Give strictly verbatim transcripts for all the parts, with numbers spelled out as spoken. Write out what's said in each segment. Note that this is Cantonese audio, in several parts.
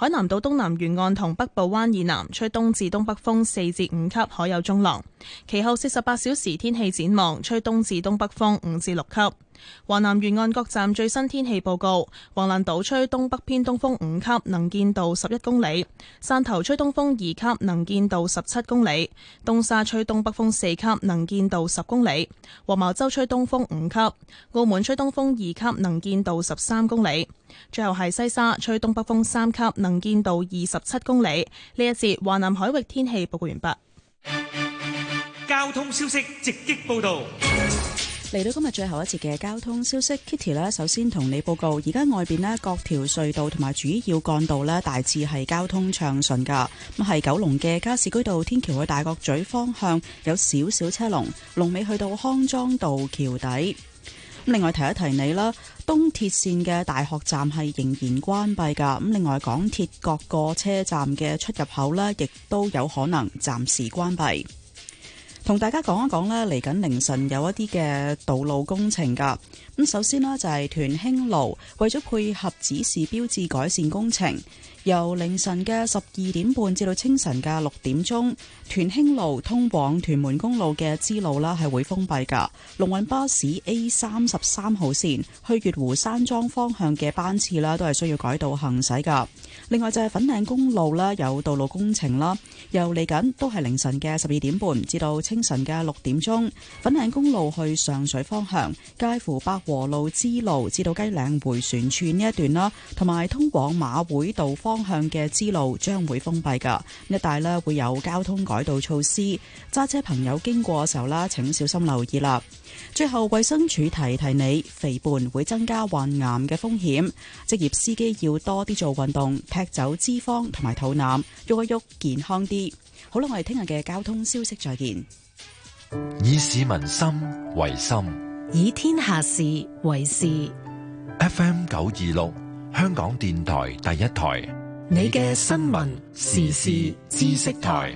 海南島東南沿岸同北部灣以南吹東至東北風四至五級，海有中浪。其後四十八小時天氣展望，吹東至東北風五至六級。華南沿岸各站最新天氣報告：橫瀾島吹東北偏東風五級，能見度十一公里；汕頭吹東風二級，能見度十七公里；東沙吹東北風四級，能見度十公里；黃茅洲吹東風五級；澳門吹東風二級，能見度十三公里。最後係西沙吹東北風三級，能見度二十七公里。呢一節華南海域天氣報告完畢。 交通消息直擊報道。 嚟到今日最後一節嘅交通消息 ，Kitty 呢首先同你報告，而家外邊呢各條隧道同埋主要幹道呢大致係交通暢順㗎。咁係九龍嘅加士居道天橋去大角咀方向有少少車龍，龍尾去到康莊道橋底。另外提一提你啦，東鐵線嘅大學站係仍然關閉㗎。咁另外港鐵各個車站嘅出入口呢，亦都有可能暫時關閉。同大家講一講呢，嚟緊凌晨有一啲嘅道路工程㗎。咁首先呢，就係屯興路，為咗配合指示標誌改善工程，由凌晨嘅十二點半至到清晨嘅六點鐘，屯興路通往屯門公路嘅支路啦係會封閉㗎。龍運巴士 A 三十三號線去月湖山莊方向嘅班次啦，都係需要改道行駛㗎。另外就係粉嶺公路啦，有道路工程啦，由嚟緊都係凌晨嘅十二點半至到清晨嘅六點鐘，粉嶺公路去上水方向，介乎百和路支路至到雞嶺迴旋處呢一段啦，同埋通往馬會道方向嘅支路將會封閉㗎。一帶呢會有交通改道措施，揸車朋友經過嘅時候啦，請小心留意啦。最後，衛生署提提你，肥胖會增加患癌嘅風險，職業司機要多啲做運動，踢走脂肪同埋肚腩，喐一喐健康啲。好啦，我哋聽日嘅交通消息再見。 以市民心為心， 以天下事為事。 F M 九二六，香港電台第一台， 你嘅新聞時事知識台。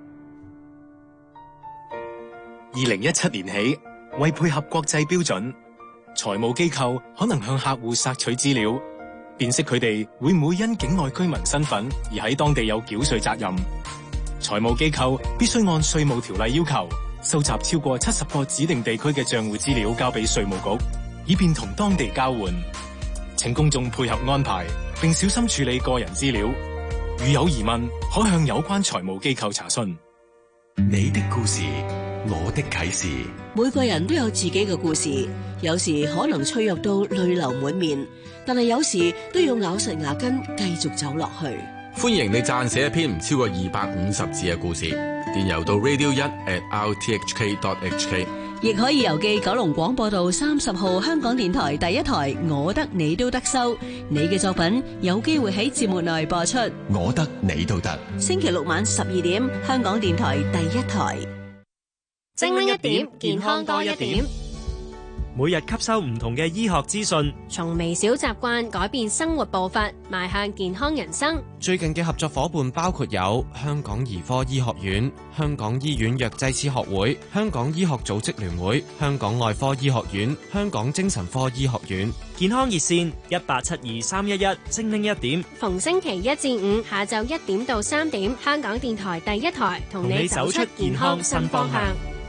二零一七年起，為配合國際標準，財務機構可能向客戶索取資料，辨識佢哋會唔會因境外居民身份而喺當地有繳稅責任。財務機構必須按稅務條例要求，收集超過七十個指定地區嘅賬戶資料交俾稅務局，以便同當地交換。請公眾配合安排，並小心處理個人資料。如有疑問，可向有關財務機構查詢。 你的故事，我的啟示。 每個人都有自己嘅故事，有時可能脆弱到淚流滿面，但係有時都要咬實牙根繼續走落去。 歡迎你撰寫一篇唔超過二百五十字嘅故事，電郵到 radio 一 at r t h k dot h k， 亦可以郵寄九龍廣播道三十號香港電台第一台，我得你都得收。你嘅作品有機會喺節目內播出， 我得你都得。 星期六晚十二點，香港電台第一台。 精靈一點，健康多一點。 每日吸收唔同嘅醫學資訊， 從微小習慣改變生活步伐，邁向健康人生。 最近嘅合作夥伴包括有香港兒科醫學院、香港醫院藥劑師學會、香港醫學組織聯會、香港外科醫學院、香港精神科醫學院。 健康熱線一八七二三一一，精靈一點。 逢星期一至五下晝一點到三點，香港電台第一台同你走出健康新方向。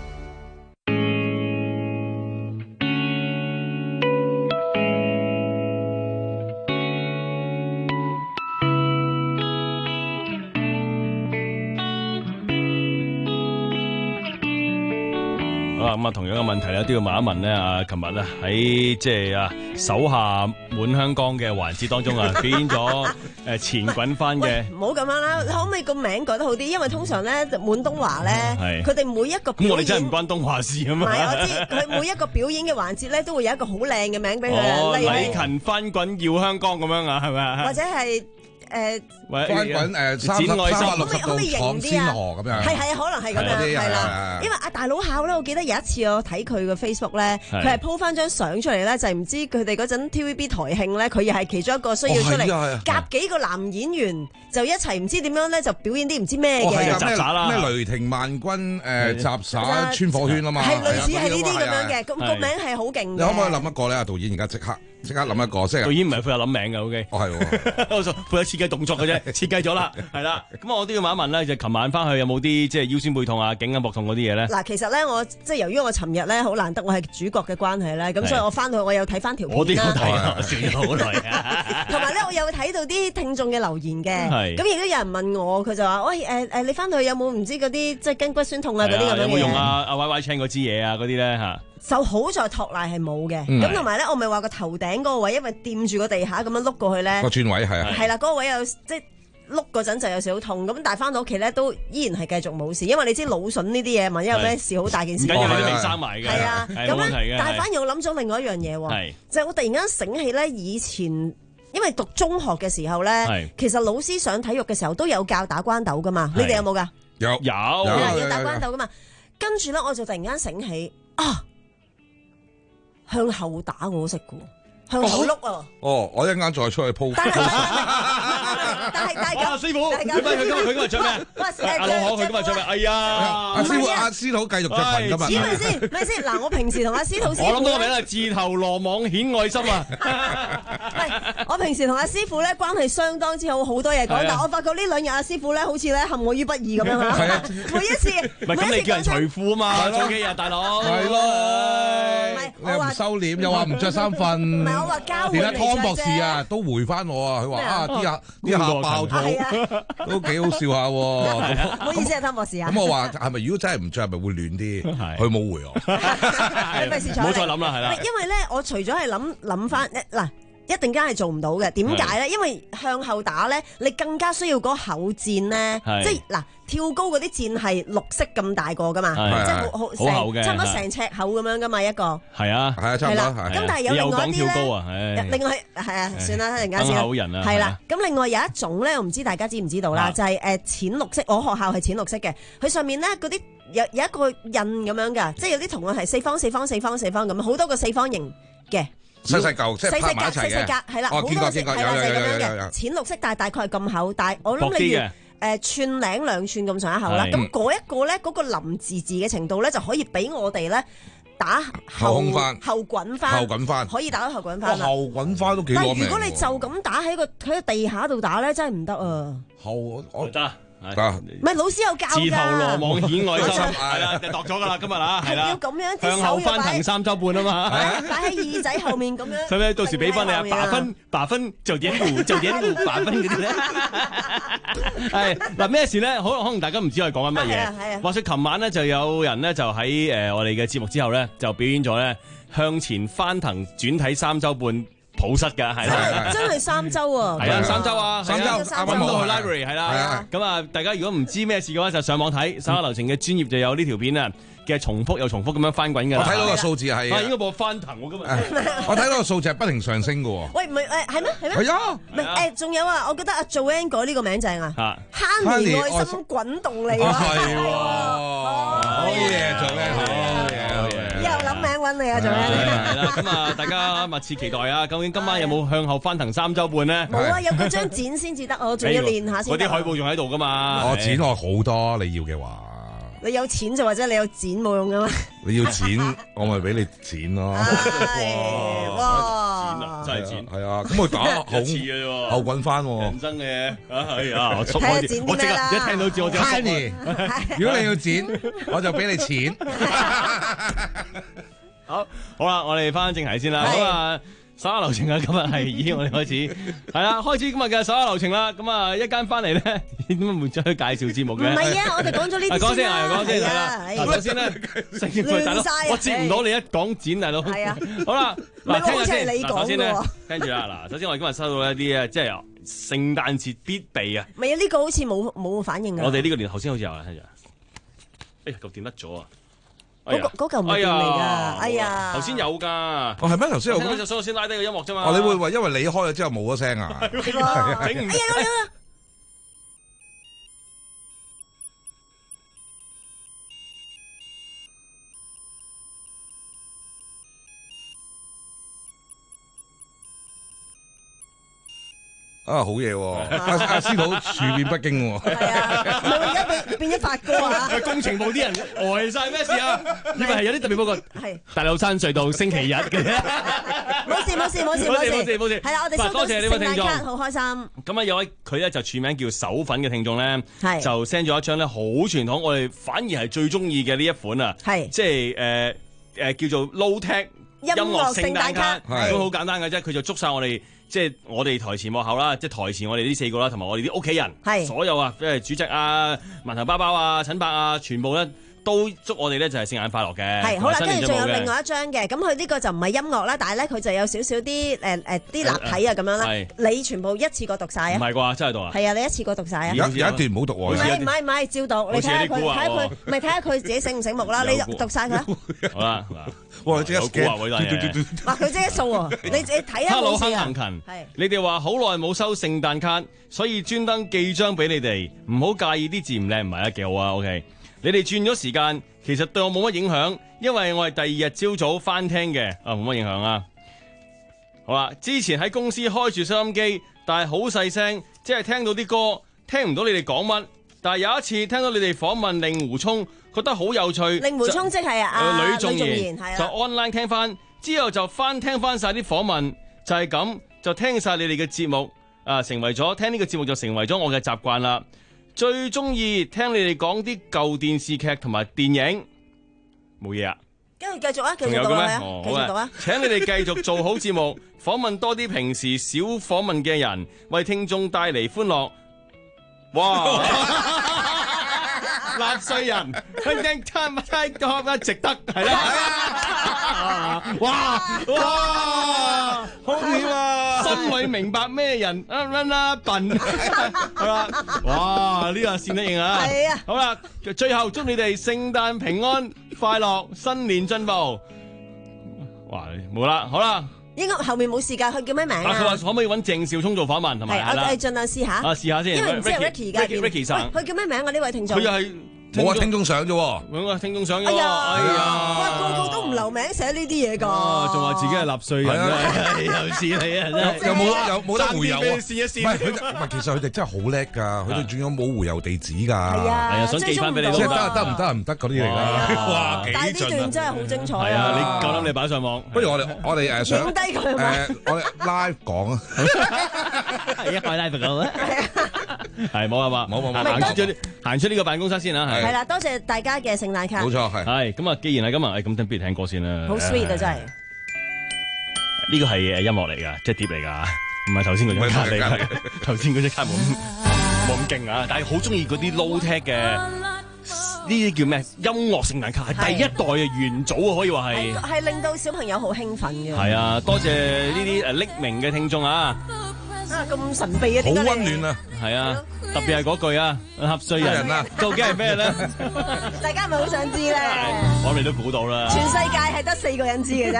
咁啊，同樣嘅問題咧，都要問一問咧。啊，琴日咧喺即係啊手下滿香江嘅環節當中啊，表演咗誒前滾翻嘅。 唔好咁樣啦，可唔可以個名改得好啲？因為通常咧滿東華咧，佢哋每一個咁我哋真係唔關東華事啊嘛。唔係，我知佢每一個表演嘅環節咧，都會有一個好靚嘅名俾佢。 哦，禮勤翻滾耀香江咁樣啊，係咪啊？ 或者係。誒， 翻滾誒三三百六十度闖先河咁樣， 係係啊，可能係咁樣，係啦。因為阿大佬考咧，我記得有一次我睇佢嘅 Facebook 咧，佢係 po 翻張相出嚟咧，就係唔知佢哋嗰陣 T V B 台慶咧，佢又係其中一個需要出嚟夾幾個男演員就一齊唔知點樣咧，就表演啲唔知咩嘅雜耍啦，咩雷霆萬軍誒雜耍穿火圈啊嘛， 係類似係呢啲咁樣嘅，咁個名係好勁嘅。 你可唔可以諗一個咧？導演而家即刻即刻諗一個，即係導演唔係負責諗名嘅，O K。 哦係， 我就負責設計動作嘅啫，設計咗啦，係啦。咁我都要問一問咧，就琴晚翻去有冇啲即係腰酸背痛啊、頸啊、膊痛嗰啲嘢咧？ 嗱，其實咧我即係由於我尋日咧好難得我係主角嘅關係咧，咁所以我翻去我有睇翻條片啦。 我都有睇啊，笑咗好耐啊。 同埋咧，我有睇到啲聽眾嘅留言嘅，咁亦都有人問我，佢就話：喂誒誒，你翻去有冇唔知嗰啲即係筋骨酸痛啊嗰啲咁樣嘅？ 有冇用啊阿 Y Y Chan 嗰支嘢啊嗰啲咧嚇？ 就好在托賴係冇嘅，咁同埋咧，我咪話個頭頂嗰個位，因為掂住個地下咁樣碌過去咧， 個轉位係啊， 係啦，嗰個位有即係碌嗰陣就有少少痛，咁但係翻到屋企咧都依然係繼續冇事，因為你知腦筍呢啲嘢，萬一有咩事好大件事， 唔緊要，你都未生埋嘅， 係啊，咁樣，但係反而我諗咗另外一樣嘢喎，就係我突然間醒起咧，以前因為讀中學嘅時候咧，其實老師上體育嘅時候都有教打關鬥噶嘛，你哋有冇㗎？ 有有有打關鬥噶嘛，跟住咧我就突然間醒起啊！向後打我都識嘅，向後碌啊！ 哦，我一陣間再出去鋪。 但係但係但係師傅，點解佢今日佢今日着咩？阿老何佢今日着咩？哎呀！ 阿師傅阿司徒繼續着裙今日。 咪先咪先嗱，我平時同阿司徒師傅， 我諗到個名啦，自投羅網顯愛心啊！ 係，我平時同阿師傅咧關係相當之好，好多嘢講，但我發覺呢兩日阿師傅咧好似咧陷我於不義咁樣嚇。係啊，每一次。 唔係咁，你叫人除褲啊嘛？早幾日大佬。 係咯。你又唔收斂，又話唔着衫瞓。 唔係我話交換嚟連阿湯博士啊都回翻我啊，佢話啊啲下啲下爆肚，都幾好笑下喎。 唔好意思啊，湯博士啊。 咁我話係咪如果真係唔着係咪會暖啲？佢冇回我。 唔好再諗啦，係啦。 因為咧，我除咗係諗諗翻嗱。一定梗係做唔到嘅，點解咧？因為向後打咧，你更加需要嗰個厚墊咧，即係嗱跳高嗰啲墊係綠色咁大個噶嘛，即係好好成差唔多成尺厚咁樣噶嘛一個。係啊， 係啊，差唔多。 咁但係有另外一啲咧， 另外係啊，算啦，陣間先。係啦，咁另外有一種咧，我唔知大家知唔知道啦，就係誒淺綠色，我學校係淺綠色嘅，佢上面咧嗰啲有有一個印咁樣㗎，即係有啲圖案係四方四方四方四方咁，好多個四方形嘅。 細細嚿，即係拍埋一齊嘅。 細細格係啦，好多色係啦，就係咁樣嘅。淺綠色，但係大概係咁厚，但係我諗你要誒寸零兩寸咁上下厚啦。咁嗰一個咧，嗰個淋字字嘅程度咧，就可以俾我哋咧打後空翻、後滾翻、 後滾翻， 可以打到後滾翻啦。 後滾翻都幾攞命。 但係如果你就咁打喺個喺個地下度打咧，真係唔得啊！ 後我得。 得， 唔係老師有教㗎。 自投羅網顯愛心，係啦，就度咗㗎啦，今日啊，係啦。 要咁樣向後翻騰三周半啊嘛， 擺喺耳仔後面咁樣。 使唔使到時俾翻你啊？八分，八分就點糊，就點糊八分嗰啲咧。係嗱，咩事咧？可可能大家唔知我哋講緊乜嘢。係啊。話說琴晚咧，就有人咧就喺誒我哋嘅節目之後咧，就表演咗咧向前翻騰轉體三周半。普室㗎，係啦， 真係三周啊！ 係啊，三周啊， 三周啱啱到去 library 係啦。咁啊，大家如果唔知咩事嘅話，就上網睇稍後流程嘅專頁就有呢條片啊嘅重複又重複咁樣翻滾㗎。 我睇到個數字係， 啊應該播翻騰喎今日。 我睇到個數字係不停上升㗎喎。 喂，唔係誒係咩？係咩？ 係啊。 唔係誒，仲有啊！我覺得阿 Joanne 改呢個名正啊，Honey愛心滾動你啊， 係喎，好嘢，Joanne，好嘢，好嘢。 以後諗名揾你啊，Joanne。 係啦，咁啊，大家密切期待啊！究竟今晚有冇向後翻騰三周半咧？ 冇啊，有嗰張剪先至得，我仲要練下先。 嗰啲海報仲喺度㗎嘛？ 我剪我好多，你要嘅話。 你有錢就或者你有剪冇用㗎嘛？ 你要剪，我咪俾你剪咯。 哇！ 真係剪， 係啊，咁我打後次嘅啫， 後滾翻。 人生嘅啊係啊，我睇下剪啲咩啦。 一聽到字我就 Honey，如果你要剪，我就俾你錢。 好，好啦，我哋翻正題先啦。咁啊，稍後流程啊，今日係已經我哋開始係啦，開始今日嘅稍後流程啦。咁啊，一間翻嚟咧，點解會再去介紹節目嘅？ 唔係啊，我哋講咗呢啲先啦。 講先，係啦。首先咧， 亂晒， 我接唔到你一講剪大佬。係啊。好啦，嗱，聽下先。嗱，首先咧，聽住啦。嗱，首先我哋今日收到一啲啊，即係聖誕節必備啊。 唔係啊，呢個好似冇冇反應啊。 我哋呢個年頭先好似有啊，聽住。哎呀，嚿電甩咗啊！ 嗰個嗰嚿唔係電嚟㗎，哎呀！ 頭先有㗎，哦係咩？頭先有㗎，所以我先拉低個音樂啫嘛。 哦，你會話因為你開咗之後冇咗聲啊？ 係啊！哎呀，有啦！ 啊，好嘢喎！阿阿司徒處變不驚喎。 係啊，唔係我而家變變咗發哥啊！ 工程部啲人呆晒咩事啊？以為係有啲特別報告。係大老山隧道星期日嘅。 冇事冇事冇事冇事冇事冇事。 係啦，我哋收到聖誕卡，好開心。 咁啊，有位佢咧就署名叫手粉嘅聽眾咧，就 send 咗一張咧好傳統，我哋反而係最中意嘅呢一款啊，係即係誒誒叫做 low tech 音樂聖誕卡，都好簡單嘅啫，佢就捉晒我哋。即係我哋台前幕後啦，即係台前我哋呢四個啦，同埋我哋啲屋企人，所有啊，即係主席啊、饅頭包包啊、陳伯啊，全部咧都祝我哋咧就係聖誕快樂嘅。係好啦，跟住仲有另外一張嘅，咁佢呢個就唔係音樂啦，但係咧佢就有少少啲誒誒啲立體啊咁樣啦。你全部一次過讀晒啊？唔係啩？真係讀啊？係啊，你一次過讀晒啊？有有一段唔好讀喎。唔係唔係唔係，照讀。你睇下佢，睇下佢，唔係睇下佢自己醒唔醒目啦。你讀晒佢。好啦，哇！即刻估啊！佢真係。哇！佢即刻數喎，你自己睇下冇事啊。Hello，勤你哋話好耐冇收聖誕卡，所以專登寄張俾你哋，唔好介意啲字唔靚唔係啊，幾好啊 ，OK。你哋轉咗時間，其實對我冇乜影響，因為我係第二日朝早翻聽嘅，啊冇乜影響啊。好啦，之前喺公司開住收音機，但係好細聲，即係聽到啲歌，聽唔到你哋講乜。但係有一次聽到你哋訪問令狐沖，覺得好有趣。令狐沖即係啊，呂頌賢，就 online 聽翻，之後就翻聽翻晒啲訪問，就係咁就聽晒你哋嘅節目，啊成為咗聽呢個節目就成為咗我嘅習慣啦。最中意聽你哋講啲舊電視劇同埋電影，冇嘢啊。跟住繼續啊，繼續讀啊，繼續讀啊。請你哋繼續做好節目，訪問多啲平時少訪問嘅人，為聽眾帶嚟歡樂。哇！納稅人，佢聽聽聽講值得係啦。哇哇，好險啊！心裏明白咩人啊啦笨係啦。哇！呢個線得應啊。係啊。好啦，最後祝你哋聖誕平安快樂，新年進步。哇！冇啦，好啦。應該後面冇事㗎，佢叫咩名啊？佢話可唔可以揾鄭少聰做訪問同埋係啦。係，我盡量試下。啊，試下先。因為唔知係 Ricky 㗎。Ricky 生。佢叫咩名啊？呢位聽眾。佢又係。冇啊，聽眾上啫喎，冇啊，聽眾上啫喎，哎呀，哇，個個都唔留名寫呢啲嘢㗎，仲話自己係納稅人啊，又似你啊，有冇有冇得回郵啊？試一試，唔係佢，唔係其實佢哋真係好叻㗎，佢哋仲有冇回郵地址㗎？係啊，係啊，想寄翻俾你，即係得得唔得唔得嗰啲嚟㗎？哇，幾盡啊！但係呢段真係好精彩啊！係啊，你夠膽你擺上網，不如我哋我哋誒想影低佢誒，我哋 live 講啊，係一開 live 講啊，係冇啊嘛，冇冇冇，行出行出呢個辦公室先啦，係。係啦，多謝大家嘅聖誕卡。冇錯，係係咁啊！既然係咁啊，誒咁，等不如聽歌先啦。好 sweet 啊，真係。呢個係誒音樂嚟㗎，即係碟嚟㗎，唔係頭先嗰張卡嚟㗎。頭先嗰張卡冇冇咁勁啊，但係好中意嗰啲 low tech 嘅呢啲叫咩？音樂聖誕卡係第一代嘅元祖啊，可以話係。係令到小朋友好興奮嘅。係啊，多謝呢啲誒匿名嘅聽眾啊！啊，咁神秘啊！好溫暖啊！係啊。特別係嗰句啊，納稅人啊，究竟係咩咧？大家係咪好想知咧？我哋都估到啦。全世界係得四個人知嘅啫。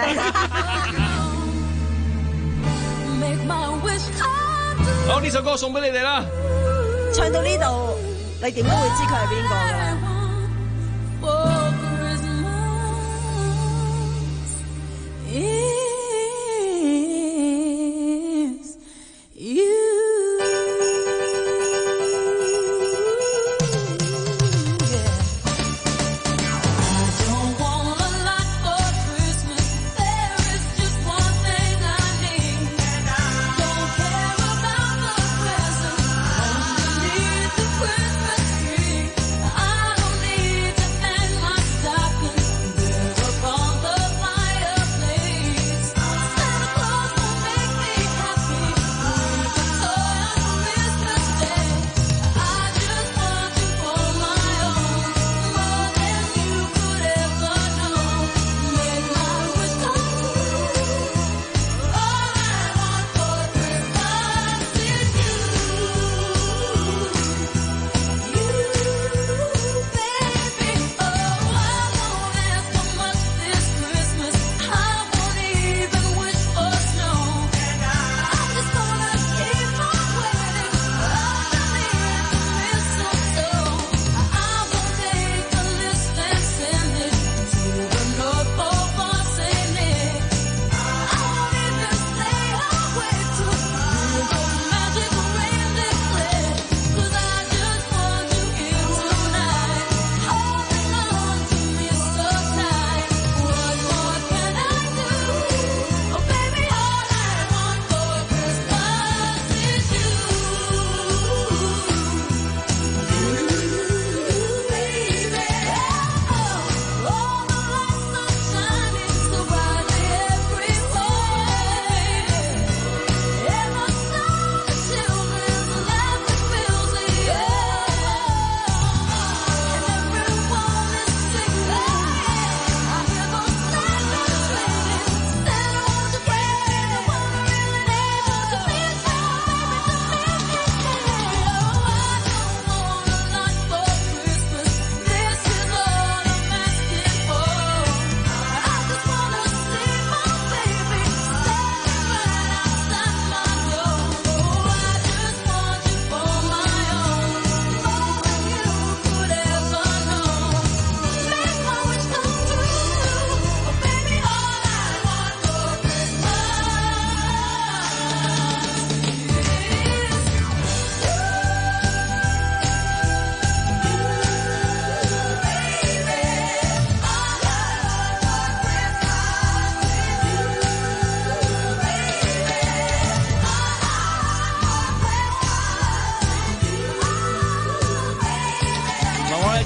好，呢首歌送俾你哋啦。唱到呢度，你點都會知佢係邊個嘅。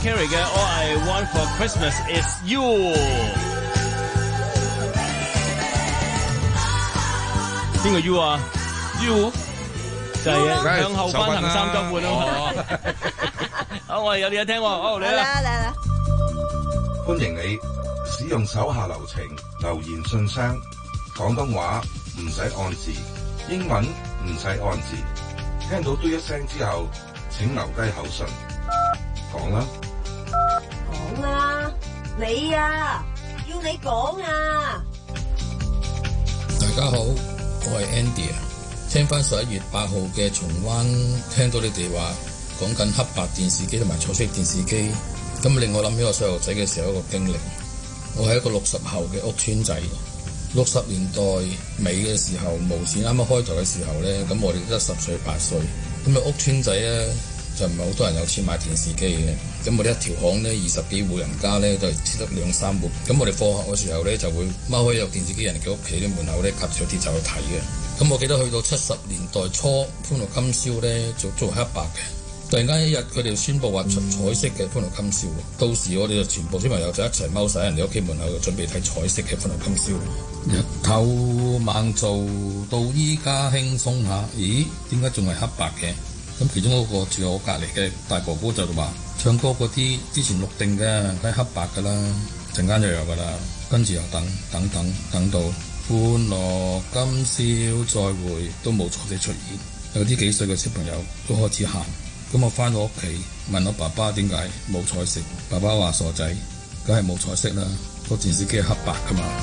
Carey 嘅 All I Want for Christmas Is You。邊個 U 啊 ？U 就係向後翻行三周半咯。好，我哋有啲嘢聽喎。好，嚟啦嚟啦！ 歡迎你使用手下留情留言信箱，廣東話唔使按字，英文唔使按字。聽到嘟一聲之後，請留低口信。講啦， 講啦，你啊，要你講啊！ 大家好，我係 Andy 啊。聽翻十一月八號嘅重溫，聽到你哋話講緊黑白電視機同埋彩色電視機，咁令我諗起我細路仔嘅時候一個經歷。我係一個六十後嘅屋村仔，六十年代尾嘅時候，無線啱啱開台嘅時候咧，咁我哋得十歲八歲，咁啊屋村仔咧就唔係好多人有錢買電視機嘅，咁我哋一條巷咧二十幾戶人家咧都係只得兩三戶，咁我哋放學嘅時候咧就會踎喺有電視機人嘅屋企啲門口咧，夾住啲就去睇嘅。咁我記得去到七十年代初，歡樂今宵咧做做黑白嘅。突然間一日，佢哋宣布話出彩色嘅歡樂今宵，到時我哋就全部小朋友就一齊踎晒人哋屋企門口，準備睇彩色嘅歡樂今宵。日頭猛做到依家輕鬆下，咦？點解仲係黑白嘅？咁其中嗰個住我隔離嘅大哥哥就話：唱歌嗰啲之前錄定嘅，梗係黑白㗎啦，陣間就有㗎啦。跟住又等等等等到。歡樂今宵再會都冇彩色出現，有啲幾歲嘅小朋友都開始喊。咁我翻到屋企問我爸爸點解冇彩色，爸爸話傻仔，梗係冇彩色啦，個電視機係黑白噶嘛。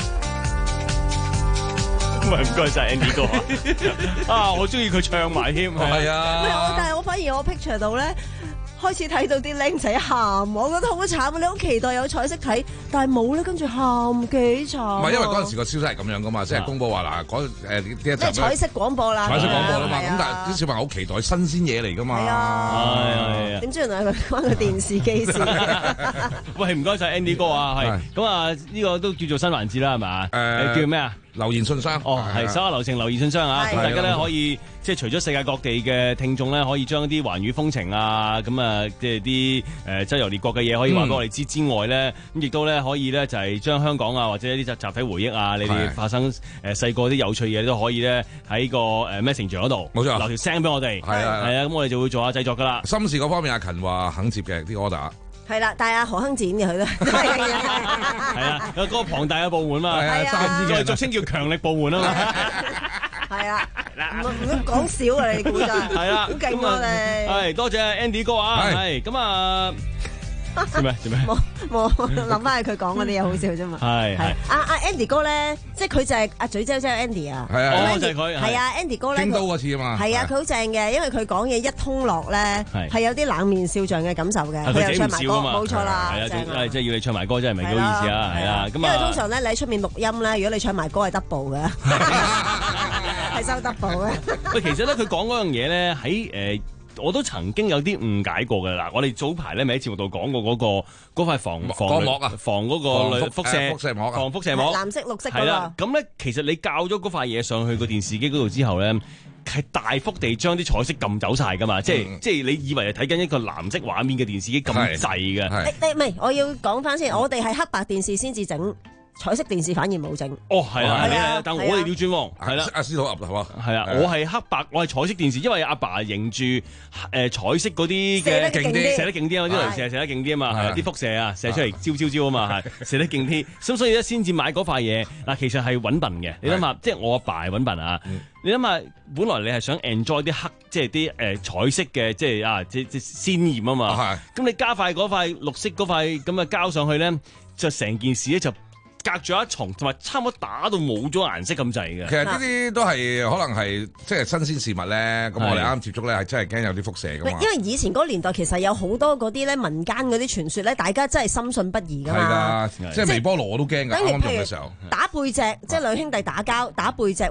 喂，唔該晒 Andy 哥啊！我中意佢唱埋添，係啊。 唔係我，但係我反而我 picture 到咧。開始睇到啲僆仔喊，我覺得好慘啊！你好期待有彩色睇，但係冇咧，跟住喊幾慘。唔係因為嗰陣時個消息係咁樣噶嘛，即係公佈話嗱，嗰誒呢一集咧彩色廣播啦， 彩色廣播啦嘛。咁但係啲小朋友好期待新鮮嘢嚟噶嘛。係啊，點知原來係關個電視機事？ 喂，唔該晒 Andy 哥啊，係咁啊，呢個都叫做新環節啦，係嘛？誒，叫咩啊？ 留言信箱哦，係手下留情留言信箱啊！咁大家咧可以即係除咗世界各地嘅聽眾咧，可以將啲環宇風情啊，咁啊即係啲誒周遊列國嘅嘢可以話俾我哋知之外咧，咁亦都咧可以咧就係將香港啊或者一啲集集體回憶啊，你哋發生誒細個啲有趣嘢都可以咧喺個誒 Messenger 嗰度，冇錯，留條聲俾我哋，係啊係啊，咁我哋就會做下製作噶啦。 心事嗰方面，阿勤話肯接嘅啲 order。 係啦，但係阿何亨展嘅佢都係啊，有嗰個龐大嘅部門嘛，我哋俗稱叫強力部門啊嘛， 係啊，唔唔講少啊你估真係， 係啦， 好勁啊你， 係多謝 Andy 哥啊，係咁啊。做咩做咩？ 冇冇諗翻起佢講嗰啲嘢好笑啫嘛。 係係阿阿 Andy 哥咧，即係佢就係阿嘴姐姐 Andy 啊。 係啊， 就係佢。 係啊 ，Andy 哥咧。 京都嗰次啊嘛。 係啊，佢好正嘅，因為佢講嘢一通落咧，係有啲冷面笑匠嘅感受嘅。 佢又唱埋歌，冇錯啦。 係啊，即係要你唱埋歌，真係唔係幾好意思啊。係啊，咁啊。 因為通常咧，你喺出面錄音咧，如果你唱埋歌係 double 嘅，係收 double 嘅。 喂，其實咧，佢講嗰樣嘢咧，喺誒。我都曾經有啲誤解過嘅啦，我哋早排咧咪喺節目度講過嗰、嗰個嗰塊防防膜啊， 防嗰個輻射輻射膜， 防輻射膜， 藍色綠色嗰個。 係啦，咁咧其實你校咗嗰塊嘢上去個電視機嗰度之後咧，係大幅地將啲彩色撳走晒噶嘛，嗯、即係即係你以為係睇緊一個藍色畫面嘅電視機咁滯嘅。 誒誒，唔係，我要講翻先，我哋係黑白電視先至整。彩色電視反而冇整。 哦，係啊，係啊，但我哋要轉喎，係啦， 阿司徒噏係嘛？ 係啊，我係黑白，我係彩色電視，因為阿爸認住誒彩色嗱啲嘅勁啲，射得勁啲啊，啲雷射射得勁啲啊嘛，係啲輻射啊射出嚟焦焦焦啊嘛，係射得勁啲，咁所以咧先至買嗰塊嘢嗱，其實係揾笨嘅，你諗下，即係我阿爸係揾笨啊，你諗下，本來你係想 enjoy 啲黑，即係啲誒彩色嘅，即係啊，即即鮮豔啊嘛，咁你加塊嗰塊綠色嗰塊咁嘅膠上去咧，就成件事咧就隔咗一重，同埋差唔多打到冇咗顏色咁滯嘅。 其實呢啲都係可能係即係新鮮事物咧。咁我哋啱啱接觸咧，係真係驚有啲輻射噶嘛。 因為以前嗰個年代其實有好多嗰啲咧民間嗰啲傳說咧，大家真係深信不疑噶嘛。 係㗎，即係微波爐我都驚㗎。啱啱用嘅時候， 打背脊，即係兩兄弟打交，打背脊會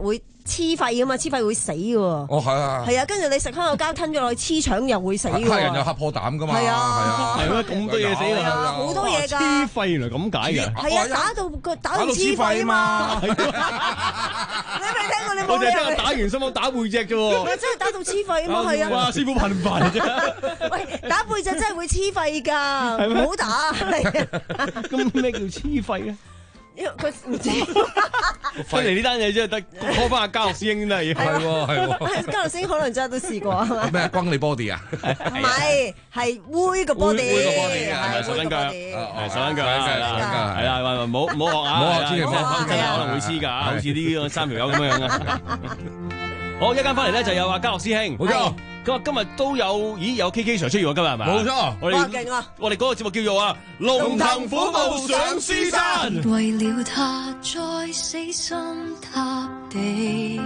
黐肺噶嘛，黐肺會死嘅喎。 哦，係啊， 係啊，跟住你食香口膠吞咗落去黐腸又會死嘅喎。 黑人有黑破膽噶嘛。 係啊， 係啊， 係咩咁多嘢死啊？ 好多嘢㗎。 黐肺原來咁解嘅。 係啊，打到個打到黐肺啊嘛。你未聽過你冇？ 我就聽打完心口打背脊啫喎。 真係打到黐肺啊嘛，係啊。 哇！師傅頻繁啫。 喂，打背脊真係會黐肺㗎，唔好打。 咁咩叫黐肺咧？ 因為佢唔知出嚟呢單嘢真係得 call 翻阿嘉樂師兄啦，要係喎係喎。 嘉樂師兄可能真係都試過係嘛？ 咩轟你 body 啊？ 唔係，係煨個 body， 煨個 body 啊， 係手緊腳，係手緊腳，係啦，係啦，唔好唔好學啊， 唔好學，千祈唔好學， 真係可能會黐㗎，好似呢三條友咁樣樣啊。好，一間翻嚟咧就有阿嘉樂師兄， 冇錯。 咁啊，今日都有，咦有 K K Sir 出現喎，今日係咪？ 冇錯， 我哋勁啊！我哋嗰個節目叫做啊《龍騰虎步上獅山》。 為了他再死心塌地，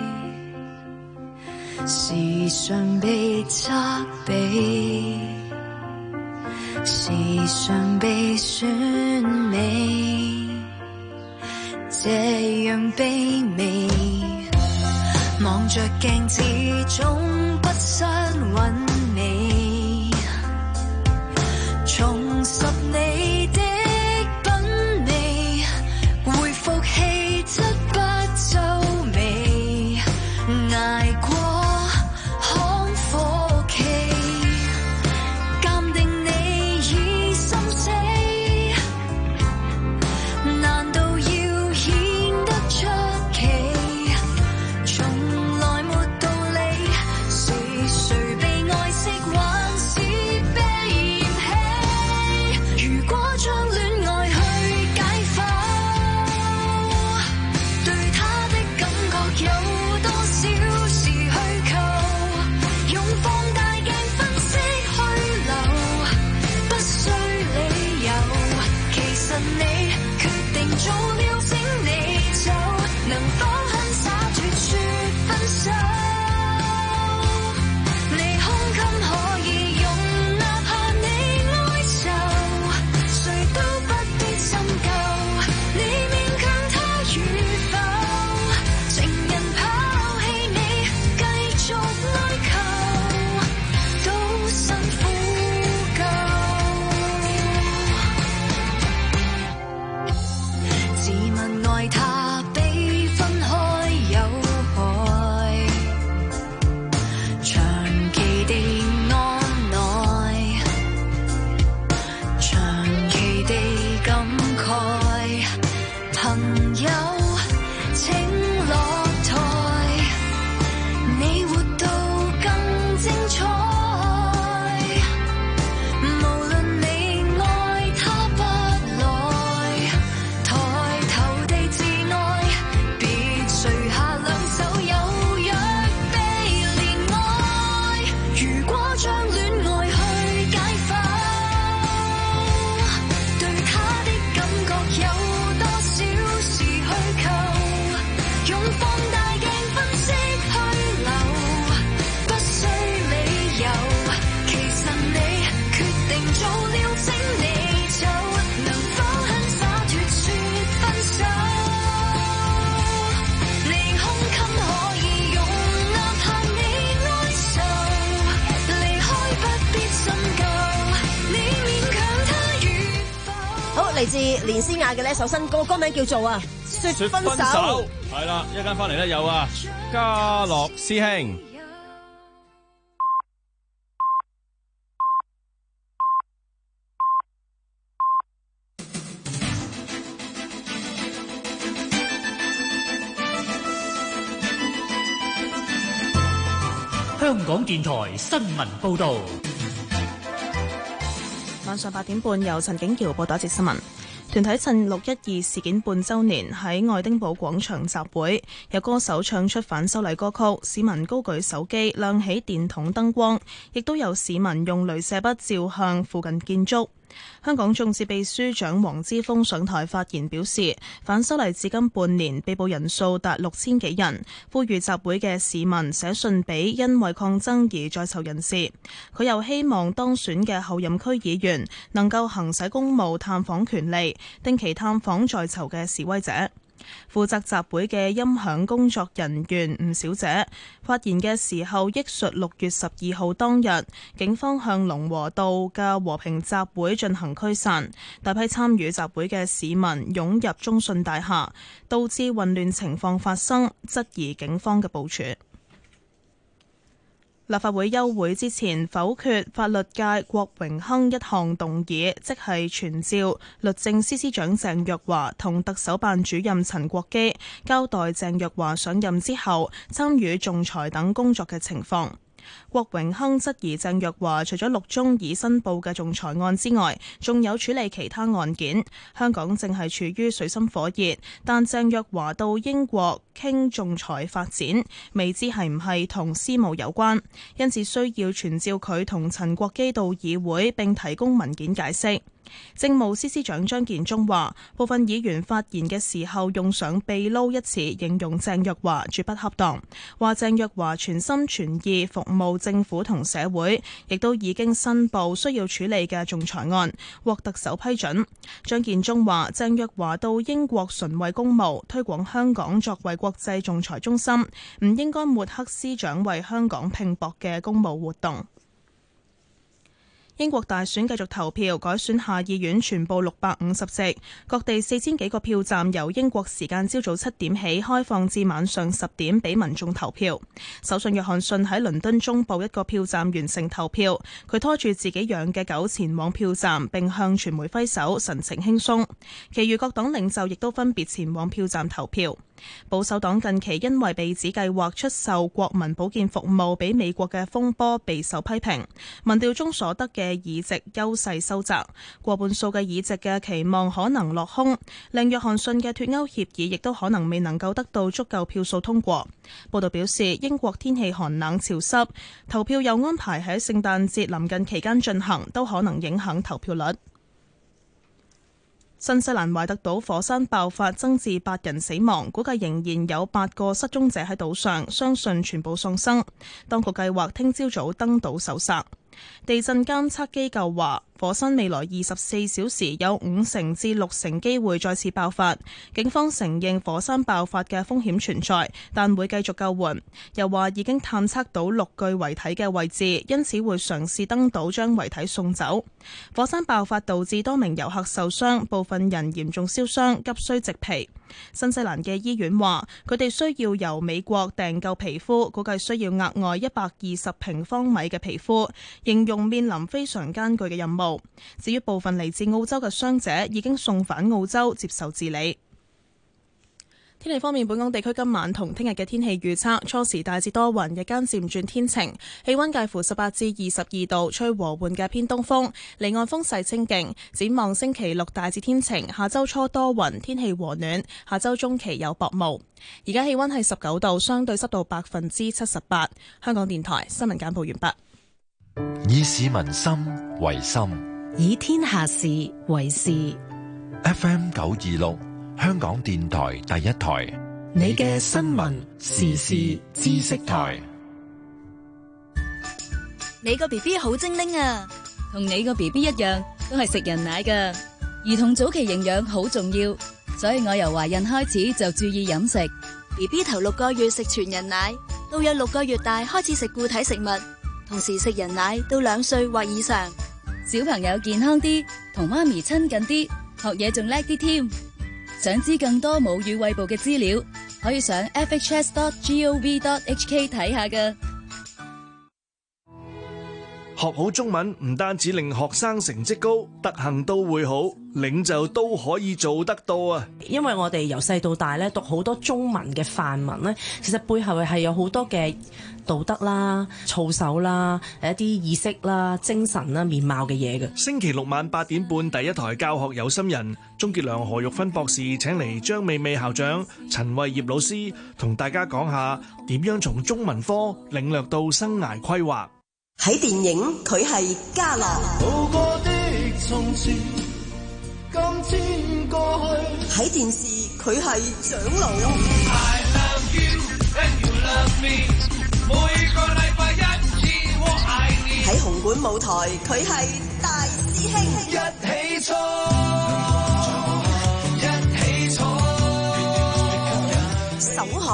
時常被責備，時常被選美，這樣卑微。望着鏡子總不失韻味，重拾你的品味，回復氣質不皺眉，捱過看火期，鑑定你已心死，難道要顯得出奇？ 嚟自連詩雅嘅呢首新歌，歌名叫做啊《說分手》。 係啦，一間翻嚟咧有啊嘉樂師兄。 香港電台新聞報導。 晚上八點半，由陳景瑤報道一節新聞。團體趁六一二事件半週年喺愛丁堡廣場集會，有歌手唱出反修例歌曲，市民高舉手機亮起電筒燈光，亦都有市民用鐳射筆照向附近建築。香港眾志秘書長黃之鋒上台發言表示，反修例至今半年，被捕人數達六千幾人，呼籲集會嘅市民寫信俾因為抗爭而在囚人士。佢又希望當選嘅候任區議員能夠行使公務探訪權利，定期探訪在囚嘅示威者。 負責集會嘅音響工作人員吳小姐發言嘅時候，憶述六月十二號當日，警方向龍和道嘅和平集會進行驅散，大批參與集會嘅市民湧入中信大廈，導致混亂情況發生，質疑警方嘅部署。立法會休會之前否決法律界郭榮鏗一項動議，即係傳召律政司司長鄭若驊同特首辦主任陳國基交代鄭若驊上任之後參與仲裁等工作嘅情況。郭榮鏗質疑鄭若驊除咗六宗已申報嘅仲裁案之外，仲有處理其他案件。香港正係處於水深火熱，但鄭若驊到英國傾仲裁發展，未知係唔係同私務有關，因此需要傳召佢同陳國基到議會並提供文件解釋。政務司司長張建宗話，部分議員發言嘅時候用上秘撈一詞形容鄭若驊絕不恰當，話鄭若驊全心全意服務政府同社會，亦都已經申報需要處理嘅仲裁案獲特首批准。張建宗話，鄭若驊到英國純為公務，推廣香港作為國際仲裁中心，唔應該抹黑司長為香港拼搏嘅公務活動。英國大選繼續投票，改選下議院全部六百五十席，各地四千幾個票站由英國時間朝早七點起開放至晚上十點俾民眾投票。首相約翰遜喺倫敦中部一個票站完成投票，佢拖住自己養嘅狗前往票站，並向傳媒揮手，神情輕鬆。其餘各黨領袖亦都分別前往票站投票。保守黨近期因為被指計劃出售國民保健服務俾美國嘅風波備受批評，民調中所得嘅議席優勢收窄，過半數嘅議席嘅期望可能落空，令約翰遜嘅脫歐協議亦都可能未能夠得到足夠票數通過。報道表示，英國天氣寒冷潮濕，投票又安排喺聖誕節臨近期間進行，都可能影響投票率。新西蘭懷特島火山爆發，增至八人死亡，估計仍然有八個失蹤者喺島上，相信全部喪生。當局計劃聽朝早登島搜索。地震監測機構話，火山未來二十四小時有五成至六成機會再次爆發。警方承認火山爆發嘅風險存在，但會繼續救援。又話已經探測到六具遺體嘅位置，因此會嘗試登島將遺體送走。火山爆發導致多名遊客受傷，部分人嚴重燒傷，急需植皮。新西蘭嘅醫院話，佢哋需要由美國訂購皮膚，估計需要額外一百二十平方米嘅皮膚，形容面臨非常艱巨嘅任務。至於部分嚟自澳洲嘅傷者，已經送返澳洲接受治理。天氣方面，本港地區今晚同聽日嘅天氣預測，初時大致多雲，日間漸轉天晴，氣溫介乎十八至二十二度，吹和緩嘅偏東風，離岸風勢清勁。展望星期六大致天晴，下周初多雲，天氣和暖，下周中期有薄霧。而家氣溫係十九度，相對濕度百分之七十八。香港電台新聞簡報完畢。以市民心為心， 以天下事為事。 F M 九二六。香港電台第一台， 你嘅新聞時事知識台。 你個 B B 好精靈啊，同你個 B B 一樣，都係食人奶㗎。兒童早期營養好重要，所以我由懷孕開始就注意飲食。 B B 頭六個月食全人奶，到約六個月大開始食固體食物，同時食人奶到兩歲或以上。 小朋友健康啲，同媽咪親近啲，學嘢仲叻啲添。想知更多母乳餵哺嘅資料，可以上 f h s dot gov dot h k 睇下㗎。 學好中文唔單止令學生成績高，德行都會好，領袖都可以做得到啊！ 因為我哋由細到大咧讀好多中文嘅範文咧，其實背後係有好多嘅道德啦、操守啦、一啲意識啦、精神啦、面貌嘅嘢嘅。 星期六晚八點半，第一台教學有心人，鍾傑良、何玉芬博士請嚟張美美校長、陳慧業老師，同大家講下點樣從中文科領略到生涯規劃。 喺電影佢係家樂，從前今天過去；喺電視佢係長老。I love you and you love me， 每個禮拜一次我愛你。喺紅館舞台佢係大師兄，一起錯，一起錯。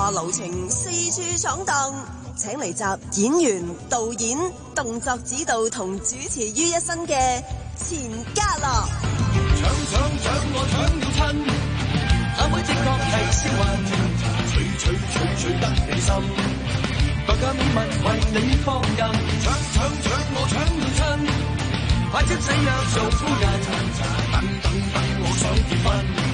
下留情，四處闖蕩，請嚟集演員、導演、動作指導同主持於一身嘅錢嘉樂。 搶搶搶，我搶了親，阿妹的確係星運，取取取取得你心，百家美物為你放任。搶搶搶，我搶了親，快啲死約做夫人，等等等，我想結婚。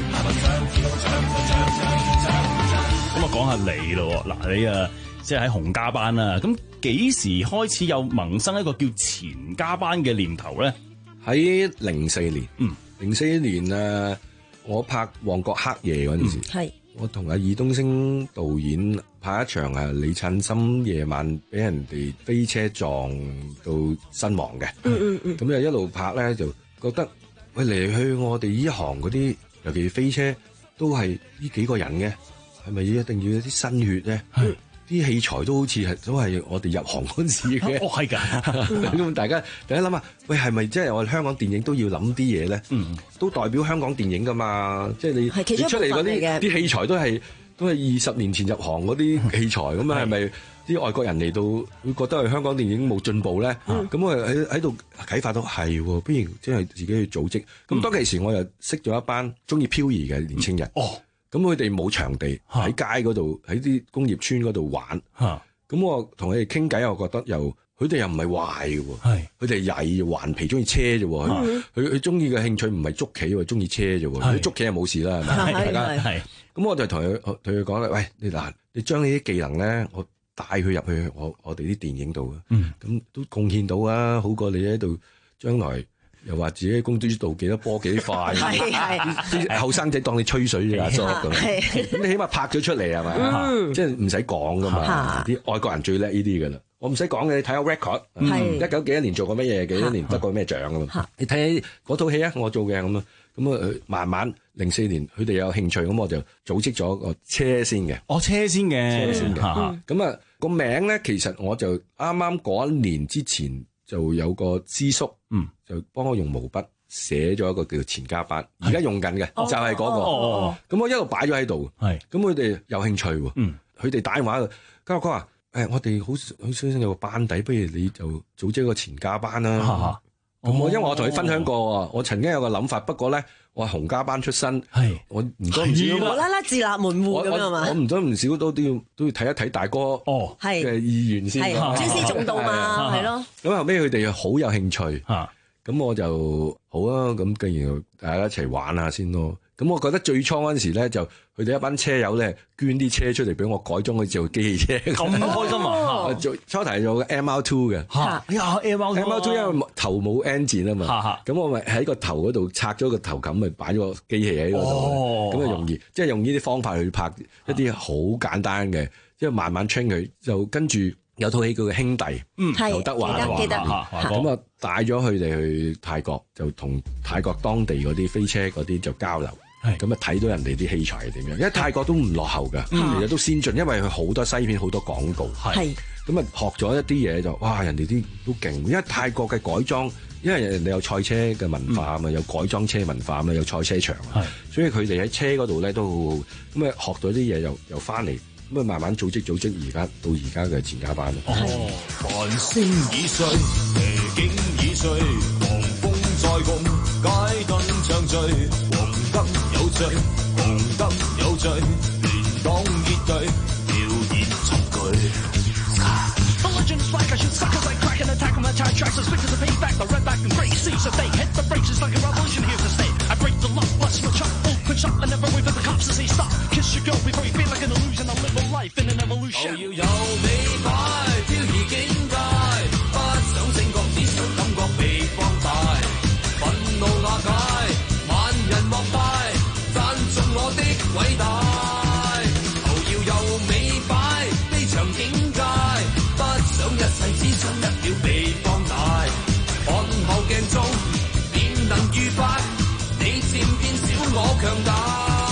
咁啊，講下你咯，嗱，你啊，即係喺洪家班啦。咁幾時開始有萌生一個叫錢家班嘅念頭咧？ 喺零四年， 嗯， 零四年啊，我拍《旺角黑夜》嗰陣時， 係、嗯、 我同阿爾冬升導演拍一場啊，李燦森夜晚俾人哋飛車撞到身亡嘅。 嗯嗯嗯。 咁就一路拍咧，就覺得喂，嚟去我哋呢行嗰啲，尤其飛車都係呢幾個人嘅。係咪一定要有啲新血咧？啲器材都好似係都係我哋入行嗰陣時嘅。 哦，係㗎。 咁大家大家諗下，喂，係咪即係我哋香港電影都要諗啲嘢咧？嗯，都代表香港電影㗎嘛。即係你你出嚟嗰啲啲器材都係都係二十年前入行嗰啲器材，咁啊係咪啲外國人嚟到會覺得係香港電影冇進步咧？咁、嗯、我喺喺度啟發到係，不如即係自己去組織。咁、嗯、當其時我又識咗一班中意漂移嘅年青人。哦。咁佢哋冇場地喺街嗰度，喺啲工業村嗰度玩。咁我同佢哋傾偈，我覺得又佢哋又唔係壞嘅喎。佢哋曳頑皮，中意車啫。佢佢中意嘅興趣唔係捉棋喎，中意車啫。佢捉棋係冇事啦，係咪？大家咁我就同佢同佢講啦，喂，你嗱，你將你啲技能咧，我帶佢入去我我哋啲電影度啊。咁都貢獻到啊，好過你喺度將來。又話自己公主道幾多波幾快，啲後生仔當你吹水咋，咁咁你起碼拍咗出嚟係咪？即係唔使講噶嘛，啲外國人最叻呢啲噶啦，我唔使講嘅，你睇下 record，一九幾一年做過乜嘢，幾多年得過咩獎咁啊？你睇下嗰套戲啊，我做嘅咁啊，咁啊慢慢零四年佢哋有興趣，咁我就組織咗個車先嘅， 哦車先嘅， 車先嘅，咁啊個名咧其實我就啱啱嗰一年之前。就有個師叔，嗯，就幫我用毛筆寫咗一個叫錢家班，而家用緊嘅就係嗰個。哦，咁我一路擺咗喺度，係，咁佢哋有興趣喎，嗯，佢哋打電話，家樂哥話，誒，我哋好好相信有個班底，不如你就組織一個錢家班啦。咁我因為我同佢分享過，我曾經有個諗法，不過咧，我係洪家班出身，係，我唔多唔少， 無啦啦自立門戶咁樣嘛， 我唔多唔少都都要都要睇一睇大哥哦嘅意願先， 尊師重道嘛，係咯。 咁後尾佢哋好有興趣，咁我就好啊，咁既然大家一齊玩下先咯。咁我覺得最初嗰陣時咧，就佢哋一班車友咧捐啲車出嚟俾我改裝去做機器車， 咁開心啊！ 做初頭做個 M R two 嘅， 嚇呀 M R two，M R two 因為頭冇 engine 啊嘛，咁我咪喺個頭嗰度拆咗個頭冚，咪擺咗個機器喺嗰度，咁啊容易，即係用呢啲方法去拍一啲好簡單嘅，即係慢慢 train 佢，就跟住有套戲叫做兄弟，嗯，劉德華記得， 咁啊帶咗佢哋去泰國，就同泰國當地嗰啲飛車嗰啲就交流。咁啊睇到人哋啲器材係點樣，因為泰國都唔落後㗎，其實都先進，因為佢好多西片好多廣告，係咁啊學咗一啲嘢就哇人哋啲都勁，因為泰國嘅改裝，因為人哋有賽車嘅文化啊嘛，有改裝車文化啊嘛，有賽車場，所以佢哋喺車嗰度咧都好好，咁啊學到啲嘢又又翻嚟，咁啊慢慢組織組織而家到而家嘅錢家班咯。 哦，繁星已碎，夜景已碎，狂風再共街燈唱醉，黃燈有罪，紅燈有罪，連黨結隊，表演創舉。The legend is like I shoot suckers like crack and attack on my tire tracks. I speak to the payback, the red back and gray seas. If they hit the brakes, it's like a revolution here to stay. I break the law, bust my truck, open shop, and never wait for the cops to say stop. Kiss your girl before you feel like an illusion. I live a life in an evolution. 要有美擺，漂移境界，不想醒覺，只想感覺被放大。憤怒瓦解，萬人膜拜，讚頌我的偉大。頭要有美擺，飛翔境界，不想一世只想一秒被放大。看後鏡中，便能愉快，你漸變小我強大。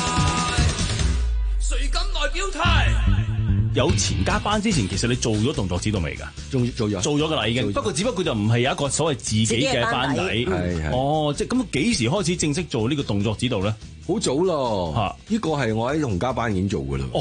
誰敢來表態？ 有錢家班之前，其實你做咗動作指導未㗎？ 做做咗， 做咗㗎啦已經。不過只不過就唔係有一個所謂自己嘅班底。係係。哦，即係咁幾時開始正式做呢個動作指導咧？ 好早咯。嚇！呢個係我喺洪家班已經做㗎啦。哦。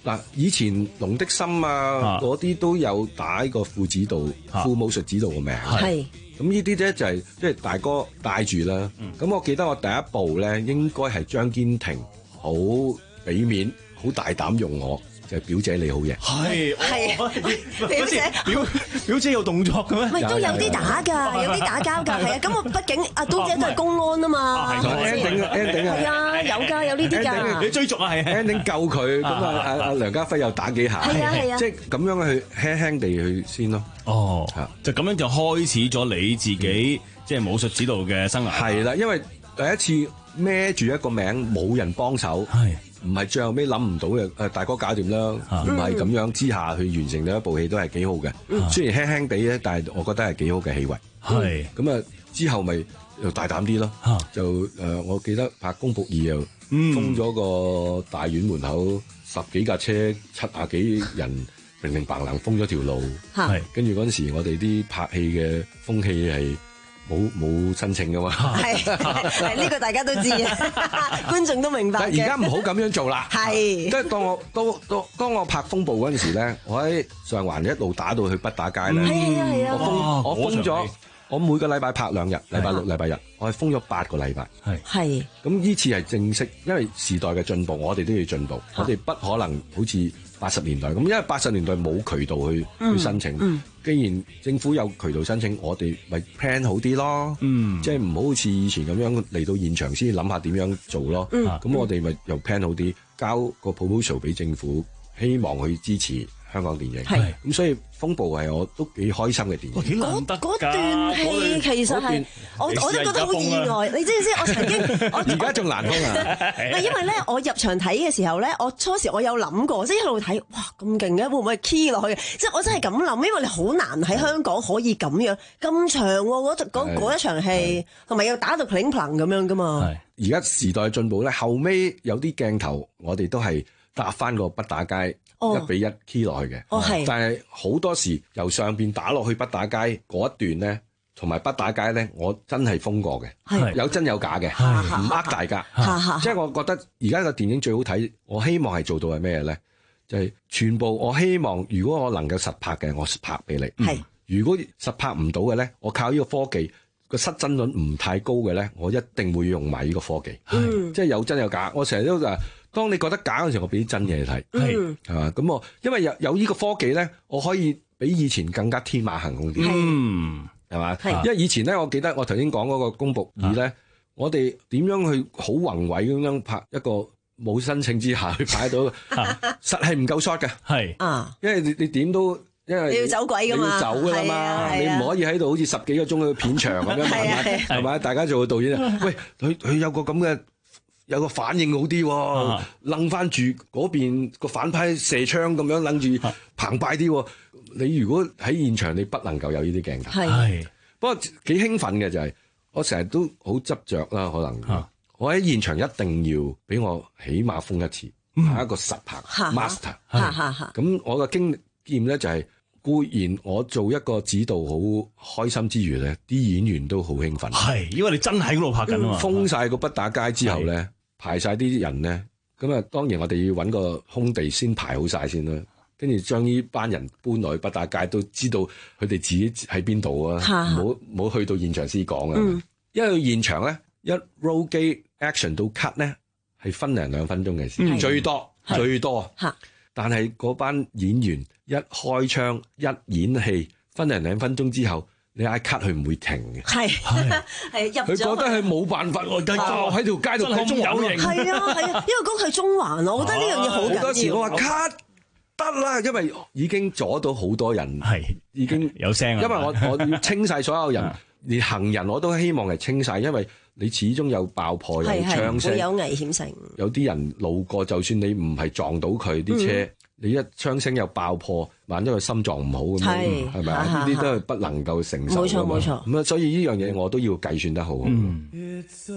嗱，以前龍的心啊，嗰啲都有打個副指導、副武術指導個名。 係。 咁呢啲咧就係即係大哥帶住啦。咁、嗯、我記得我第一部咧應該係張堅庭好俾面、好大膽用我。就係表姐你好嘢， 係係表姐表表姐有動作嘅咩？ 唔係都有啲打㗎，有啲打交㗎，係啊。咁我畢竟阿刀姐都係公安啊嘛 ，ending ending 係啊，有㗎有呢啲㗎。 你追逐啊係 ending 救佢，咁啊阿阿梁家輝又打幾下， 係啊係啊， 即係咁樣去輕輕地去先咯。 哦，就咁樣就開始咗你自己即係武術指導嘅生涯。 係啦，因為第一次孭住一個名冇人幫手。係。唔係最後尾諗唔到嘅，誒大哥搞掂啦，唔係咁樣之下去完成咗一部戲都係幾好嘅。嗯、雖然輕輕地咧，但係我覺得係幾好嘅戲位。係咁啊，之後咪又大膽啲咯。啊、就誒、呃，我記得拍《公僕二》又封咗個大院門口十幾架車，七啊幾人，明明白冷封咗條路。係跟住嗰陣時，我哋啲拍戲嘅風氣係。冇冇申請噶嘛？ 係係呢個大家都知嘅，觀眾都明白。 但係而家唔好咁樣做啦。係，即係當我當當當我拍風暴嗰陣時咧，我喺上環一路打到去畢打街咧。係啊係啊，我封我封咗，我每個禮拜拍兩日，禮拜六、禮拜日，我係封咗八個禮拜。係係。咁呢次係正式，因為時代嘅進步，我哋都要進步，我哋不可能好似八十年代咁，因為八十年代冇渠道去去申請。嗯。既然政府有渠道申請，我哋咪 plan 好啲咯，嗯，即係唔好好似以前咁樣嚟到現場先諗下點樣做咯，嗯，咁我哋咪又 plan 好啲，交個 proposal 俾政府，希望去支持香港電影，係，咁所以風暴係我都幾開心嘅電影。 嗰嗰段戲其實係我我都覺得好意外，你知唔知？我曾經我而家仲難通啊！ 嗱，因為咧，我入場睇嘅時候咧，我初時我有諗過，即係一路睇，哇咁勁嘅，會唔會 key 落去？即係我真係咁諗，因為你好難喺香港可以咁樣咁長喎，嗰嗰嗰一場戲，同埋又打到 pling pling 咁樣噶嘛。 而家時代進步咧，後尾有啲鏡頭我哋都係搭翻個畢打街。一比一 key 落去嘅，哦、但係好多時由上邊打落去畢打街嗰一段咧，同埋畢打街咧，我真係封過嘅，有真有假嘅，唔呃大家。即係我覺得而家個電影最好睇，我希望係做到係咩咧？就係、是、全部我希望，如果我能夠實拍嘅，我拍俾你；是如果實拍唔到嘅咧，我靠呢個科技個失真率唔太高嘅咧，我一定會用埋呢個科技。是即係有真有假，我成日都話。當你覺得假嘅時候，我俾啲真嘢你睇，係係嘛？咁我因為有有呢個科技咧，我可以比以前更加天馬行空啲，嗯，係嘛？係，因為以前咧，我記得我頭先講嗰個公僕二咧，我哋點樣去好宏偉咁樣拍一個冇申請之下去拍到，實係唔夠 shot 嘅，係啊，因為你你點都因為你要走鬼噶嘛， 你要走噶啦嘛，你唔可以喺度好似十幾個鐘去片場咁樣，係咪？大家做個導演啊，喂，佢佢有個咁嘅。有個反應好啲喎，掕翻住嗰邊個反派射槍咁樣掕住澎湃啲。你如果喺現場，你不能夠有呢啲鏡頭。係，不過幾興奮嘅就係、是，我成日都好執着啦。可能、啊、我喺現場一定要俾我起碼封一次，係、嗯、一個實拍 master。咁我嘅經驗咧就係、是，固然我做一個指導好開心之餘咧，啲演員都好興奮。 係，因為你真喺嗰度拍緊啊嘛。 封晒個畢打街之後咧。排晒啲人咧，咁啊當然我哋要揾個空地先排好晒先啦，跟住將呢班人搬落去畢打街，都知道佢哋自己喺邊度啊，唔好唔好去到現場先講啊。嗯、因為現場咧一 roll 機 action 到 cut 咧係分零兩分鐘嘅事，嗯、最多最多。但係嗰班演員一開槍一演戲分零兩分鐘之後。你嗌 cut 佢唔會停嘅，係係入咗。佢覺得佢冇辦法，我繼續喺條街度咁有型。係啊係啊，因為嗰個係中環，我覺得呢樣嘢好緊要。好多時我話 cut 得啦，因為已經阻到好多人，係已經有聲啦。 因為我我要清晒所有人，連行人我都希望係清晒，因為你始終有爆破有槍聲， 會有危險性。 有啲人路過，就算你唔係撞到佢啲車。你一槍聲又爆破，萬一佢心臟唔好咁樣，係咪啊？呢啲都係不能夠承受㗎嘛。冇錯冇錯。咁啊，所以呢樣嘢我都要計算得好。嗯。It's a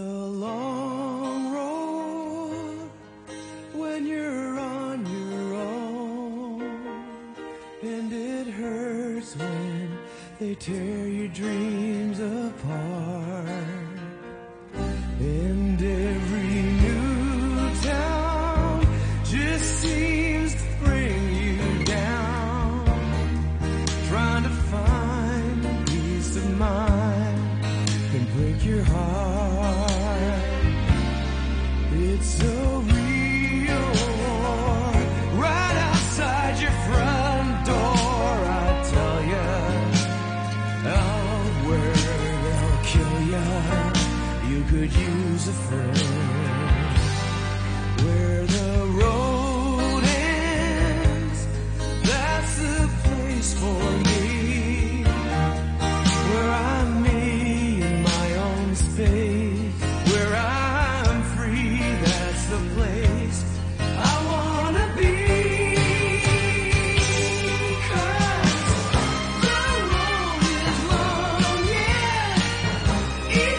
long road when you're on your own, and it hurts when they tear your dreams apart, and every new town just seems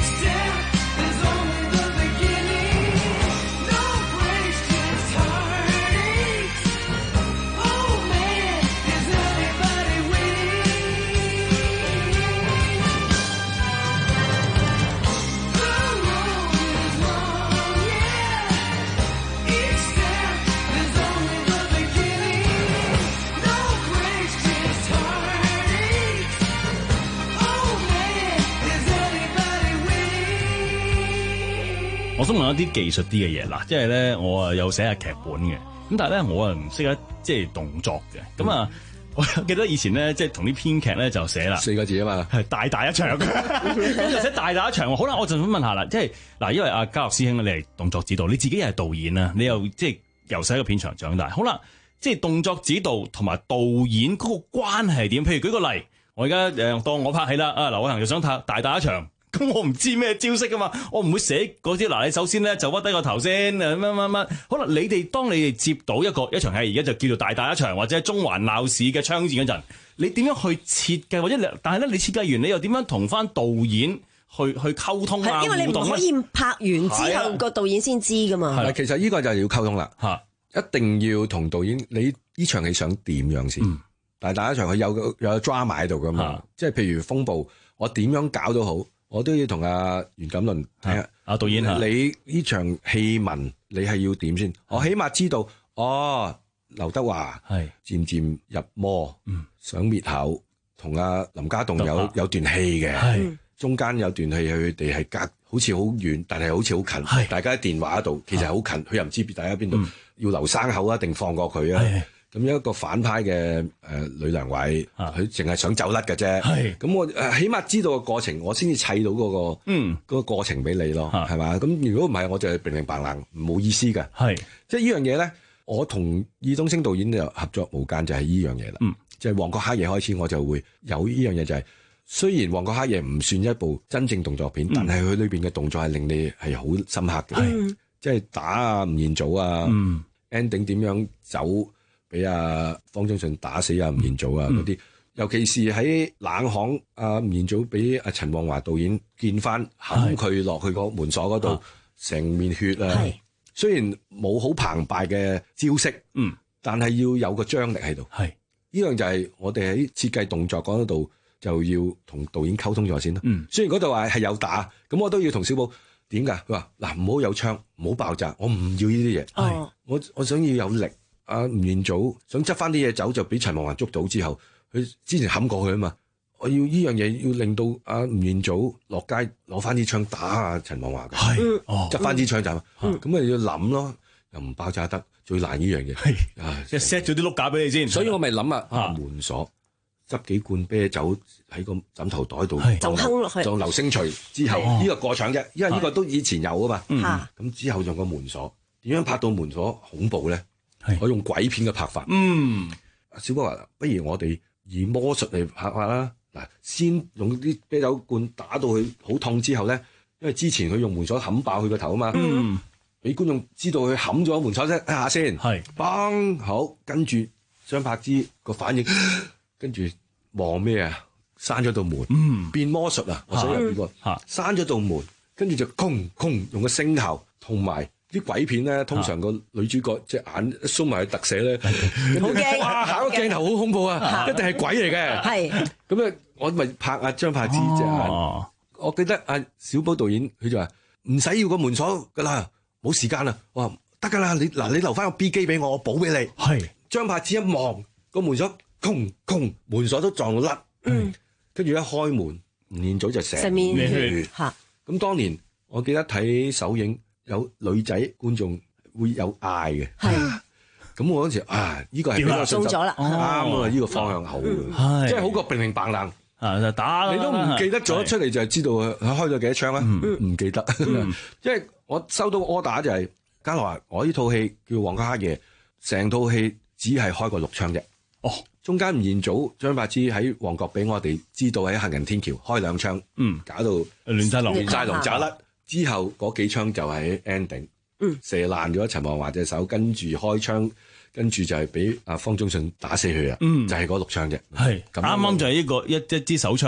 我想問一啲技術啲嘅嘢啦，即係咧我啊有寫下劇本嘅，咁但係咧我啊唔識得即係動作嘅，咁啊、嗯、我記得以前咧即係同啲編劇咧就寫啦四個字啊嘛，係大大一場，咁就寫大大一場。好啦，我就想問下啦，即係嗱，因為阿嘉樂師兄你係動作指導，你自己又係導演啊，你又即係由細喺個片場長大，好啦，即係動作指導同埋導演嗰個關係點？譬如舉個例，我而家誒當我拍戲啦，啊劉偉恒就想拍大大一場。咁我唔知咩招式噶嘛，我唔會寫嗰啲。嗱，你首先咧就屈低個頭先，乜乜乜。可能你哋當你哋接到一個一場戲，而家就叫做大大一場，或者中環鬧市嘅槍戰嗰陣，你點樣去設計？或者你，但係咧你設計完，你又點樣同翻導演去去溝通啊？ 因為你唔可以拍完之後個導演先知噶嘛。 係，其實呢個就係要溝通啦。嚇，一定要同導演，你呢場戲想點樣先？嗯、大大一場佢有有 drama 喺度噶嘛？即係譬如風暴，我點樣搞都好。我都要同阿袁錦麟睇下，阿導演，你呢場戲文你係要點先？我起碼知道，哦，劉德華係漸漸入魔，嗯、想滅口，同阿林家棟有有段戲嘅，中間有段戲佢哋係隔好似好遠，但係好似好近，大家喺電話度，其實好近，佢又唔知大家邊度，嗯、要留生口啊，定放過佢啊？咁一個反派嘅誒呂良偉，佢淨係想走甩嘅啫。咁我誒起碼知道個過程，我先至砌到嗰、嗰個嗯嗰個過程俾你咯，係嘛？咁如果唔係，我就係平平白爛，冇意思嘅。係即係呢樣嘢咧，我同爾冬陞導演就合作無間就係呢樣嘢啦。嗯，即係《旺角黑夜》開始，我就會有呢樣嘢，就係雖然《旺角黑夜》唔算一部真正動作片，嗯、但係佢裏邊嘅動作係令你係好深刻嘅。嗯、即係打啊吳彥祖啊、嗯、ending 點樣走。俾阿方中信打死阿吳彥祖啊嗰啲，嗯、尤其是喺冷巷，阿吳彥祖俾阿陳旺華導演見翻，冚佢落去個門鎖嗰度，成面血啊！雖然冇好澎湃嘅招式，嗯，但係要有個張力喺度。係呢樣就係我哋喺設計動作嗰度就要同導演溝通咗先啦。嗯，雖然嗰度話係有打，咁我都要同小寶點㗎？佢話嗱，唔好有槍，唔好爆炸，我唔要呢啲嘢。係我我想要有力。阿吳彥祖想執翻啲嘢走，就俾陳旺華捉到之後，佢之前冚過去啊嘛。我要呢樣嘢，要令到阿吳彥祖落街攞翻支槍打阿陳旺華嘅，係哦，執翻支槍就咁啊，要諗咯，又唔爆炸得，最難呢樣嘢係，即係 set 咗啲碌架俾你先。所以我咪諗啊，啊門鎖執幾罐啤酒喺個枕頭袋度，就哼落去，就流星錘之後呢個過場啫，因為呢個都以前有啊嘛。咁之後用個門鎖，點樣拍到門鎖恐怖咧？我用鬼片嘅拍法。嗯，小波話：不如我哋以魔術嚟拍法啦。嗱，先用啲啤酒罐打到佢好痛之後咧，因為之前佢用門鎖冚爆佢個頭啊嘛。嗯，俾觀眾知道佢冚咗門鎖啫，一下先。係，砰好，跟住張柏芝個反應，跟住望咩啊？閂咗道門，嗯，變魔術啊！我想入呢個，閂咗道門，跟住就空空用個聲效同埋。啲鬼片咧，通常個女主角隻眼縮埋特寫咧，好驚！哇，下個鏡頭好恐怖啊，一定係鬼嚟嘅。係咁啊，我咪拍阿張柏芝隻眼。我記得阿小寶導演佢就話唔使要個門鎖噶啦，冇時間啦。我話得噶啦，你嗱你留翻個 B 機俾我，我補俾你。係張柏芝一望個門鎖，空空門鎖都撞到甩。嗯，跟住一開門，吳彥祖就成面血。嚇！咁當年我記得睇首映。有女仔觀眾會有嗌嘅，係咁我嗰時啊，呢個係比較順咗啦，啱啊，呢個方向好，即係好過平平白冷啊就打，你都唔記得咗出嚟就係知道佢開咗幾多槍啦，唔記得，因為我收到 order 就係嘉樂話我呢套戲叫《旺角黑夜》，成套戲只係開過六槍啫，哦，中間吳彥祖、張柏芝喺旺角俾我哋知道喺行人天橋開兩槍，嗯，搞到亂晒龍，亂晒龍炸甩。之後嗰幾槍就係 ending，嗯，射爛咗陳旺華隻手，跟住開槍，跟住就係俾阿方中信打死佢啊，嗯，就係嗰六槍啫，係啱啱就係呢個一一支手槍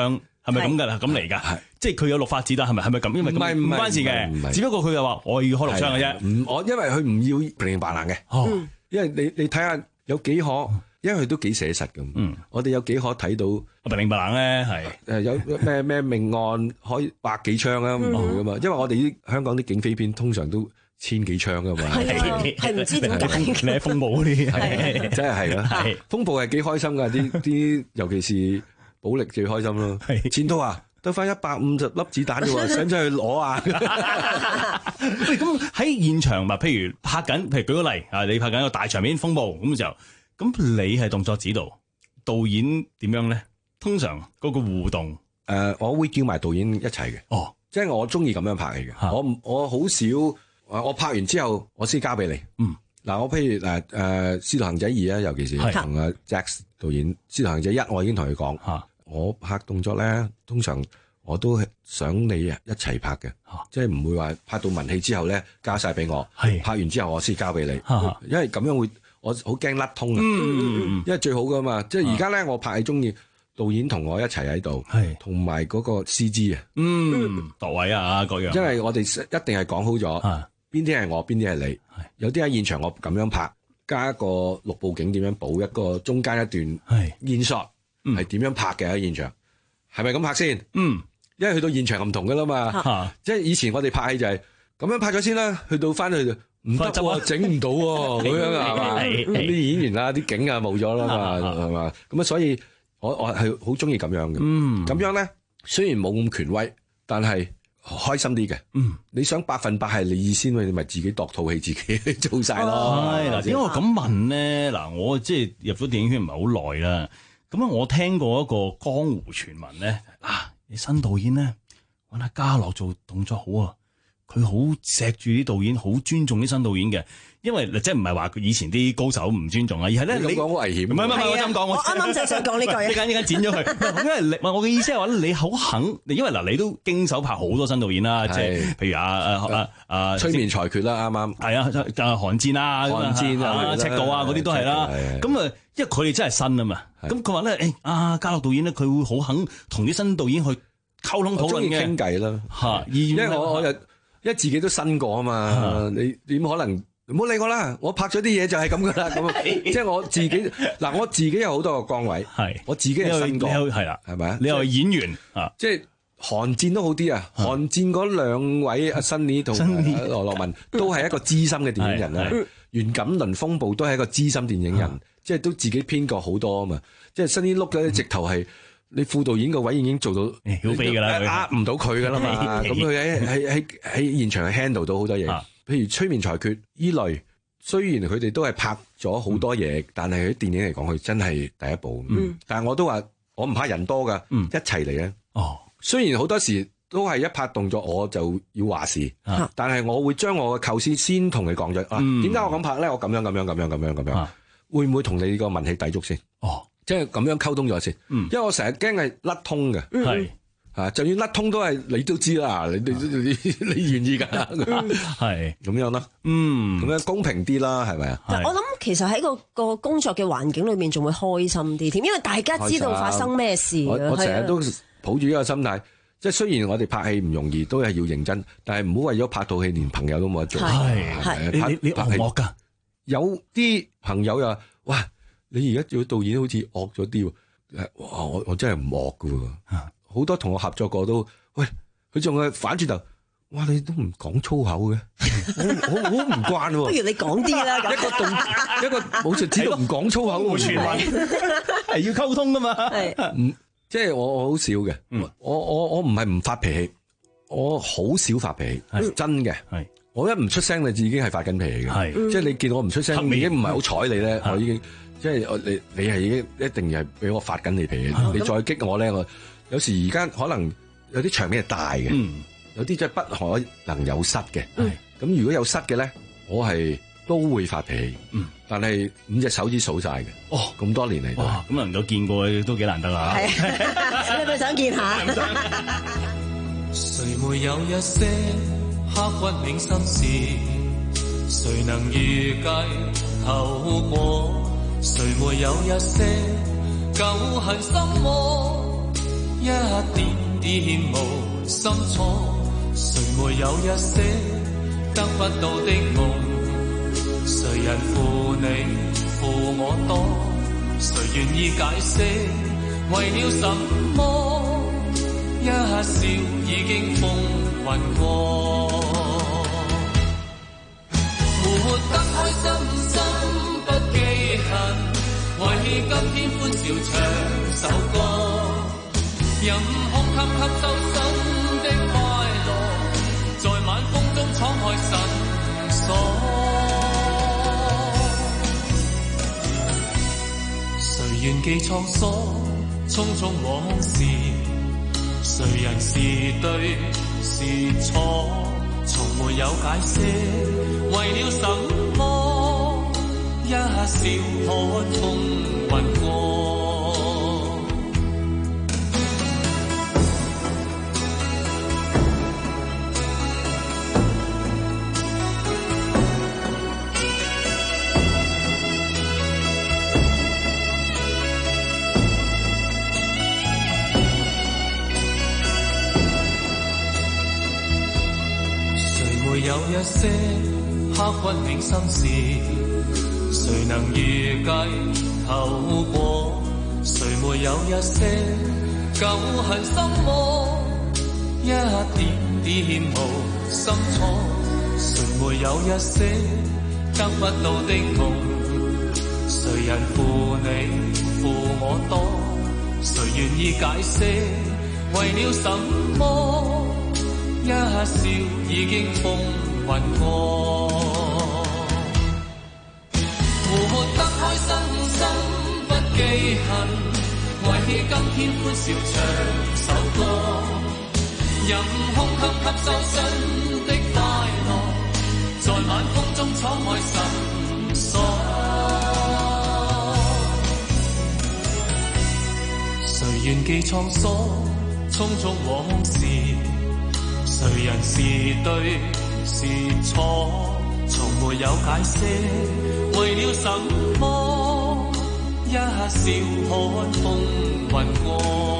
係咪咁㗎啦？咁嚟㗎，即係佢有六發子彈，係咪係咪咁？因為唔係唔關事嘅，只不過佢又話我要開六槍嘅啫。 唔，我因為佢唔要平平白爛嘅。哦，因為你你睇下有幾可，因為佢都幾寫實㗎。嗯，我哋有幾可睇到平平白爛咧，係誒有咩咩命案可以百幾槍啊？唔會㗎嘛，因為我哋啲香港啲警匪片通常都千幾槍㗎嘛。 係係唔知點解你喺風暴嗰啲係真係係啦。風暴係幾開心㗎，啲啲尤其是。保力最開心咯，錢都話得翻一百五十粒子彈啫喎，使唔使去攞啊？ 喂，咁喺現場咪，譬如拍緊，譬如舉個例啊，你拍緊一個大場面風暴咁嘅時候，咁你係動作指導，導演點樣咧？通常嗰個互動，誒、 呃，我會叫埋導演一齊嘅。哦，即係我中意咁樣拍戲嘅。我我好少，我拍完之後我先交俾你。嗯，嗱，我譬如誒誒《使徒行者二》啊，尤其是同阿 Jack 導演《使徒行者一》，我已經同佢講。嚇。我拍動作咧，通常我都想你一齊拍嘅，啊、即係唔會話拍到文戲之後咧交晒俾我，是拍完之後我先交俾你，啊、因為咁樣會我好驚甩通啊，嗯、因為最好噶嘛，即係而家咧我拍係中意導演同我一齊喺度，同埋嗰個 C G 啊， 嗯，度位啊各樣， 因為我哋一定係講好咗，邊啲係我，邊啲係你，有啲喺現場我咁樣拍，加一個綠布景點樣補一個中間一段煙索。係點樣拍嘅喺現場？係咪咁拍先？嗯，因為去到現場唔同噶啦嘛，啊、即係以前我哋拍戲就係咁樣拍咗先啦，去到翻去就唔得喎，整唔到喎，咁樣係嘛？咁啲演員啊、啲景啊冇咗啦嘛，係嘛？咁啊，所以我我係好中意咁樣嘅。嗯，咁樣咧雖然冇咁權威，但係開心啲嘅。嗯，你想百分百係你意思，你咪自己度套戲自己做晒咯。 係嗱，點解我咁問咧？嗱，我即係入咗電影圈唔係好耐啦。咁啊！我聽過一個江湖傳聞咧，啊！你新導演咧揾阿家樂做動作好啊，佢好錫住啲導演，好尊重啲新導演嘅。因為即係唔係話佢以前啲高手唔尊重啊，而係咧你講好危險。 唔係唔係，我咁講， 我啱啱就想講呢句。 呢間呢間剪咗佢。因為你我嘅意思係話你好肯，因為嗱你都經手拍好多新導演啦，即係譬如啊啊啊催眠裁決啦，啱啱係啊啊寒戰啊， 寒戰啊， 赤道啊嗰啲都係啦。咁啊，因為佢哋真係新啊嘛。咁佢話咧，誒啊家樂導演咧，佢會好肯同啲新導演去溝通討論嘅， 傾偈啦。嚇，因為我我又因為自己都新過啊嘛，你點可能？唔好理我啦，我拍咗啲嘢就係咁噶啦，咁即係我自己嗱，我自己有好多個崗位，係我自己係新過，係啦，係咪啊？ 你又係演員啊， 即係寒戰都好啲啊！寒戰嗰兩位阿新呢同羅樂文都係一個資深嘅電影人啦，袁錦麟風暴都係一個資深電影人，即係都自己編過好多啊嘛，即係新呢碌嘅直頭係你副導演個位已經做到好飛噶啦， 呃唔到佢噶啦嘛，咁佢喺喺喺喺現場 handle 到好多嘢。譬如催眠裁決依類，雖然佢哋都係拍咗好多嘢，嗯、但係喺電影嚟講，佢真係第一部。嗯，但係我都話我唔怕人多噶，嗯、一齊嚟咧。哦，雖然好多時都係一拍動作我就要話事，啊、但係我會將我嘅構思先同你講咗。啊，點解、嗯、我咁拍咧？我咁樣咁樣咁樣咁樣咁樣，啊、會唔會同你個文戲抵觸先？哦，即係咁樣溝通咗先。嗯，因為我成日驚係甩通嘅。係、嗯。啊！就算甩通都係你都知啦，你你你你願意㗎，係咁樣啦，嗯，咁樣公平啲啦，係咪啊？ 但我諗其實喺個個工作嘅環境裏面仲會開心啲添，因為大家知道發生咩事。 我我成日都抱住呢個心態，即係雖然我哋拍戲唔容易，都係要認真，但係唔好為咗拍套戲連朋友都冇得做。係係，你你惡唔惡㗎？有啲朋友又話：哇！你而家做導演好似惡咗啲喎。哇！我我真係唔惡㗎喎。好多同我合作過都，喂，佢仲係反轉頭，哇！你都唔講粗口嘅，我我好唔慣喎。 不如你講啲啦， 一個動一個武術指導唔講粗口嘅傳聞， 係要溝通噶嘛。 係，唔即係我我好少嘅，我我我唔係唔發脾氣，我好少發脾氣，係真嘅。係，我一唔出聲，你已經係發緊脾氣嘅。係，即係你見我唔出聲，已經唔係好睬你咧，我已經即係我你你係已經一定係俾我發緊你脾氣，你再激我咧我。有時而家可能有啲場面係大嘅，嗯、有啲真係不可能有失嘅。咁、嗯、如果有失嘅咧，我係都會發脾氣。嗯、但係五隻手指數晒嘅。哦，咁多年嚟， 哇，咁能夠見過都幾難得啊！ 係，你咪想見下？ 誰沒有一些刻骨銘心事？誰能預計後果？誰沒有一些舊恨心魔？ 一點點無心錯，誰沒有一些得不到的夢？誰人負你負我多？誰願意解釋為了什麼？一笑已經風雲過，活得開心心不記恨，為今天歡笑唱首歌，任空吸吸收新的快樂，在晚風中敞開神鎖。誰願記滄桑，匆匆往事，誰人是對是錯，從沒有解釋，為了什麼？一笑看風雲過。有一些刻骨銘心事，誰能預計後果？誰沒有一些舊恨心魔？一點點無心錯，誰沒有一些得不到的夢？誰人負你負我多？誰願意解釋為了什麼？一笑已經風雲過，活得開心心不記恨，為今天歡笑唱首歌，任空吸吸收新的快樂，在晚風中敞開心鎖。誰願記滄桑，匆匆往事，誰人是對是錯，從沒有解釋，為了什麼？一笑看風雲過，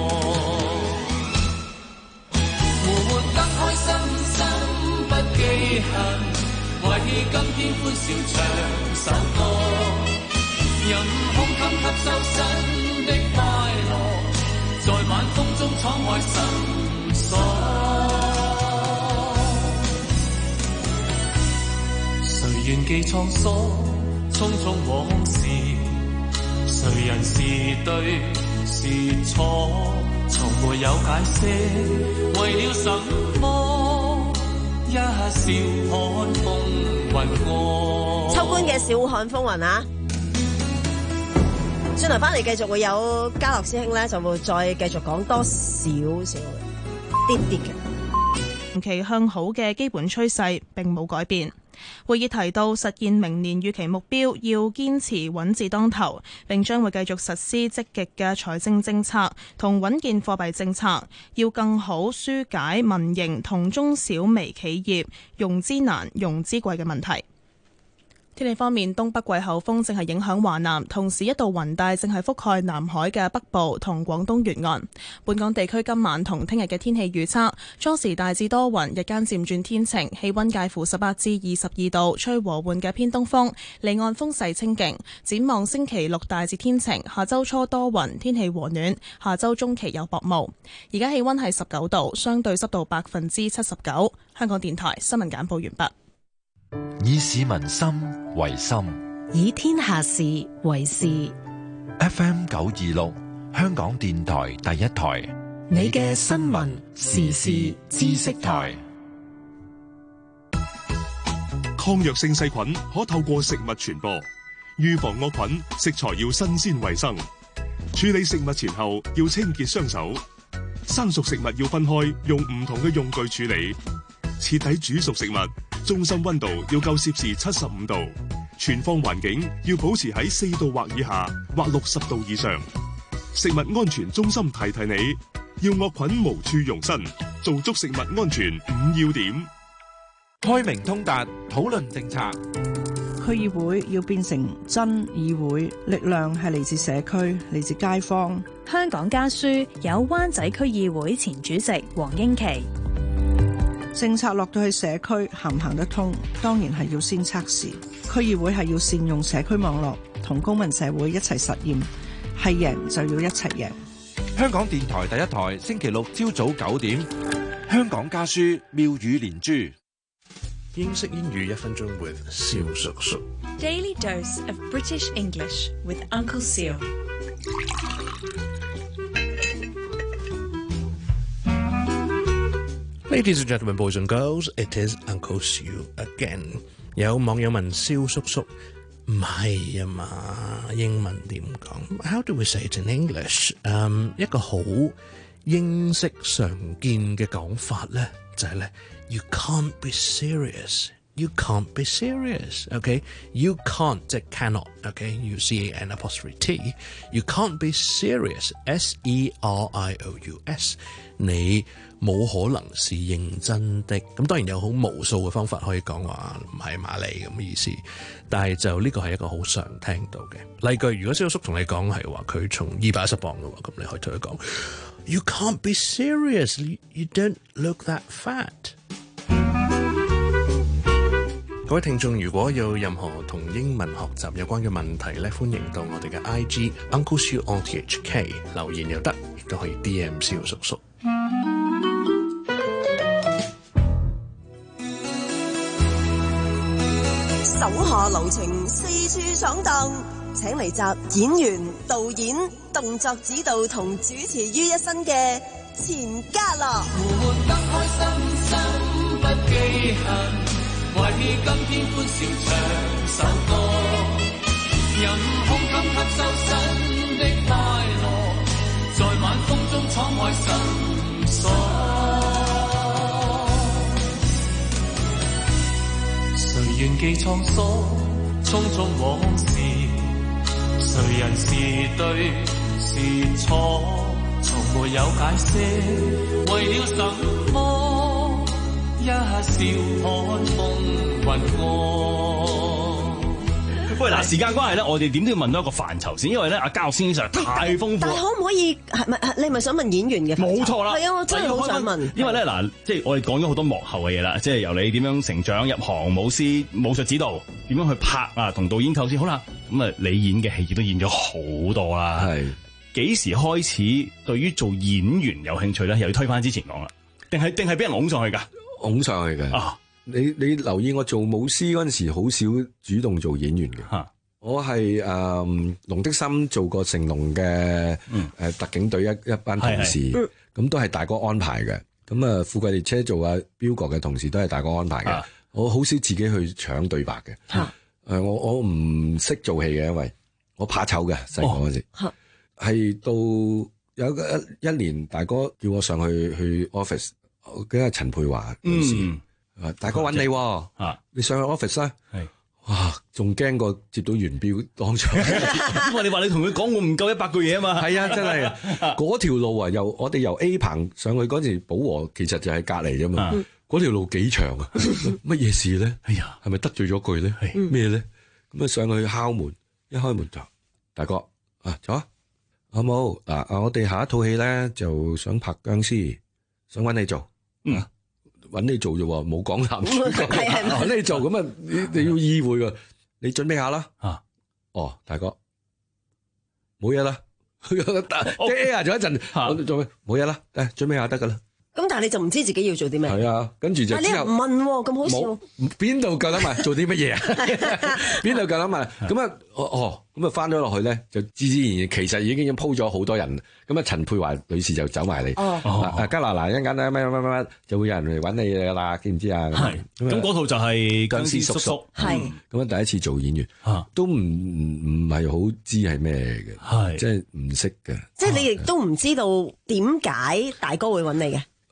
活得開心心不記恨，為今天歡笑唱首歌，任空吸吸收新的快樂，在晚風中敞開心鎖。誰願記滄桑，匆匆往事，誰人是對是錯，從沒有解釋，為了什麼？一笑看風雲過。 秋官嘅笑看風雲啊！轉頭翻嚟繼續會有嘉樂師兄咧，就會再繼續講多少少啲啲嘅長期向好嘅基本趨勢並冇改變。會議提到實現明年預期目標要堅持穩字當頭，並將會繼續實施積極嘅財政政策同穩健貨幣政策，要更好紓解民營同中小微企業融資難、融資貴嘅問題。天氣方面，東北季候風正係影響華南，同時一道雲帶正係覆蓋南海嘅北部同廣東沿岸。本港地區今晚同聽日嘅天氣預測，初時大致多雲，日間漸轉天晴，氣溫介乎十八至二十二度，吹和緩嘅偏東風，離岸風勢清勁。展望星期六大致天晴，下周初多雲，天氣和暖，下周中期有薄霧。而家氣溫係十九度，相對濕度百分之七十九。香港電台新聞簡報完畢。 以市民心為心， 以天下事為事。 F M 九二六，香港電台第一台， 你嘅新聞時事知識台。 抗藥性細菌可透過食物傳播，預防惡菌，食材要新鮮衛生。處理食物前後要清潔雙手，生熟食物要分開，用唔同嘅用具處理。徹底煮熟食物，中心溫度要夠攝氏七十五度，存放環境要保持喺四度或以下，或六十度以上。食物安全中心提提你，要惡菌無處容身，做足食物安全五要點。 開明通達，討論政策。 區議會要變成真議會，力量係嚟自社區，嚟自街坊。 香港家書有灣仔區議會前主席黃英琦。 政策落到去社區行唔行得通，當然係要先測試。區議會係要善用社區網絡，同公民社會一齊實驗，係贏就要一齊贏。 香港電台第一台，星期六朝早九點，香港家書妙語連珠。 英式英語一分鐘 with 蕭叔叔。 Daily dose of British English with Uncle Seal。 Ladies and gentlemen, boys and girls, it is Uncle Seal again。有網友問蕭叔叔，唔係啊嘛，英文點講 ？How do we say it in English？ 嗯、um, ，一個好英式常見嘅講法咧，就係、是、咧 ，You can't be serious. You can't be serious. OK, you can't 即係 cannot. OK, you C A N apostrophe T. You can't be serious. S E R I O U S. 你冇可能是認真的。咁當然有好無數嘅方法可以講話唔係馬利咁嘅意思，但係就呢個係一個好常聽到嘅。例句，如果蕭叔同你講係話佢重二百一十磅嘅話，咁你可以同佢講 You can't be serious. You don't look that fat. 各位聽眾，如果有任何同英文學習有關嘅問題咧，歡迎到我哋嘅 I G Uncle Siu on T H K 留言又得，亦都可以 D M 蕭叔叔。 手下留情，四處闖蕩，請嚟集演員、導演、動作指導同主持於一身嘅錢嘉樂。 活得開心，心不記恨。懷起今天歡笑唱首歌，任胸襟吸收新的快樂，在晚風中敞開心鎖。誰願記滄桑，匆匆往事，誰人是對是錯，從沒有解釋，為了什麼？一笑看風雲過。 喂，嗱，時間關係咧，我哋點都要問到一個範疇先，因為咧，阿嘉樂先生太豐富。 但係可唔可以係咪？你係咪想問演員嘅？ 冇錯啦， 係啊，我真係好想問。 因為咧，嗱，即係我哋講咗好多幕後嘅嘢啦，即係由你點樣成長入行，武師、武術指導，點樣去拍啊，同導演構思。好啦，咁啊，你演嘅戲亦都演咗好多啦。係幾時開始對於做演員有興趣咧？又要推翻之前講啦，定係定係俾人拱上去㗎？ 拱上去嘅啊！你你留意我做武師嗰陣時，好少主動做演員嘅。啊、我係誒龍的心做過成龍嘅誒、嗯呃、特警隊一一班同事，咁、嗯、都係大哥安排嘅。咁啊，富貴列車做阿彪哥嘅同事都係大哥安排嘅。啊、我好少自己去搶對白嘅。誒、啊呃，我我唔識做戲嘅，因為我怕醜嘅細個嗰時。係、哦、到有一個一一年，大哥叫我上去去 office。我記得係陳佩華女士，嗯、大哥揾你，啊、你上去 office 啦，哇，仲驚過接到元彪當場， 因為你話你同佢講我唔夠一百句嘢啊嘛， 係啊，真係嗰條路啊，由我哋由 A 棚上去嗰時，保和其實就係隔離啫嘛，嗰條、嗯、路幾長啊，乜嘢事咧？哎呀，係咪得罪咗句咧？咩咧？咁啊上去敲門，一開門就大哥啊，走啊，好冇嗱啊！我哋下一套戲咧就想拍僵屍，想揾你做。嗯，揾你做啫喎，冇講男主角，揾你做咁啊！你你要意會噶，你準備下啦。啊，哦，大哥，冇嘢啦。爹啊，做一陣，我哋做咩？冇嘢啦，誒，準備下得噶啦。 咁但係你就唔知自己要做啲咩？ 係啊，跟住就之後唔問喎，咁好笑。 邊度夠膽問做啲乜嘢啊？邊度夠膽問？咁啊，哦，咁啊翻咗落去咧，就自自然然，其實已經鋪咗好多人。咁啊，陳佩華女士就走埋嚟。哦，啊嘉樂嗱，一陣間咧，乜乜乜乜，就會有人嚟揾你噶啦，知唔知啊？ 係。咁嗰套就係僵屍叔叔。係。 咁啊，第一次做演員，都唔唔係好知係咩嘅，係，即係唔識嘅。 即係你亦都唔知道點解大哥會揾你嘅。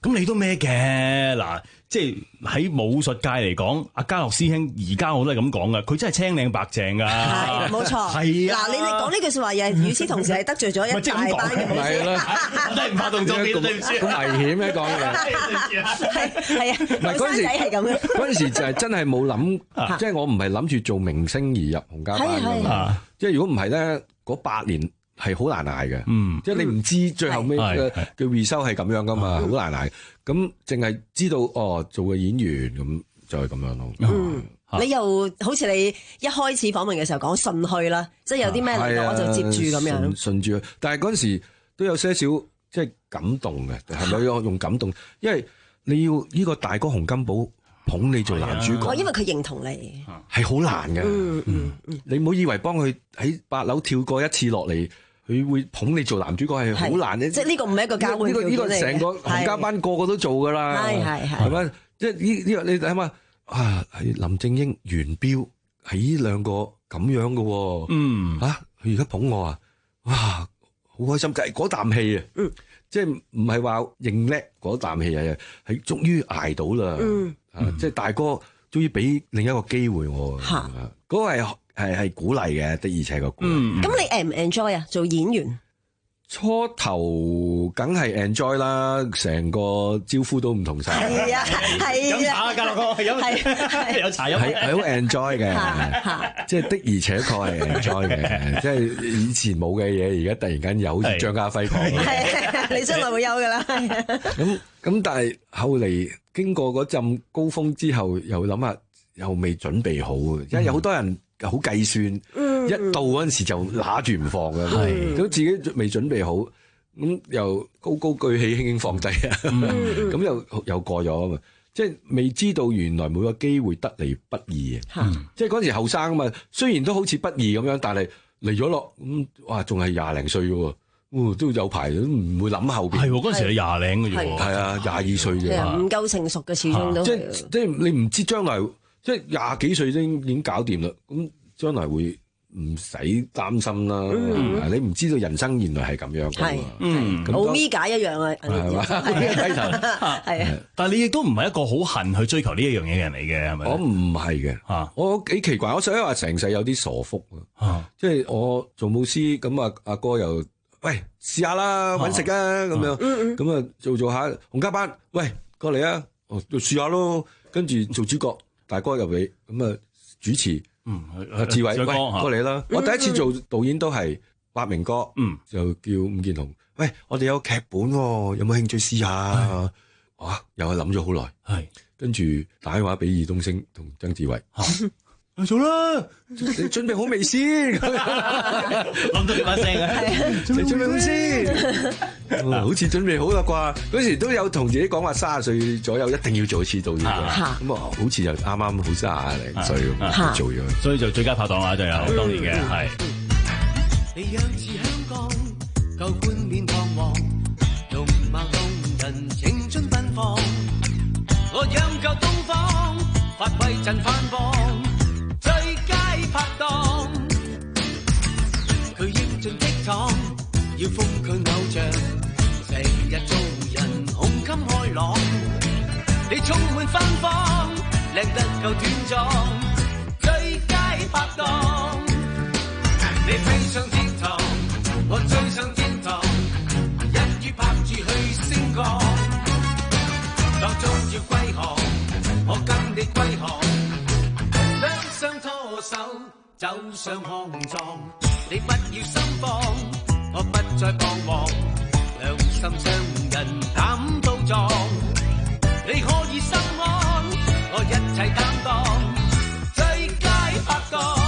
咁你都咩嘅嗱？即係喺武術界嚟講，阿家樂師兄而家我都係咁講噶，佢真係青靚白淨噶， 係冇錯。係啊，嗱，你你講呢句説話，又係與此同時係得罪咗一大班嘅武師。 我真係唔怕動作片，對唔住。 咁危險咩講嘢？ 係係啊， 唔係嗰陣時係咁嘅。 嗰陣時就係真係冇諗，即係我唔係諗住做明星而入洪家班㗎嘛。即係如果唔係咧，嗰八年係好難捱嘅。嗯，即係你唔知最後尾嘅嘅回收係咁樣㗎嘛，好難捱。咁淨係知道哦，做個演員咁就係咁樣咯。 嗯，你又好似你一開始訪問嘅時候講順去啦，即係有啲咩嚟到我就接住咁樣。 順住，但係嗰陣時都有些少即係感動嘅，係咪要用感動？因為你要呢個大哥洪金寶捧你做男主角， 哦，因為佢認同你係好難嘅。 嗯嗯嗯， 你唔好以為幫佢喺八樓跳過一次落嚟，佢會捧你做男主角係好難嘅， 即係呢個唔係一個交換條件嚟嘅。呢個呢個成個洪家班個個都做噶啦，係係係，係咪？即係呢呢個你睇下啊，係林正英、元彪係呢兩個咁樣嘅，嗯嚇，佢而家捧我啊，哇，好開心！就係嗰啖氣啊，嗯，即係唔係話認叻嗰啖氣啊，係終於捱到啦，嗯，即係大哥終於俾另一個機會我，嚇，嗰個係。係係鼓勵嘅，的而且確鼓勵。嗯，咁你 en 唔 enjoy 啊？做演員初頭梗係 enjoy 啦，成個招呼都唔同晒。 係啊，係啊。 飲茶啊，家樂哥，飲有茶飲。 係係好 enjoy 嘅，即係的而且確係 enjoy 嘅，即係以前冇嘅嘢，而家突然間有，好似張家輝講。 係，你將來會有㗎啦。 咁咁，但係後嚟經過嗰陣高峰之後，又諗下又未準備好，因為有好多人。好計算，嗯、一到嗰陣時就揦住唔放嘅，咁是自己未準備好，咁又高高舉起，輕輕放低啊，咁、嗯、又又過咗啊嘛，即係未知道原來每個機會得嚟不易嘅，嗯、即係嗰陣時後生啊嘛，雖然都好似不易咁樣，但係嚟咗落咁，哇，仲係廿零歲嘅喎。哦，都有排都唔會諗後邊。係喎，嗰陣時你廿零嘅啫喎。係啊，廿二歲啫。 唔夠成熟嘅始終都。 即係即係你唔知將來。即係廿幾歲已經已經搞掂啦，咁將來會唔使擔心啦。嗯、你唔知道人生原來係咁樣嘅。係， 嗯，奧米加一樣啊，係嘛？係啊， 但係你亦都唔係一個好恨去追求呢一樣嘢嘅人嚟嘅，係咪？ 我唔係嘅，啊、我幾奇怪，我想話成世有啲傻福啊，即係我做武師，咁啊阿哥又喂試下啦，搵食啊咁樣，咁啊做做下洪家班，喂過嚟啊，哦就試下咯，跟住做主角。大哥入嚟咁啊，主持，嗯，志偉，喂，過嚟啦！我第一次做導演都係發明哥，嗯，就叫伍健雄，喂，我哋有劇本喎，有冇興趣試下？啊，又係諗咗好耐，係，跟住打電話俾爾冬升同曾志偉，去做啦！你準備好未先？ 諗到呢把聲啊！ 你準備好先？好似準備好啦啩？嗰時都有同自己講話，三十歲左右一定要做一次導演嘅。咁啊，好似就啱啱好三十零歲咁做咗， 所以就最佳拍檔啦，就有當年嘅係。 你樣似香港舊冠冕堂皇，容貌動人，青春奔放。我養舊東方，發揮陣翻波。最佳拍檔，佢英俊激闖，要封佢偶像，成日做人胸襟開朗。你充滿芬芳，靚得夠端莊，最佳拍檔。你飛上天堂，我追上天堂，一於拍住去升降。當中要歸航，我跟你歸航。雙拖手走上康莊，你不要心慌，我不再彷徨，良心商人膽都壯，你可以心安，我一切擔當，最佳拍檔。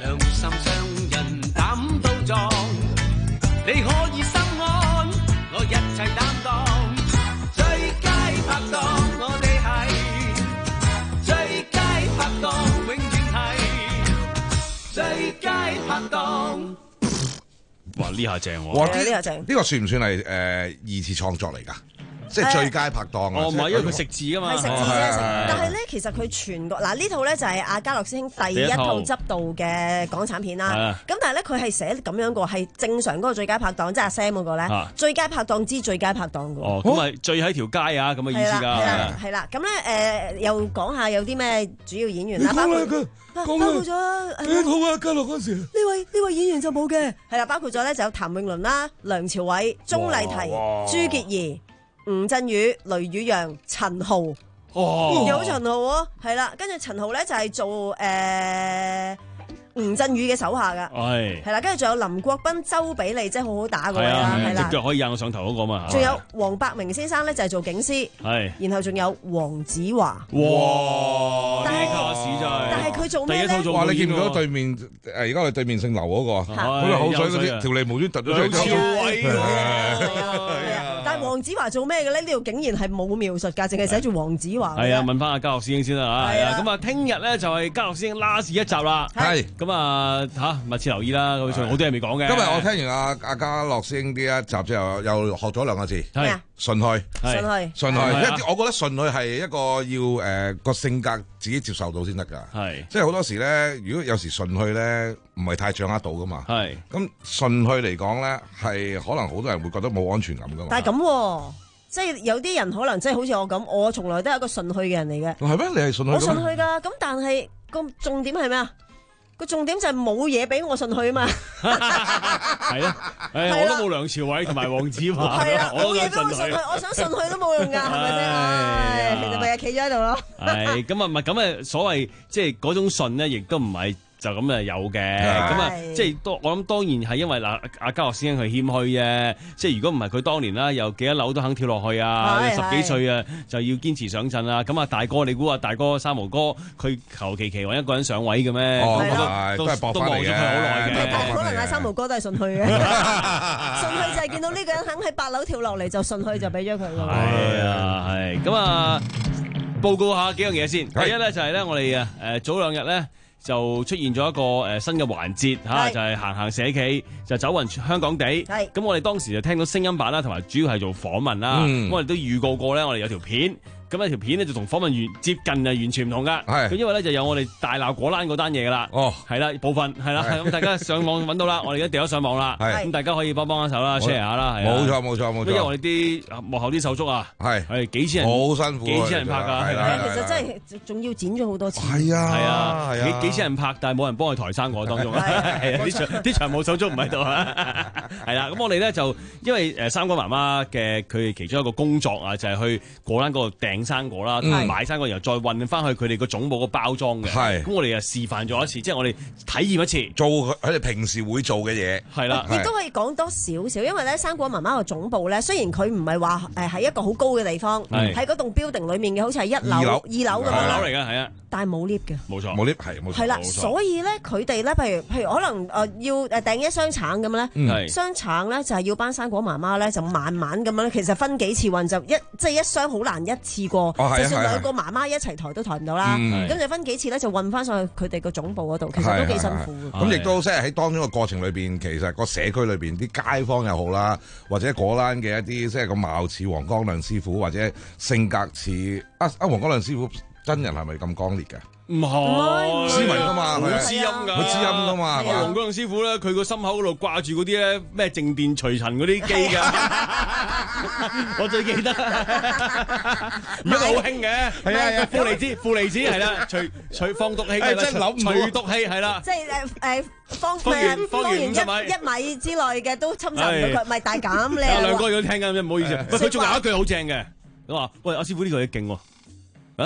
良心上人膽都壯，你可以心安，我一切擔當。最佳拍檔，我哋係最佳拍檔，永遠係最佳拍檔。 哇！呢下正喎， 哇！ 呢下正， 呢個算唔算係誒二次創作嚟㗎？即係最佳拍檔啊！ 哦，唔係，因為佢食字㗎嘛， 係食字啫。但係咧，其實佢全個嗱呢套咧就係阿家樂師兄第一套執導嘅港產片啦。咁但係咧，佢係寫咁樣個係正常嗰個最佳拍檔，即係阿 Sam 嗰個咧，最佳拍檔之最佳拍檔㗎。 哦，咁咪醉喺條街啊，咁嘅意思㗎。 係啦，係啦。咁咧誒，又講下有啲咩主要演員啦，包括包括咗誒， 好啊，家樂嗰時呢位呢位演員就冇嘅，係啦，包括咗咧就有譚詠麟啦、梁朝偉、鐘麗緹、朱潔儀、吳鎮宇、雷宇揚、陳豪， 哦， 有陳豪喎，係啦，跟住陳豪咧就係做誒吳鎮宇嘅手下噶， 係係啦，跟住仲有林國斌、周比利，即係好好打嗰位啦，係啦， 隻腳可以印我上頭嗰個嘛， 仲有黃百鳴先生咧就係做警司， 係， 然後仲有黃子華， 哇， 但係卡士真係， 但係佢做咩咧？ 哇！你見唔見到對面誒而家我哋對面姓劉嗰個，佢口水嗰啲條脷無端突咗出嚟， 梁朝偉係啊，但係黃子華做咩嘅咧？呢度竟然係冇描述㗎，淨係寫住黃子華。 係啊，問翻阿家樂師兄先啦嚇，係啊，咁啊，聽日咧就係家樂師兄 last 一集啦， 係， 咁啊嚇，密切留意啦，咁仲有好多嘢未講嘅。 今日我聽完阿阿家樂師兄呢一集之後，又學咗兩個字， 係順去， 順去， 順去，因為我覺得順去係一個要誒個性格自己接受到先得㗎， 係， 即係好多時咧，如果有時順去咧，唔係太掌握到㗎嘛， 係， 咁順去嚟講咧，係可能好多人會覺得冇安全感㗎嘛。 但係咁，即係有啲人可能即係好似我咁，我從來都係一個順去嘅人嚟嘅。 係咩？你係順去？ 我順去㗎，咁但係個重點係咩啊？個重點就係冇嘢俾我順去啊嘛。 係咯，誒我都冇梁朝偉同埋黃子華， 係啦，冇嘢俾我順去，我想順去都冇用㗎，係咪先？唉，其實咪係企咗喺度咯。 係咁啊，唔係咁啊，所謂即係嗰種順咧，亦都唔係。就咁啊有嘅，咁啊即係當我諗當然係因為嗱阿家樂師兄佢謙虛啫，即係如果唔係佢當年啦，又幾多樓都肯跳落去啊，十幾歲啊就要堅持上陣啊，咁啊大哥你估啊大哥三毛哥佢求其其揾一個人上位嘅咩？ 哦， 都都係搏翻嚟嘅， 好耐嘅。 可能阿三毛哥都係順去嘅，順去就係見到呢個人肯喺八樓跳落嚟就順去就俾咗佢㗎。 係啊，係咁啊，報告下幾樣嘢先。第一咧就係咧我哋啊誒早兩日咧。就出現咗一個誒新嘅環節嚇，就係行行社企，就走勻香港地。咁我哋當時就聽到聲音版啦，同埋主要係做訪問啦。咁我哋都預告過咧，我哋有條片。咁呢條片咧就同訪問完接近啊，完全唔同噶。咁因為咧就有我哋大鬧果欄嗰單嘢噶啦。哦，係啦，部分係啦。咁大家上網揾到啦，我哋而家掉咗上網啦。咁大家可以幫幫手啦 share 下啦。 冇錯冇錯冇錯。 因為我哋啲幕後啲手足啊，係係幾千人， 好辛苦， 幾千人拍㗎。係啦，其實真係仲要剪咗好多次。 係啊係啊係啊，幾幾千人拍，但係冇人幫佢抬生我當中。係啊，啲場啲場務手足唔喺度啊。係啦，咁我哋咧就因為誒三哥媽媽嘅佢其中一個工作啊，就係去果欄嗰度訂生果啦。買生果然後再運翻去佢哋個總部個包裝嘅，係咁我哋啊示範咗一次，即係我哋體驗一次做佢哋平時會做嘅嘢， 係啦， 亦都可以講多少少，因為咧生果媽媽個總部咧，雖然佢唔係話誒喺一個好高嘅地方，喺嗰棟 building 裏面嘅，好似係一樓、二樓咁樣， 二樓嚟㗎，係啊， 但係冇 lift 嘅， 冇錯， 冇 lift 係冇錯， 係啦，所以咧佢哋咧，譬如譬如可能誒要誒訂一箱橙咁咧，箱橙咧就係要班生果媽媽咧就慢慢咁樣咧，其實分幾次運就一即係一箱好難一次過，就算兩個媽媽一齊抬都抬唔到啦，咁就分幾次咧就運翻上去佢哋個總部嗰度，其實都幾辛苦嘅。 咁亦都即係喺當中個過程裏邊，其實個社區裏邊啲街坊又好啦，或者果欄嘅一啲即係個貌似黃光亮師傅，或者性格似啊啊黃光亮師傅真人係咪咁剛烈嘅？ 唔係斯文噶嘛， 好知音㗎， 好知音噶嘛。 黃光亮師傅咧，佢個心口嗰度掛住嗰啲咧咩靜電除塵嗰啲機㗎，我最記得。而家好興嘅，係啊，負離子，負離子係啦，除除放毒氣嘅啦，除毒氣係啦。 即係誒誒方方圓方圓一一米之內嘅都侵襲唔到佢，唔係大減你。 阿亮哥如果聽緊，唔好意思。喂，佢仲有一句好正嘅，佢話：喂，阿師傅呢句嘢勁喎，啊！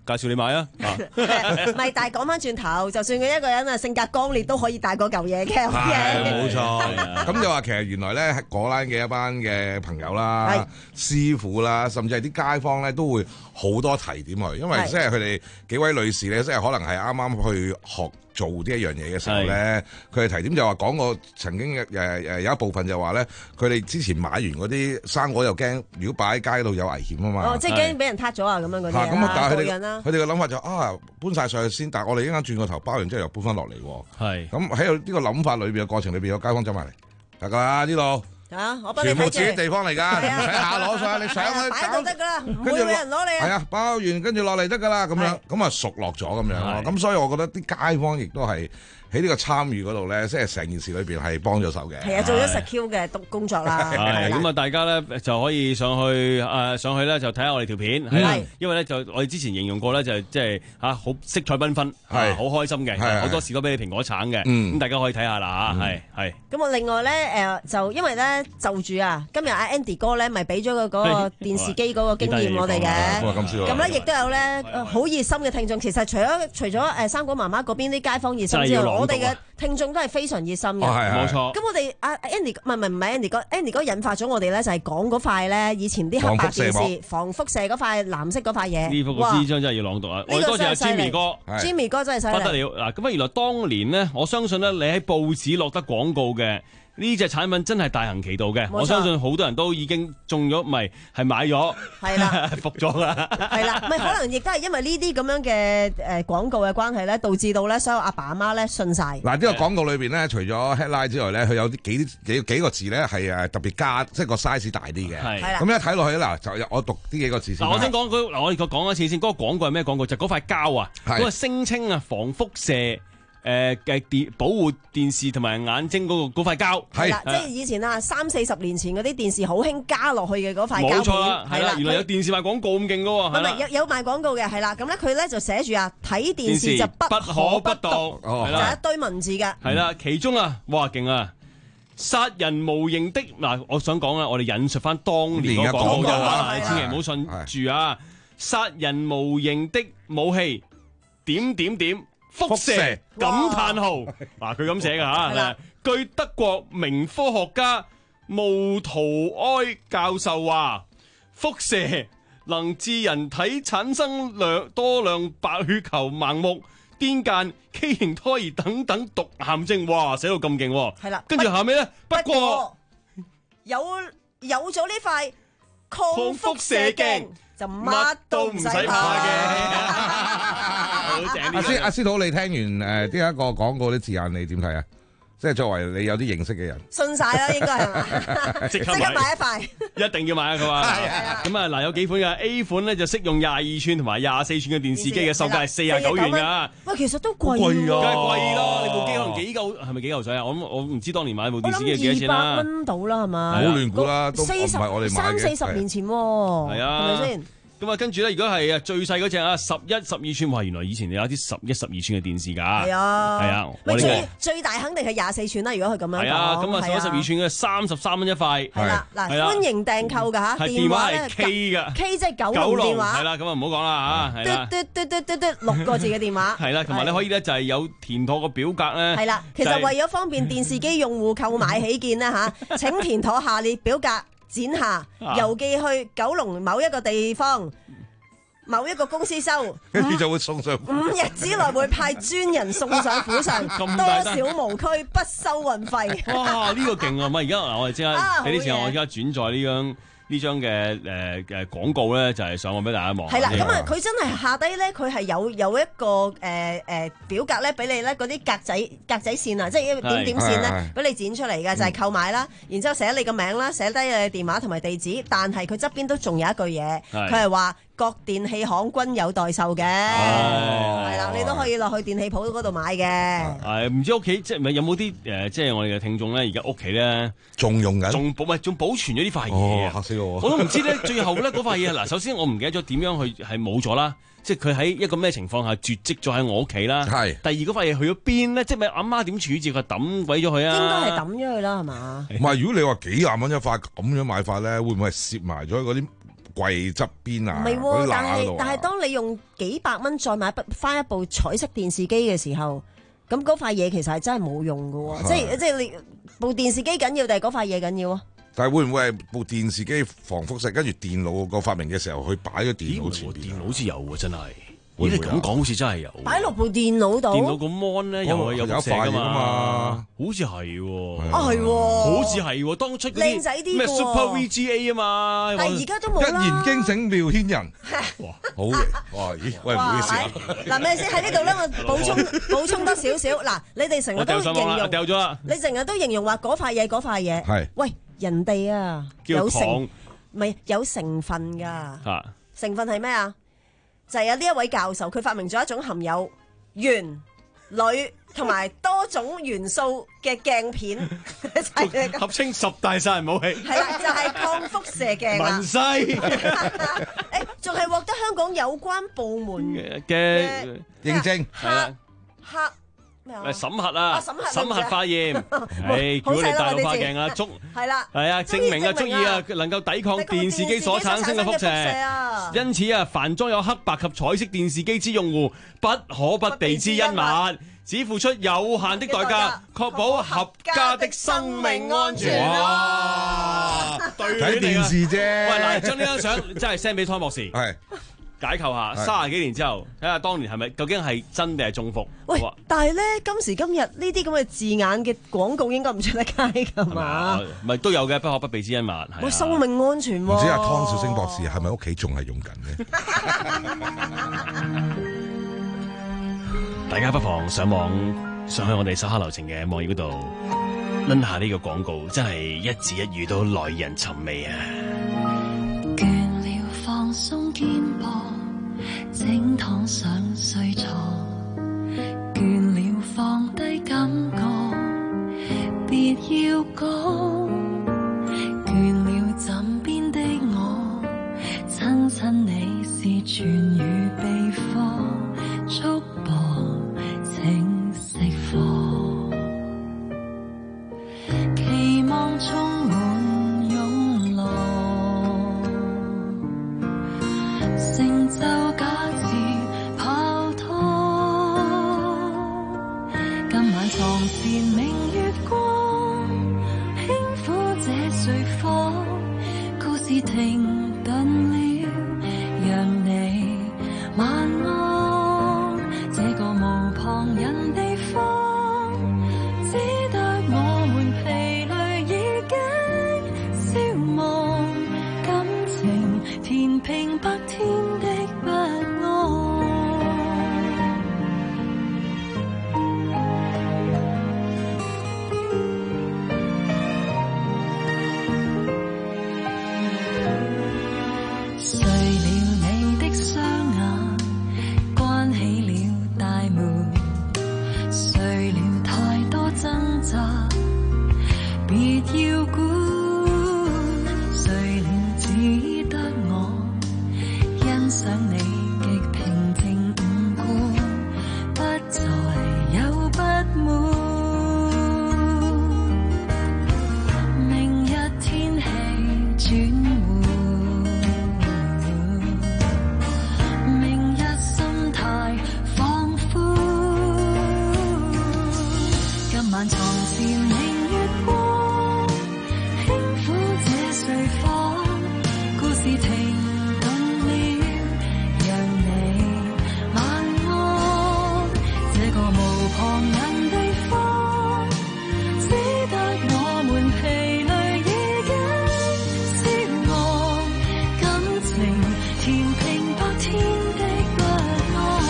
介紹你買啊。 唔係，但係講翻轉頭，就算佢一個人啊性格剛烈，都可以帶嗰嚿嘢嘅。 係冇錯。咁就話其實原來咧，果欄嘅一班嘅朋友啦、師傅啦，甚至係啲街坊咧，都會好多提點佢，因為即係佢哋幾位女士咧，即係可能係啱啱去學做呢一樣嘢嘅時候咧，佢哋提點就話講過曾經誒誒有一部分就話咧，佢哋之前買完嗰啲生果又驚，如果擺喺街度有危險啊嘛。 哦，即係驚俾人撻咗啊咁樣嗰啲咁啊，但係佢哋啦。 佢哋嘅諗法就啊，搬晒上去先，但係我哋一陣轉個頭包完之後又搬翻落嚟喎。係。咁喺呢個諗法裏邊嘅過程裏邊，有街坊走埋嚟，得㗎啦呢度。 啊！我幫你全部自己地方嚟㗎，唔使下攞上，你上去擺到得㗎啦，唔會有人攞你啊！ 係啊，包完跟住落嚟得㗎啦，咁樣咁啊熟落咗咁樣咯。咁所以我覺得啲街坊亦都係喺呢個參與嗰度咧，即係成件事裏邊係幫咗手嘅。 係啊，做咗 secure 嘅工作啦。 係咁啊，大家咧就可以上去誒上去咧就睇下我哋條片係啦，因為咧就我哋之前形容過咧就即係嚇好色彩繽紛，係好開心嘅，好多士多啤梨蘋果橙嘅，咁大家可以睇下啦嚇，係係。咁我另外咧誒就因為咧就住啊，今日阿 Andy 哥咧咪俾咗個嗰個電視機嗰個經驗我哋嘅，咁咧亦都有咧好熱心嘅聽眾。其實除咗除咗誒生果媽媽嗰邊啲街坊熱心之外，我哋嘅聽眾都係非常熱心嘅， 冇錯。 咁我哋阿 Andy 唔係唔係唔係 Andy 哥 Andy 哥引發咗我哋咧就係講嗰塊咧以前啲黑白電視防輻射嗰塊藍色嗰塊嘢。呢幅個詩章真係要朗讀啊！我哋多謝阿 Jimmy 哥 ，Jimmy 哥真係犀利， 不得了嗱！咁啊，原來當年呢，我相信咧你喺報紙落得廣告嘅。呢隻產品真係大行其道嘅，我相信好多人都已經中咗，唔係係買咗，係啦，服咗啦， 係啦，唔係可能亦都係因為呢啲咁樣嘅誒廣告嘅關係咧，導致到咧所有阿爸阿媽咧信晒。 嗱，呢個廣告裏邊咧，除咗 headline 之外咧，佢有啲幾幾幾個字咧係誒特別加，即係個 size 大啲嘅。係啦，咁一睇落去嗱，就我讀呢幾個字先。 嗱，我先講佢，嗱，我哋講一次先，嗰個廣告係咩廣告？就嗰塊膠啊，嗰個聲稱啊防輻射。誒嘅電保護電視同埋眼睛嗰個嗰塊膠係啦，即係以前啊三四十年前嗰啲電視好興加落去嘅嗰塊膠片， 冇錯啦，係啦，原來有電視賣廣告咁勁噶喎， 係咪有有賣廣告嘅？係啦，咁咧佢咧就寫住啊睇電視就不可不讀，就一堆文字嘅。 係啦，其中啊，哇勁啊！殺人無形的嗱，我想講啊，我哋引述翻當年嗰個廣告啊，你千祈唔好信住啊！殺人無形的武器點點點。輻射感嘆號，嗱佢咁寫㗎嚇。據德國名科學家穆圖埃教授話，輻射能致人體產生量多量白血球、盲目、癲癇、畸形胎兒等等毒癌症。哇，寫到咁勁喎！ 係啦， 跟住下尾咧，不過有有咗呢塊抗輻射鏡，就乜都唔使怕嘅。 阿司阿司徒，你聽完誒呢一個廣告啲字眼，你點睇啊？即係作為你有啲認識嘅人， 信晒啦，應該係嘛？即刻買一塊， 一定要買啊！佢話咁啊嗱，有幾款嘅 A 款咧就適用廿二寸同埋廿四寸嘅電視機嘅，售價係四十九元㗎。 喂，其實都貴， 貴啊，梗係貴啦！你部機可能幾嚿，係咪幾嚿水啊？我我唔知當年買部電視機幾多錢啦。 二百蚊到啦，係嘛？ 好亂估啦，都唔係我哋買嘅。 三四十年前喎，係啊， 係咪先？ 咁啊，跟住咧，如果係啊最細嗰隻啊，十一、十二寸，哇！原來以前有啲十一、十二寸嘅電視㗎。係啊， 係啊。 咪最最大肯定係廿四寸啦。如果佢咁樣講， 係啊，咁啊十一、十二寸嘅三十三蚊一塊。 係啦，嗱，歡迎訂購㗎嚇。 電話係 K 㗎 ，K 即係九龍電話。 係啦，咁啊唔好講啦嚇。係啦， 嘟嘟嘟嘟嘟嘟六個字嘅電話。 係啦，同埋你可以咧就係有填妥個表格咧。 係啦，其實為咗方便電視機用戶購買起見咧嚇，請填妥下列表格，剪下郵寄去九龍某一個地方。某一個公司收， 跟住就會送上。 五日之內會派專人送上府上，多少無區，不收運費。 哇！呢、這個勁啊！咪而家嗱，我哋即刻俾啲錢，我而家轉載呢張呢張嘅誒誒廣告咧，就係、是、上網俾大家望。 係啦，咁啊，佢真係下低咧，佢係有有一個誒誒、呃呃、表格咧，俾你咧嗰啲格仔格仔線啊，即係一個點點線咧，俾你剪出嚟嘅，就係、是、購買啦。然之後寫你個名啦，寫低你嘅電話同埋地址，但係佢側邊都仲有一句嘢，佢係話。各電器行均有代售嘅，係啦，你都可以落去電器鋪嗰度買嘅。 係唔知屋企即係有冇啲誒，即係我哋嘅聽眾咧，而家屋企咧仲用緊， 仲保唔係仲保存咗呢塊嘢啊？ 嚇死我！ 我都唔知咧，最後咧嗰塊嘢嗱，首先我唔記得咗點樣去係冇咗啦，即係佢喺一個咩情況下絕跡咗喺我屋企啦。係。第二嗰塊嘢去咗邊咧？即係咪阿媽點處置佢抌鬼咗佢啊？ 應該係抌咗佢啦，係嘛？ 唔係，如果你話幾廿蚊一塊咁樣買法咧，會唔會係攝埋咗嗰啲櫃側邊啊， 唔係喎，但係嗰啲罅嗰度啊但係當你用幾百蚊再買翻一部彩色電視機嘅時候，咁嗰塊嘢其實係真係冇用㗎喎，即係即係你部電視機緊要定係嗰塊嘢緊要啊？ 但係會唔會係部電視機防輻射，跟住電腦個發明嘅時候，佢擺咗電腦前邊？ 電腦好似有喎，真係。咦，你咁講好似真係有。 擺落部電腦度。 電腦個 mon 咧又係有輻射㗎嘛？好似係喎。 啊係喎。 好似係喎，當初嗰靚仔啲啲咩 Super V G A 啊嘛。 但係而家都冇啦。 一言驚醒妙天人。哇，好嘢！哇，咦，喂，唔好意思啊。 嗱，咩先喺呢度咧？我補充補充多少少。嗱，你哋成日都形容。 掉咗啦。 你成日都形容話嗰塊嘢嗰塊嘢。 係。 喂，人哋啊，有成唔係有成分㗎。 嚇。 成分係咩啊？就係有呢一位教授，佢發明咗一種含有鉛、鋁同埋多種元素嘅鏡片， 合稱十大殺人武器。 係啦，就係抗輻射鏡啦。 文西， 誒，仲係獲得香港有關部門嘅認證， 係啦， 黑。 誒審核啊，審核化驗，誒叫你大陸化鏡啊，足係啦， 係啊，證明啊，足以啊，能夠抵抗電視機所產生嘅輻射。因此啊，凡裝有黑白及彩色電視機之用戶，不可不備之恩物，只付出有限的代價，確保合家的生命安全。哇！ 睇電視啫。 喂，嗱，將呢張相真係 send 俾湯博士。 係。 解構下，三十幾年之後，睇下當年係咪究竟係真定係中伏？ 喂，但係咧今時今日呢啲咁嘅字眼嘅廣告應該唔出得街㗎嘛？ 唔係都有嘅，不可不備之恩物。 喂，生命安全喎！ 唔知阿湯兆星博士係咪屋企仲係用緊呢？ 大家不妨上網上去我哋手下留情嘅網頁嗰度，攆下呢個廣告，真係一字一語都耐人尋味啊！ 放鬆肩膊，整躺上睡床，倦了放低感覺，別要講，倦了枕邊的我，親親你是痊癒秘方，束縛請釋放，期望充滿成就假似泡湯，今晚床前明月光，輕撫這睡房，故事停頓了，讓你晚安。這個無旁人地方，只得我們疲累已經消亡，感情填平白天的不安。睡了你的雙眼，關起了大門，睡了太多掙扎，別要管，睡了只得我欣賞你極平靜五官，不再有不滿。明日天氣轉換，明日心態放寬，今晚床前明月光，輕撫這睡房，故事停頓了，讓你晚安。這個無旁人地方，只得我們疲累已經消亡，感情填平白天的不安。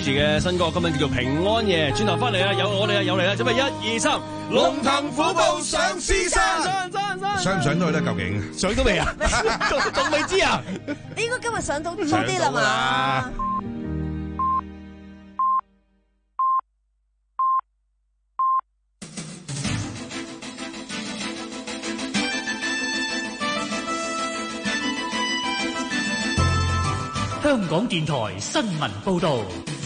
持嘅新歌，今日叫做《平安夜》。轉頭翻嚟啊，有我哋啊，有嚟啦，準備一二三，龍騰虎步上獅山， 上唔上到去咧？究竟上到未啊？仲仲未知啊？ 應該今日上到多啲啦嘛。 香港電台新聞報道。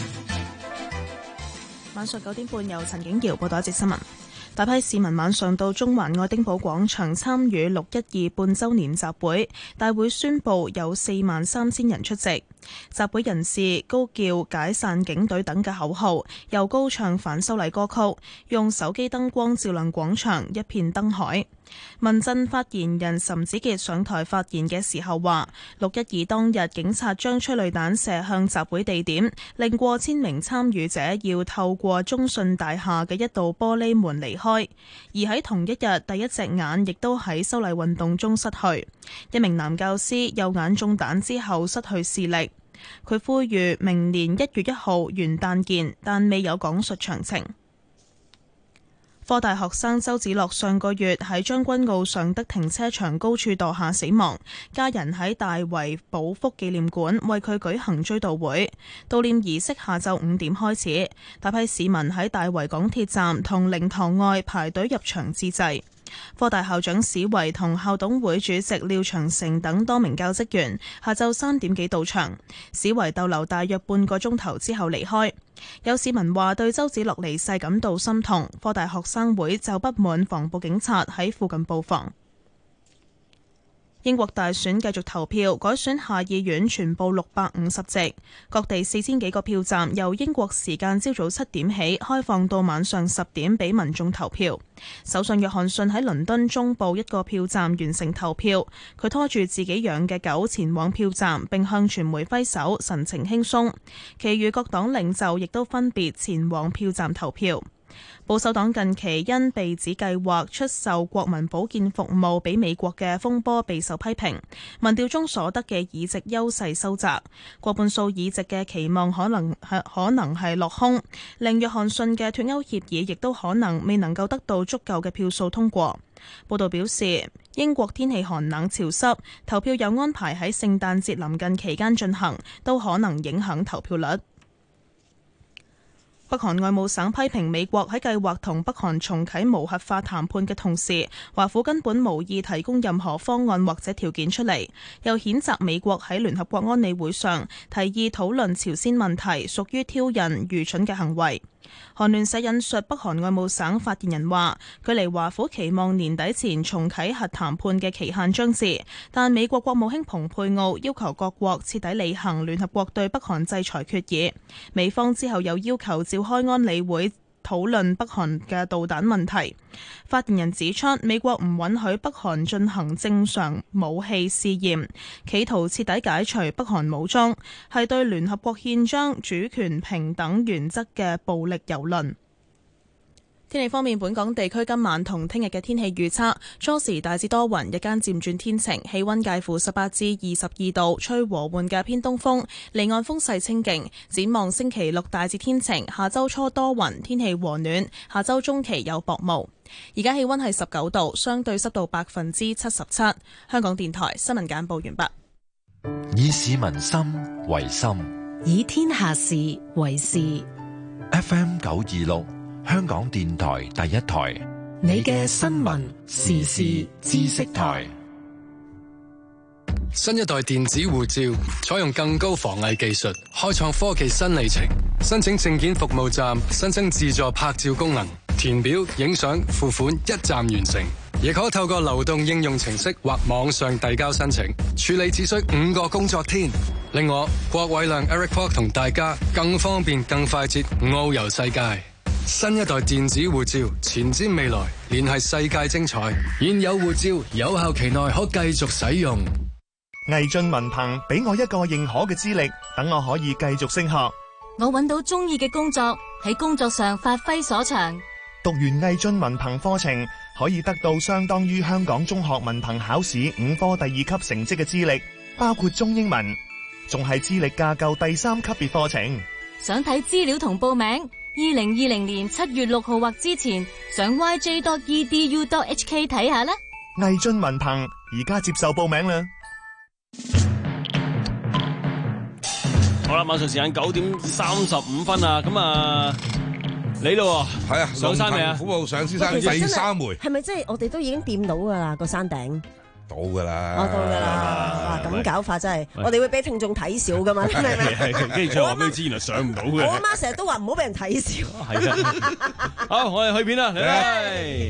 晚上九點半由陳景瑤報道一節新聞。大批市民晚上到中環愛丁堡廣場參與六一二半週年集會，大會宣布有四萬三千人出席。集會人士高叫解散警隊等嘅口號，又高唱反修例歌曲，用手機燈光照亮廣場，一片燈海。民陣發言人岑子傑上台發言嘅時候話，六一二當日警察將催淚彈射向集會地點，令過千名參與者要透過中信大廈嘅一道玻璃門離開。而喺同一日，第一隻眼亦都喺修例運動中失去。一名男教師右眼中彈之後失去視力。佢呼籲明年一月一號元旦見，但未有講述詳情。科大學生周梓樂上個月喺將軍澳尚德停車場高處墮下死亡，家人喺大圍寶福紀念館為佢舉行追悼會。悼念儀式下晝五點開始，大批市民喺大圍港鐵站同靈堂外排隊入場致祭。科大校長史維同校董會主席廖長成等多名教職員下晝三點幾到場，史維逗留大約半個鐘頭之後離開。有市民話對周梓樂離世感到心痛，科大學生會就不滿防暴警察喺附近布防。英國大選繼續投票，改選下議院全部六百五十席，各地四千幾個票站由英國時間朝早七點起開放到晚上十點俾民眾投票。首相約翰遜喺倫敦中部一個票站完成投票，佢拖住自己養嘅狗前往票站，並向傳媒揮手，神情輕鬆。其餘各黨領袖亦都分別前往票站投票。保守黨近期因被指計劃出售國民保健服務俾美國嘅風波備受批評，民調中所得嘅議席優勢收窄，過半數議席嘅期望可能係可能係落空，令約翰遜嘅脫歐協議亦都可能未能夠得到足夠嘅票數通過。報道表示，英國天氣寒冷潮濕，投票有安排喺聖誕節臨近期間進行，都可能影響投票率。北韓外務省批評美國喺計劃同北韓重啟無核化談判嘅同時，華府根本無意提供任何方案或者條件出嚟，又譴責美國喺聯合國安理會上提議討論朝鮮問題屬於挑釁愚蠢嘅行為。韓聯社引述北韓外務省發言人話，距離華府期望年底前重啟核談判嘅期限將至，但美國國務卿蓬佩奧要求各國徹底履行聯合國對北韓制裁決議。美方之後又要求召開安理會討論北韓嘅導彈問題。發言人指出，美國唔允許北韓進行正常武器試驗，企圖徹底解除北韓武裝，係對聯合國憲章、主權、平等原則嘅暴力蹂躪。天氣方面，本港地區今晚同聽日嘅天氣預測，初時大致多雲，日間漸轉天晴，氣溫介乎十八至二十二度，吹和緩嘅偏東風，離岸風勢清勁。展望星期六大致天晴，下周初多雲，天氣和暖，下周中期有薄霧。而家氣溫係十九度，相對濕度百分之七十七。香港電台新聞簡報完畢。 以市民心為心， 以天下事為事。 F M 九二六。香港電台第一台， 你嘅新聞時事知識台。 新一代電子護照採用更高防偽技術，開創科技新里程。申請證件服務站新增自助拍照功能，填表、影相、付款一站完成。亦可透過流動應用程式或網上遞交申請，處理只需五個工作天。令我郭偉亮 Eric Kwok 同大家更方便、更快捷遨遊世界。新一代電子護照，前瞻未來，聯繫世界精彩。現有護照有效期內可繼續使用。 毅進文憑俾我一個認可嘅資歷，等我可以繼續升學。 我揾到中意嘅工作，喺工作上發揮所長。 讀完毅進文憑課程，可以得到相當於香港中學文憑考試五科第二級成績嘅資歷，包括中英文，仲係資歷架構第三級別課程。 想睇資料同報名，二零二零年七月六號或之前上 y j dot e d u dot h k 睇下啦。 毅進文憑而家接受報名啦。 好啦，晚上時間九點三十五分啊，咁啊你咯， 係啊， 上山未啊？ 虎步上獅山第三回， 係咪即係我哋都已經掂到噶啦個山頂？ 到噶啦， 我到噶啦，哇！咁搞法真係，我哋會俾聽眾睇笑噶嘛，係咪？ 係，跟住再話俾你知，原來上唔到嘅。 我阿媽成日都話唔好俾人睇笑。 係啊，好，我哋去邊啊？嚟。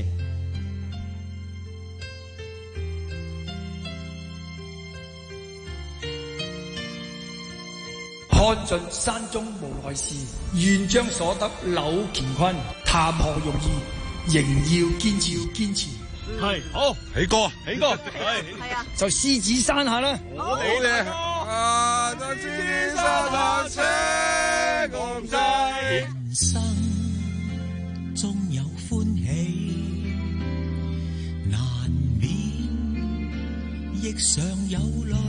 看盡山中無奈事，願將所得柳乾坤。談何容易，仍要堅持，要堅持。 係好， 起歌， 起歌， 係啊，就獅子山下啦。 好嘢，啊，在獅子山下車共濟。 人生終有歡喜，難免亦常有淚。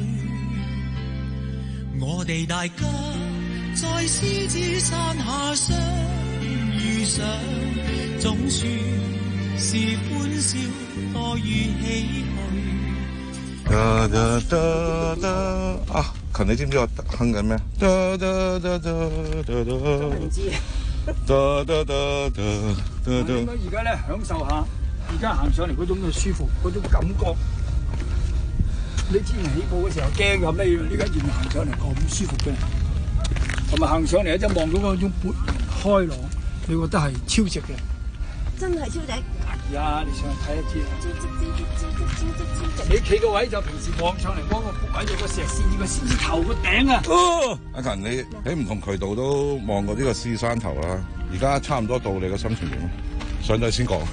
我哋大家在獅子山下相遇上，總算是歡笑多於唏噓。 噠噠噠噠啊！勤，你知唔知我哼緊咩？噠噠噠噠噠噠。 唔知。 噠噠噠噠噠噠。 應該而家咧享受下，而家行上嚟嗰種嘅舒服，嗰種感覺。你之前起步嘅時候驚咁咧，呢家現行上嚟咁舒服嘅，同埋行上嚟一陣望到嗰種豁然開朗，你覺得係超值嘅。 真係超值。 係啊，你上去睇一次。你企個位就平時望上嚟嗰個位有個石獅個獅子頭個頂啊！ 哦，阿勤，你喺唔同渠道都望過呢個獅山頭啦，而家差唔多到你個心情點啊？上咗先講。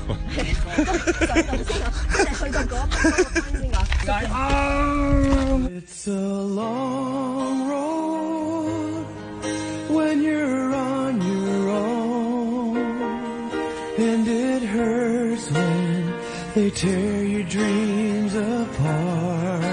去到嗰先講。 It's a long road when you're on your own, and it hurts when they tear your dreams apart.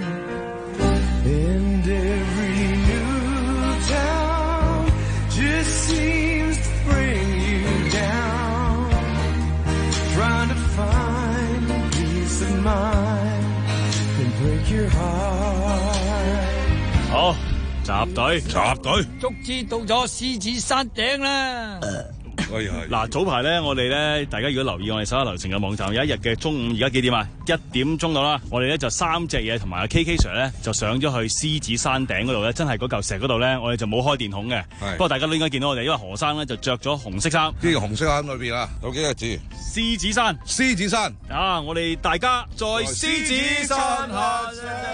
And every new town just seems to bring you down, trying to find peace of mind and break your heart. 好，集隊，集隊， 足之到咗獅子山頂啦。 嗱，早排咧，我哋咧，大家如果留意我哋手下留情嘅網站，有一日嘅中午，而家幾點啊？一點鐘到啦，我哋咧就三隻嘢同埋阿 K K Sir 咧就上咗去獅子山頂嗰度咧，真係嗰嚿石嗰度咧，我哋就冇開電筒嘅。不過大家都應該見到我哋，因為何生咧就着咗紅色衫。 呢個紅色衫裏邊啊，有幾個字？ 獅子山， 獅子山啊！我哋大家在獅子山下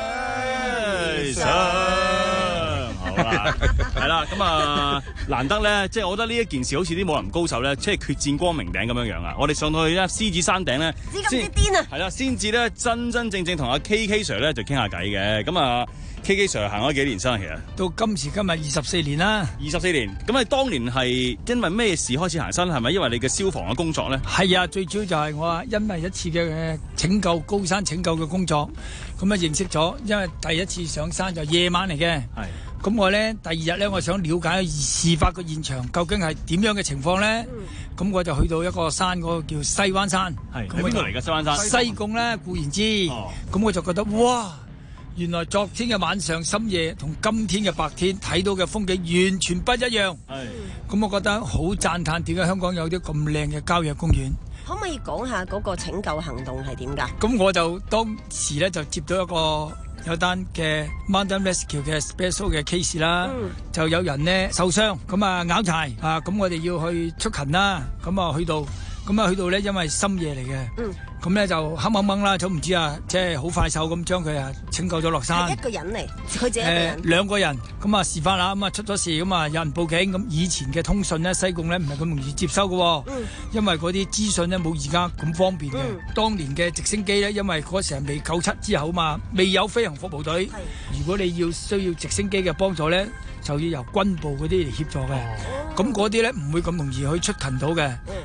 上。好啦，係啦，咁啊，難得咧，即係我覺得呢一件事好似啲武林高手咧，即係決戰光明頂咁樣樣啊！我哋上到去咧獅子山頂咧， 先癲啊！ 係啦，先至咧真真正正同阿 K K Sir 咧就傾下偈嘅。咁啊 ，K K Sir 行咗幾年山啊？其實到今時今日二十四年啦， 二十四年。咁啊，當年係因為咩事開始行山？係咪因為你嘅消防嘅工作咧？ 係啊，最主要就係我啊，因為一次嘅拯救高山拯救嘅工作，咁啊認識咗，因為第一次上山就夜晚嚟嘅。係。咁我咧第二日咧，我想了解事發個現場究竟係點樣嘅情況咧。咁、嗯、我就去到一個山，嗰、那個叫西灣山。係喺邊度嚟㗎？西灣山。西貢咧固然之。咁、哦、我就覺得哇，原來昨天嘅晚上深夜同今天嘅白天睇到嘅風景完全不一樣。係。咁我覺得好讚嘆，點解香港有啲咁靚嘅郊野公園？ 可唔可以講下嗰個拯救行動係點㗎？ 咁我就當時咧就接到一個。有單嘅 Mountain Rescue 嘅 special 嘅 case 啦、嗯，就有人呢受傷，咁啊拗柴啊，咁我哋要去出勤啦，咁啊去到，咁啊去到咧，因為深夜嚟嘅，咁、嗯、咧就黑掹掹啦，就唔知啊，即係好快手咁將佢啊拯救咗落山。 係一個人嚟，佢自己一個人。 誒兩個人，咁啊事發啦，咁啊出咗事，咁啊有人報警，咁以前嘅通訊咧西貢咧唔係咁容易接收嘅、嗯，因為嗰啲資訊咧冇而家咁方便嘅、嗯。當年嘅直升機咧，因為嗰時係未九七之後嘛，未有飛行服務隊，如果你要需要直升機嘅幫助咧，就要由軍部嗰啲嚟協助嘅。咁嗰啲咧唔會咁容易去出勤到嘅，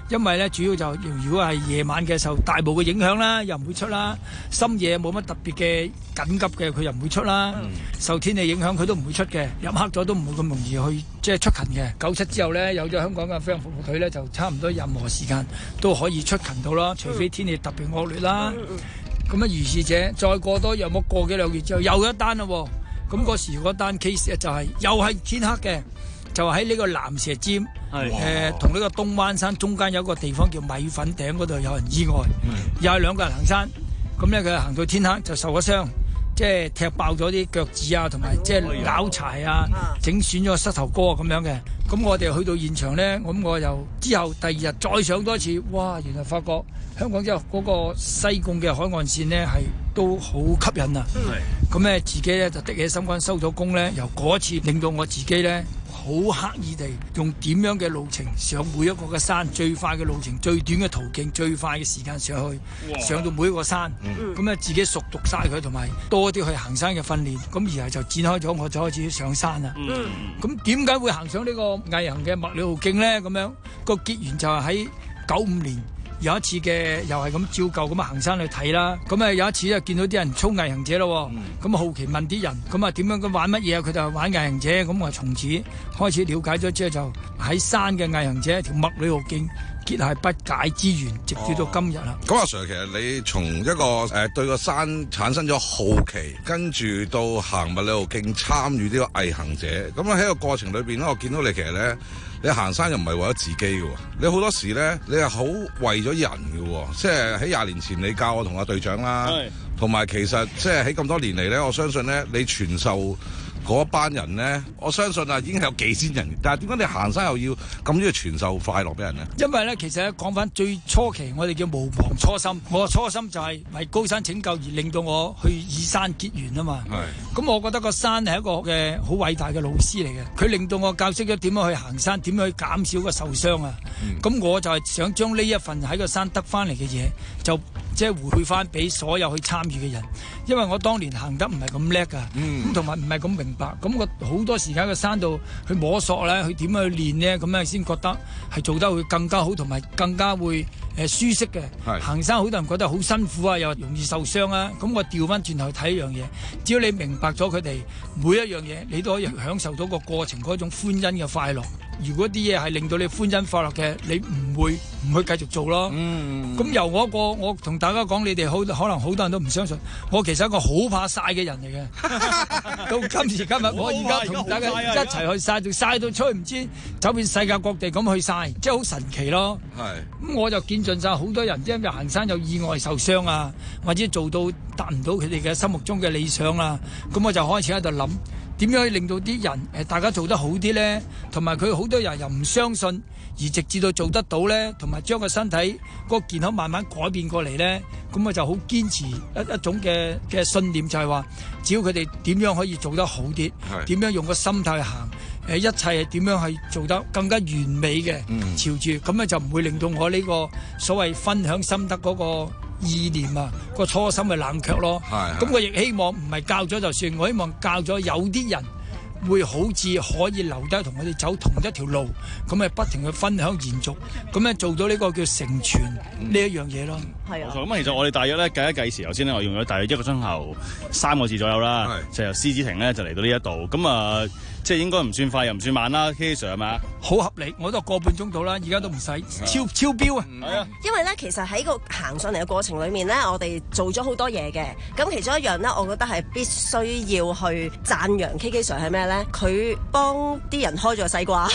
因為咧主要就如果係夜晚嘅受大霧嘅影響啦，又唔會出啦；深夜冇乜特別嘅緊急嘅，佢又唔會出啦。嗯、受天氣影響，佢都唔會出嘅。入黑咗都唔會咁容易去即係出勤嘅。九七之後咧，有咗香港嘅飛行服務隊咧，就差唔多任何時間都可以出勤到啦，除非天氣特別惡劣啦。咁啊，如是者再過多有冇過幾兩月之後又一單啦。咁嗰時嗰單 case 就係、是、又係天黑嘅。就喺呢個蚺蛇尖，誒同呢個東灣山中間有一個地方叫米粉頂嗰度有人意外，嗯、又係兩個人行山，咁咧佢行到天黑就受咗傷，即係踢爆咗啲腳趾啊，同埋即係拗柴啊，整損咗個膝頭哥啊咁樣嘅。咁我哋去到現場咧，咁我又之後第二日再上多一次，哇！原來發覺香港之後嗰個西貢嘅海岸線咧係都好吸引啊。咁咧、嗯、自己咧就的起心肝收咗工咧，由嗰次令到我自己咧。好刻意地用點樣嘅路程上每一個嘅山，最快嘅路程、最短嘅途徑、最快嘅時間上去，哇上到每一個山，咁咧、嗯、自己熟讀晒佢，同埋多啲去行山嘅訓練，咁而係就展開咗，我就開始上山啦。咁點解會行上呢個毅行嘅麥理浩徑咧？咁樣個結緣就係喺九五年。有一次嘅又係咁照舊咁啊行山去睇啦，咁啊有一次就見到啲人操毅行者咯，咁、嗯、好奇問啲人，咁啊點樣咁玩乜嘢啊？佢就玩毅行者，咁我從此開始了解咗之後，就喺山嘅毅行者一條麥理浩徑結係不解之緣，直至到今日啦。 咁阿、哦、Sir， 其實你從一個誒、呃、對個山產生咗好奇，跟住到行麥理浩徑參與呢個毅行者，咁啊喺個過程裏邊咧，我見到你其實咧。你行山又唔係為咗自己嘅，你好多時咧，你係好為咗人嘅，即係喺廿年前你教我同阿隊長啦，同埋是其實即係喺咁多年嚟咧，我相信咧你傳授嗰班人咧，我相信啊已經係有幾千人，但係點解你行山又要咁樣傳授快樂俾人呢？ 因為咧，其實咧講翻最初期，我哋叫無忘初心，我嘅初心就係為高山拯救而令到我去以山結緣啊嘛。係，咁我覺得個山係一個嘅好偉大嘅老師嚟嘅，佢令到我教識咗點樣去行山，點樣去減少個受傷啊。咁、嗯、我就係想將呢一份喺個山得翻嚟嘅嘢，就即係回饋翻俾所有去參與嘅人，因為我當年行得唔係咁叻噶，咁同埋唔係咁明白，咁我好多時間喺個山度去摸索咧，去點樣去練呢？咁樣先覺得係做得會更加好，同埋更加會誒、呃、舒適嘅。是行山好多人覺得好辛苦啊，又容易受傷啊，咁我調翻轉頭睇一樣嘢，只要你明白咗佢哋每一樣嘢，你都可以享受到個過程嗰種歡欣嘅快樂。如果啲嘢係令到你歡欣快樂嘅，你唔會唔去繼續做咯。咁、嗯、由我一個，我同大家講，你哋好可能好多人都唔相信，我其實係一個好怕曬嘅人嚟嘅。到今時今日，我而家同大家一齊去曬，仲曬到出去唔知走遍世界各地咁去曬，即係好神奇咯。咁我就見盡晒好多人，因為行山有意外受傷啊，或者做到達唔到佢哋嘅心目中嘅理想啊，咁我就開始喺度諗。點樣可以令到啲人誒大家做得好啲咧？同埋佢好多人又唔相信，而直至到做得到咧，同埋將個身體嗰個健康慢慢改變過嚟咧，咁我就好堅持一一種嘅嘅信念，就係話，只要佢哋點樣可以做得好啲，點樣用個心態去行，誒一切係點樣係做得更加完美嘅，嗯、朝住咁咧就唔會令到我呢個所謂分享心得嗰個意念啊，個初心咪冷卻咯。咁我亦希望唔係教咗就算，我希望教咗有啲人會好似可以留低同我哋走同一條路，咁咪不停去分享延續，咁咧做到呢個叫成全呢一樣嘢咯。係啊， 咁其實我哋大約咧計一計時，頭先咧我用咗大約一個鐘頭三個字左右啦，就由獅子亭咧就嚟到呢一度，咁啊。呃即係應該唔算快又唔算慢啦 ，K Sir 係咪啊？ 好合理，我都個半鐘到啦，而家都唔使超超標啊！係啊， 因為咧，其實喺個行上嚟嘅過程裏面咧，我哋做咗好多嘢嘅。咁其中一樣咧，我覺得係必須要去讚揚 K K Sir 係咩咧？佢幫啲人開咗西瓜，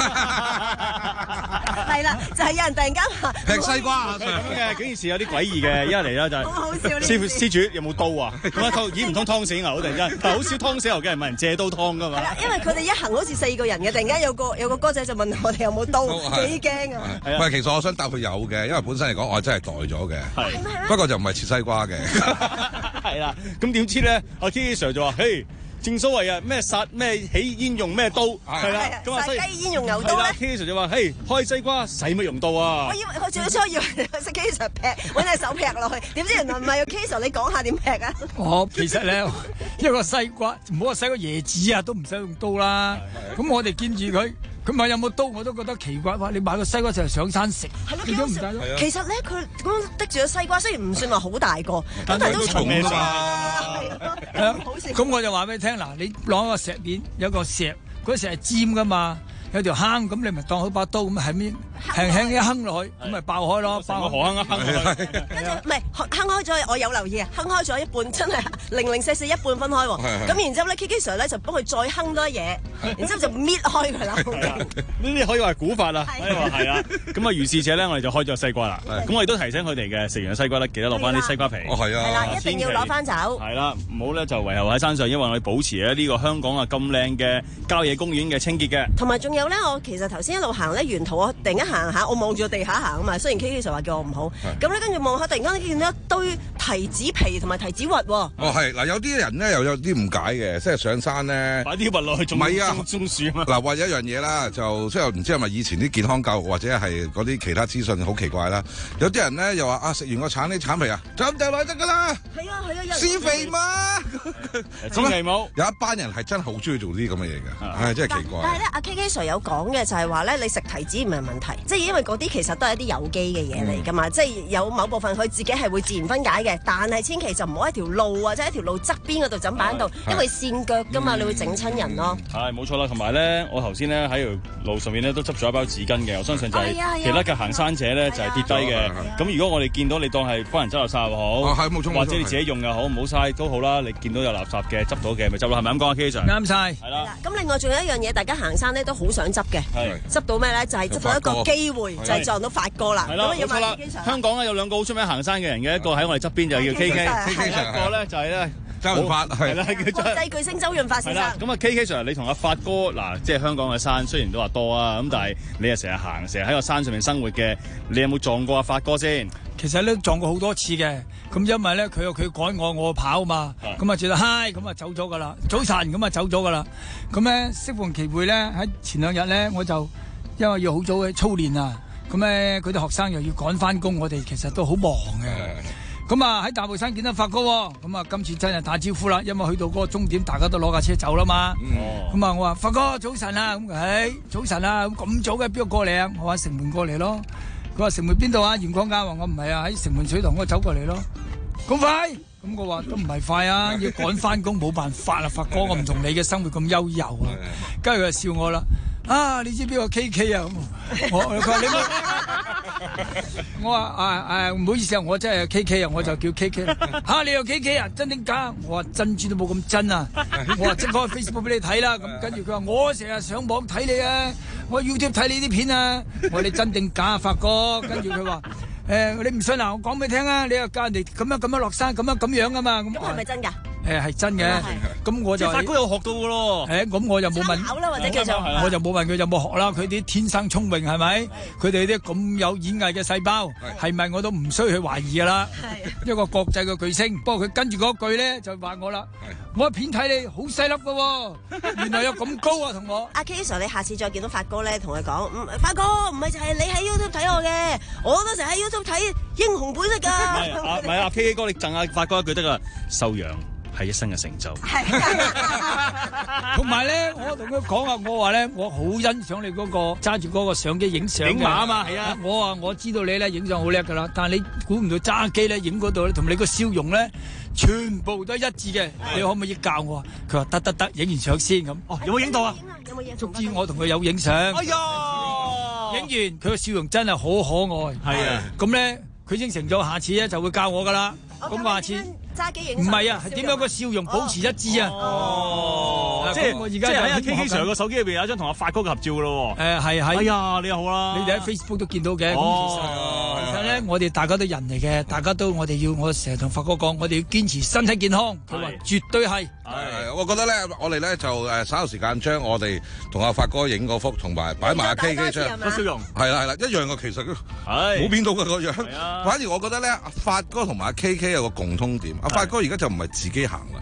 係啦，就係、是、有人突然間話劈西瓜啊！咁嘅，嗰件事有啲詭異嘅，一嚟咧就係、是、 好好笑。 師傅施主有冇刀啊？咁啊，咦唔通湯死牛突然間？但係好少湯死牛嘅人問人借刀湯㗎嘛。 因為佢哋一行好似四個人嘅，突然間有個有個哥仔就問我哋有冇刀，幾驚啊！ 唔係，其實我想答佢有嘅，因為本身嚟講我真係袋咗嘅，係不過就唔係切西瓜嘅。 係啦，咁點知咧？阿 K Sir 就話：嘿，正所謂啊，咩殺咩起煙用咩刀，係啦，咁啊殺雞煙用牛刀咧。 K Sir 就話：嘿，開西瓜使乜用刀啊？ 我以為我最初以為識 K Sir 劈，揾隻手劈落去，點知原來唔係。K Sir 你講下點劈啊？ 我其實咧，一個西瓜唔好話西瓜椰子啊，都唔使用刀啦。咁我哋見住佢， 佢問有冇刀，我都覺得奇怪。哇！你買個西瓜就係上山食，你都唔帶咗。 其實咧，佢咁滴住個西瓜，雖然唔算話好大個，但係都重㗎嘛。 咁我就話俾你聽，嗱，你攞個石鏈，有個石，嗰石係尖㗎嘛。有條坑咁，你咪當好把刀咁喺面輕輕一坑落去，咁咪爆開咯，爆河坑一坑落去。 跟住唔係坑開咗，我有留意啊，坑開咗一半，真係零零四四一半分開喎。咁然之後咧 ，K K Sir 咧就幫佢再坑多嘢，然之後就搣開佢啦。 呢啲可以話古法啦，可以話係啊。咁啊，如是者咧，我哋就開咗西瓜啦。咁我哋都提醒佢哋嘅，食完嘅西瓜咧，記得攞翻啲西瓜皮。 哦，係啊。 係啦，一定要攞翻走。係啦，唔好咧就遺後喺山上，因為我哋保持咧呢個香港啊咁靚嘅郊野公園嘅清潔嘅。 同埋仲有咧，我其實頭先一路行咧，沿途我突然間行下，我望住個地下行啊嘛。雖然 K K Sir 話叫我唔好，咁咧跟住望下，突然間見到一堆提子皮同埋提子核喎。 哦，係嗱，有啲人咧又有啲誤解嘅，即係上山咧擺啲核落去種種樹啊。 嗱，或者一樣嘢啦，就即係唔知係咪以前啲健康教育或者係嗰啲其他資訊好奇怪啦。有啲人咧又話啊，食完個橙啲橙皮啊，就咁掉落去得㗎啦。 係啊係啊， 施肥嘛， 施肥冇。 有一班人係真係好中意做啲咁嘅嘢㗎，唉，真係奇怪。 但係咧，阿 K K Sir 有講嘅就係話咧，你食提子唔係問題，即係因為嗰啲其實都係一啲有機嘅嘢嚟㗎嘛，即係有某部分佢自己係會自然分解嘅，但係千祈就唔好喺條路或者喺條路側邊嗰度就咁擺喺度，因為跣腳㗎嘛，你會整親人咯。 係冇錯啦，同埋咧，我頭先咧喺條路上面咧都執咗一包紙巾嘅，我相信就係其他嘅行山者咧就係跌低嘅。咁如果我哋見到你當係幫人執垃圾又好，或者你自己用又好，唔好嘥都好啦。你見到有垃圾嘅執到嘅咪執咯，係咪咁講啊 K Sir？ 啱晒。 係啦。 咁另外仲有一樣嘢，大家行山咧都好想執嘅，執到咩咧？就係執到一個機會，就係撞到發哥啦。 係啦，冇錯啦。香港咧有兩個好出名行山嘅人嘅，一個喺我哋側邊就叫 K K，一個咧就係咧周潤發，係啦， 國際巨星周潤發先生。 咁啊 K K Sir，你同阿發哥嗱，即係香港嘅山雖然都話多啊，咁但係你又成日行，成日喺個山上面生活嘅，你有冇撞過阿發哥先？ 其實咧撞過好多次嘅，咁因為咧佢有佢趕我，我跑嘛，咁啊住到嗨，咁啊走咗噶啦，早晨咁啊走咗噶啦，咁咧適逢其會咧喺前兩日咧我就因為要好早去操練啊，咁咧佢啲學生又要趕翻工，我哋其實都好忙嘅，咁啊喺大帽山見到發哥，咁啊今次真係打招呼啦，因為去到嗰個終點大家都攞架車走啦嘛，咁啊、嗯、我話發哥早晨啊，咁誒早晨啊，咁早嘅邊個過嚟啊？我話城門過嚟咯。佢話城門邊度啊？鹽廣街，我唔係啊，喺城門水塘嗰度走過嚟咯。咁快？咁我話都唔係快啊，要趕翻工冇辦法啊，發哥，我唔同你嘅生活咁悠遊啊。跟住佢就笑我啦。啊，你知邊個 K K 啊？我佢話你我話啊啊唔好意思啊，我真係 K K 啊，我就叫 K K 啦。嚇你又 K K 啊？真定假？我話珍珠都冇咁真啊！我話即刻 Facebook 俾你睇啦。咁跟住佢話我成日上網睇你啊，我 YouTube 睇你啲片啊。我話你真定假啊，發哥？跟住佢話誒你唔信啊？我講俾你聽啊！你又教人哋咁樣咁樣落山，咁樣咁樣啊嘛。咁係咪真㗎？ 誒係真嘅，咁我就發哥有學到嘅咯。 誒咁我就冇問， 考啦或者叫做， 我就冇問佢有冇學啦。佢啲天生聰明係咪？佢哋啲咁有演藝嘅細胞，係咪我都唔需要去懷疑㗎啦。一個國際嘅巨星，不過佢跟住嗰句咧就話我啦。我片睇你好細粒嘅喎，原來有咁高啊！同我阿 K Sir，你下次再見到發哥咧，同佢講，唔發哥唔係就係你喺 YouTube 睇我嘅，我都成日喺 YouTube 睇英雄本色㗎。 唔係阿 K K 哥，你贈阿發哥一句得啦，收養係一生嘅成就。 同埋咧，我同佢講啊，我話咧，我好欣賞你嗰個揸住嗰個相機影相嘅。 影馬啊嘛，係啊。 我話我知道你咧影相好叻㗎啦，但係你估唔到揸機咧影嗰度咧，同你個笑容咧，全部都一致嘅。你可唔可以教我啊？佢話得得得，影完相先咁。哦， 有冇影到啊？ 有冇影？ 足之我同佢有影相。 哎呀！ 影完佢個笑容真係好可愛。係啊。咁咧，佢應承咗下次咧就會教我㗎啦。咁下次。揸機影唔係啊，係點樣個笑容保持一致啊？ 哦，即係我而家即係喺阿 K K Sir 個手機裏邊有一張同阿發哥嘅合照噶咯。誒係係。哎呀，你又好啦。你哋喺 Facebook 都見到嘅。哦。其實咧，我哋大家都人嚟嘅，大家都我哋要我成日同發哥講，我哋要堅持身體健康。佢話絕對係。 係，我覺得咧，我哋咧就誒稍後時間將我哋同阿發哥影嗰幅，同埋擺埋阿 K K 張個笑容。係啦係啦，一樣嘅其實。係。冇變到嘅個樣。係啊。反而我覺得咧，阿發哥同埋阿 K K 有個共通點。阿發哥而家就唔係自己行啦，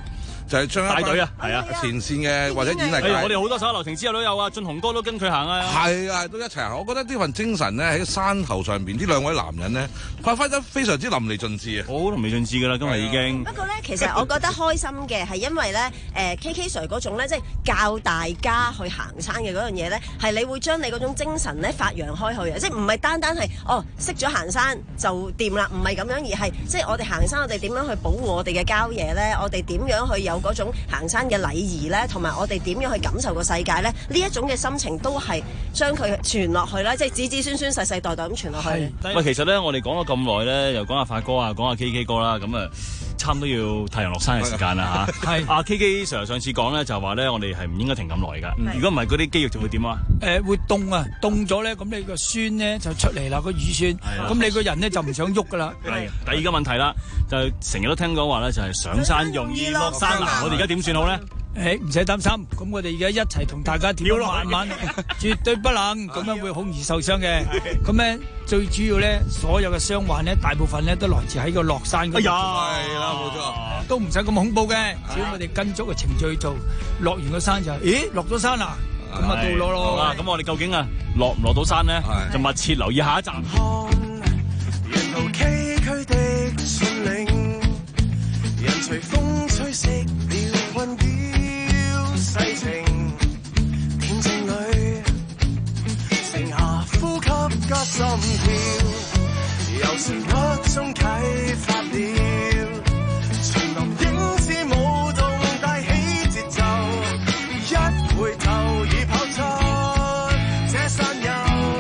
就係將帶隊啊，係啊， 前線嘅或者演藝界， 我哋好多手下留情之後都有啊，俊雄哥都跟佢行啊， 係啊，都一齊行。我覺得呢份精神咧喺山頭上邊，呢兩位男人咧發揮得非常之淋漓盡致啊！ 好淋漓盡致㗎啦，今日已經。 不過咧，其實我覺得開心嘅係因為咧，誒 K K Sir 嗰種咧，即係教大家去行山嘅嗰樣嘢咧，係你會將你嗰種精神咧發揚開去嘅，即係唔係單單係哦識咗行山就掂啦，唔係咁樣，而係即係我哋行山，我哋點樣去保護我哋嘅郊野咧？我哋點樣去有嗰種行山嘅禮儀咧？同埋我哋點樣去感受個世界咧？呢一種嘅心情都係將佢傳落去啦，即係子子孫孫、世世代代咁傳落去。 喂，其實咧，我哋講咗咁耐咧，又講下發哥啊，講下 K K 哥啦，咁啊，差唔多要太陽落山嘅時間啦嚇。係阿 K K Sir 上次講咧，就話咧，我哋係唔應該停咁耐㗎。如果唔係，嗰啲肌肉就會點啊？ 誒會凍啊，凍咗咧，咁你個酸咧就出嚟啦，個乳酸。咁你個人咧就唔想喐㗎啦。 係。第二個問題啦，就成日都聽講話咧，就係上山容易落山難。我哋而家點算好咧？ 誒唔使擔心，咁我哋而家一齊同大家跳落慢慢，絕對不能咁樣會好易受傷嘅。咁咧最主要咧，所有嘅傷患咧，大部分咧都來自喺個落山嗰度。 係啦，冇錯， 都唔使咁恐怖嘅，只要我哋跟足個程序去做，落完個山就，咦落咗山啦，咁啊到落咯。 啊，咁我哋究竟啊落唔落到山咧？就密切留意下一集。 沿途崎嶇的峻嶺，人隨風吹熄了溫表世情，恬靜裏剩下呼吸加心跳，有時一種啟發了，叢林影子舞動帶起節奏，一回頭已跑出這山丘。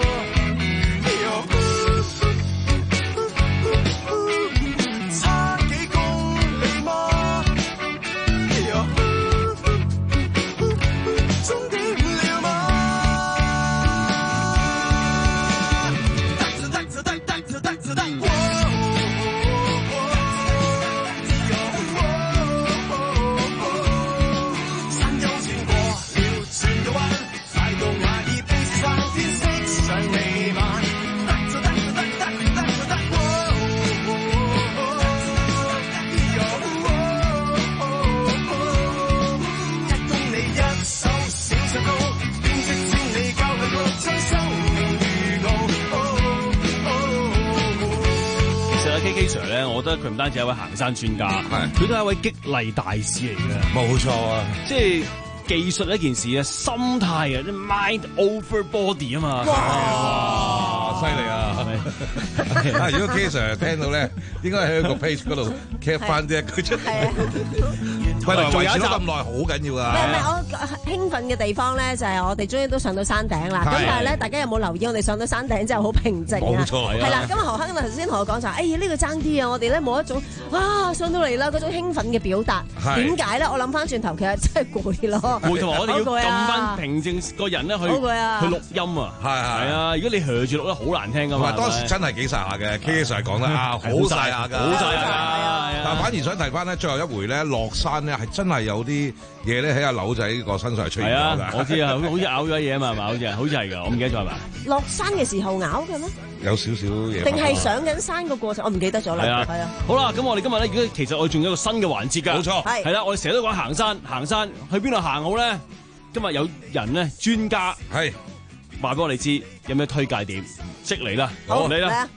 我覺得佢唔單止係一位行山專家，佢都係一位激勵大師嚟嘅。 冇錯啊， 即係技術一件事啊，心態啊，啲 mind over body 啊嘛。 哇，犀利啊！係咪？如果 K Sir 聽到咧，應該喺個 page 嗰度 cap 翻啲佢出嚟。喂，維持咗咁耐，好緊要啊！ 唔係唔係，我興奮嘅地方咧，就係我哋終於都上到山頂啦。咁但係咧，大家有冇留意我哋上到山頂之後好平靜啊？ 冇錯， 係啦。咁何鏗頭先同我講就係，哎呀呢個爭啲啊！我哋咧冇一種哇上到嚟啦嗰種興奮嘅表達。點解咧？我諗翻轉頭，其實真係攰咯。 攰同埋我哋要撳翻平靜個人咧去去錄音啊！係係啊！如果你噓住錄咧，好難聽噶嘛。 當時真係幾晒下嘅 K Sir 講得啊，好晒下㗎， 好晒下㗎。 但反而想提翻咧，最後一回咧落山咧係真係有啲嘢咧喺阿柳仔個身上係出現咗㗎。 係啊，我知啊，好似咬咗嘢啊嘛，係嘛？好似好似係㗎，我唔記得咗係嘛？ 落山嘅時候咬嘅咩？ 有少少嘢。 定係上緊山個過程？我唔記得咗啦。 係啊，係啊。好啦，咁我哋今日咧，如果其實我哋仲有一個新嘅環節㗎。 冇錯。 係。 係啦，我哋成日都講行山，行山去邊度行好咧？今日有人咧專家係話俾我哋知有咩推介點，即嚟啦， 好嚟啦。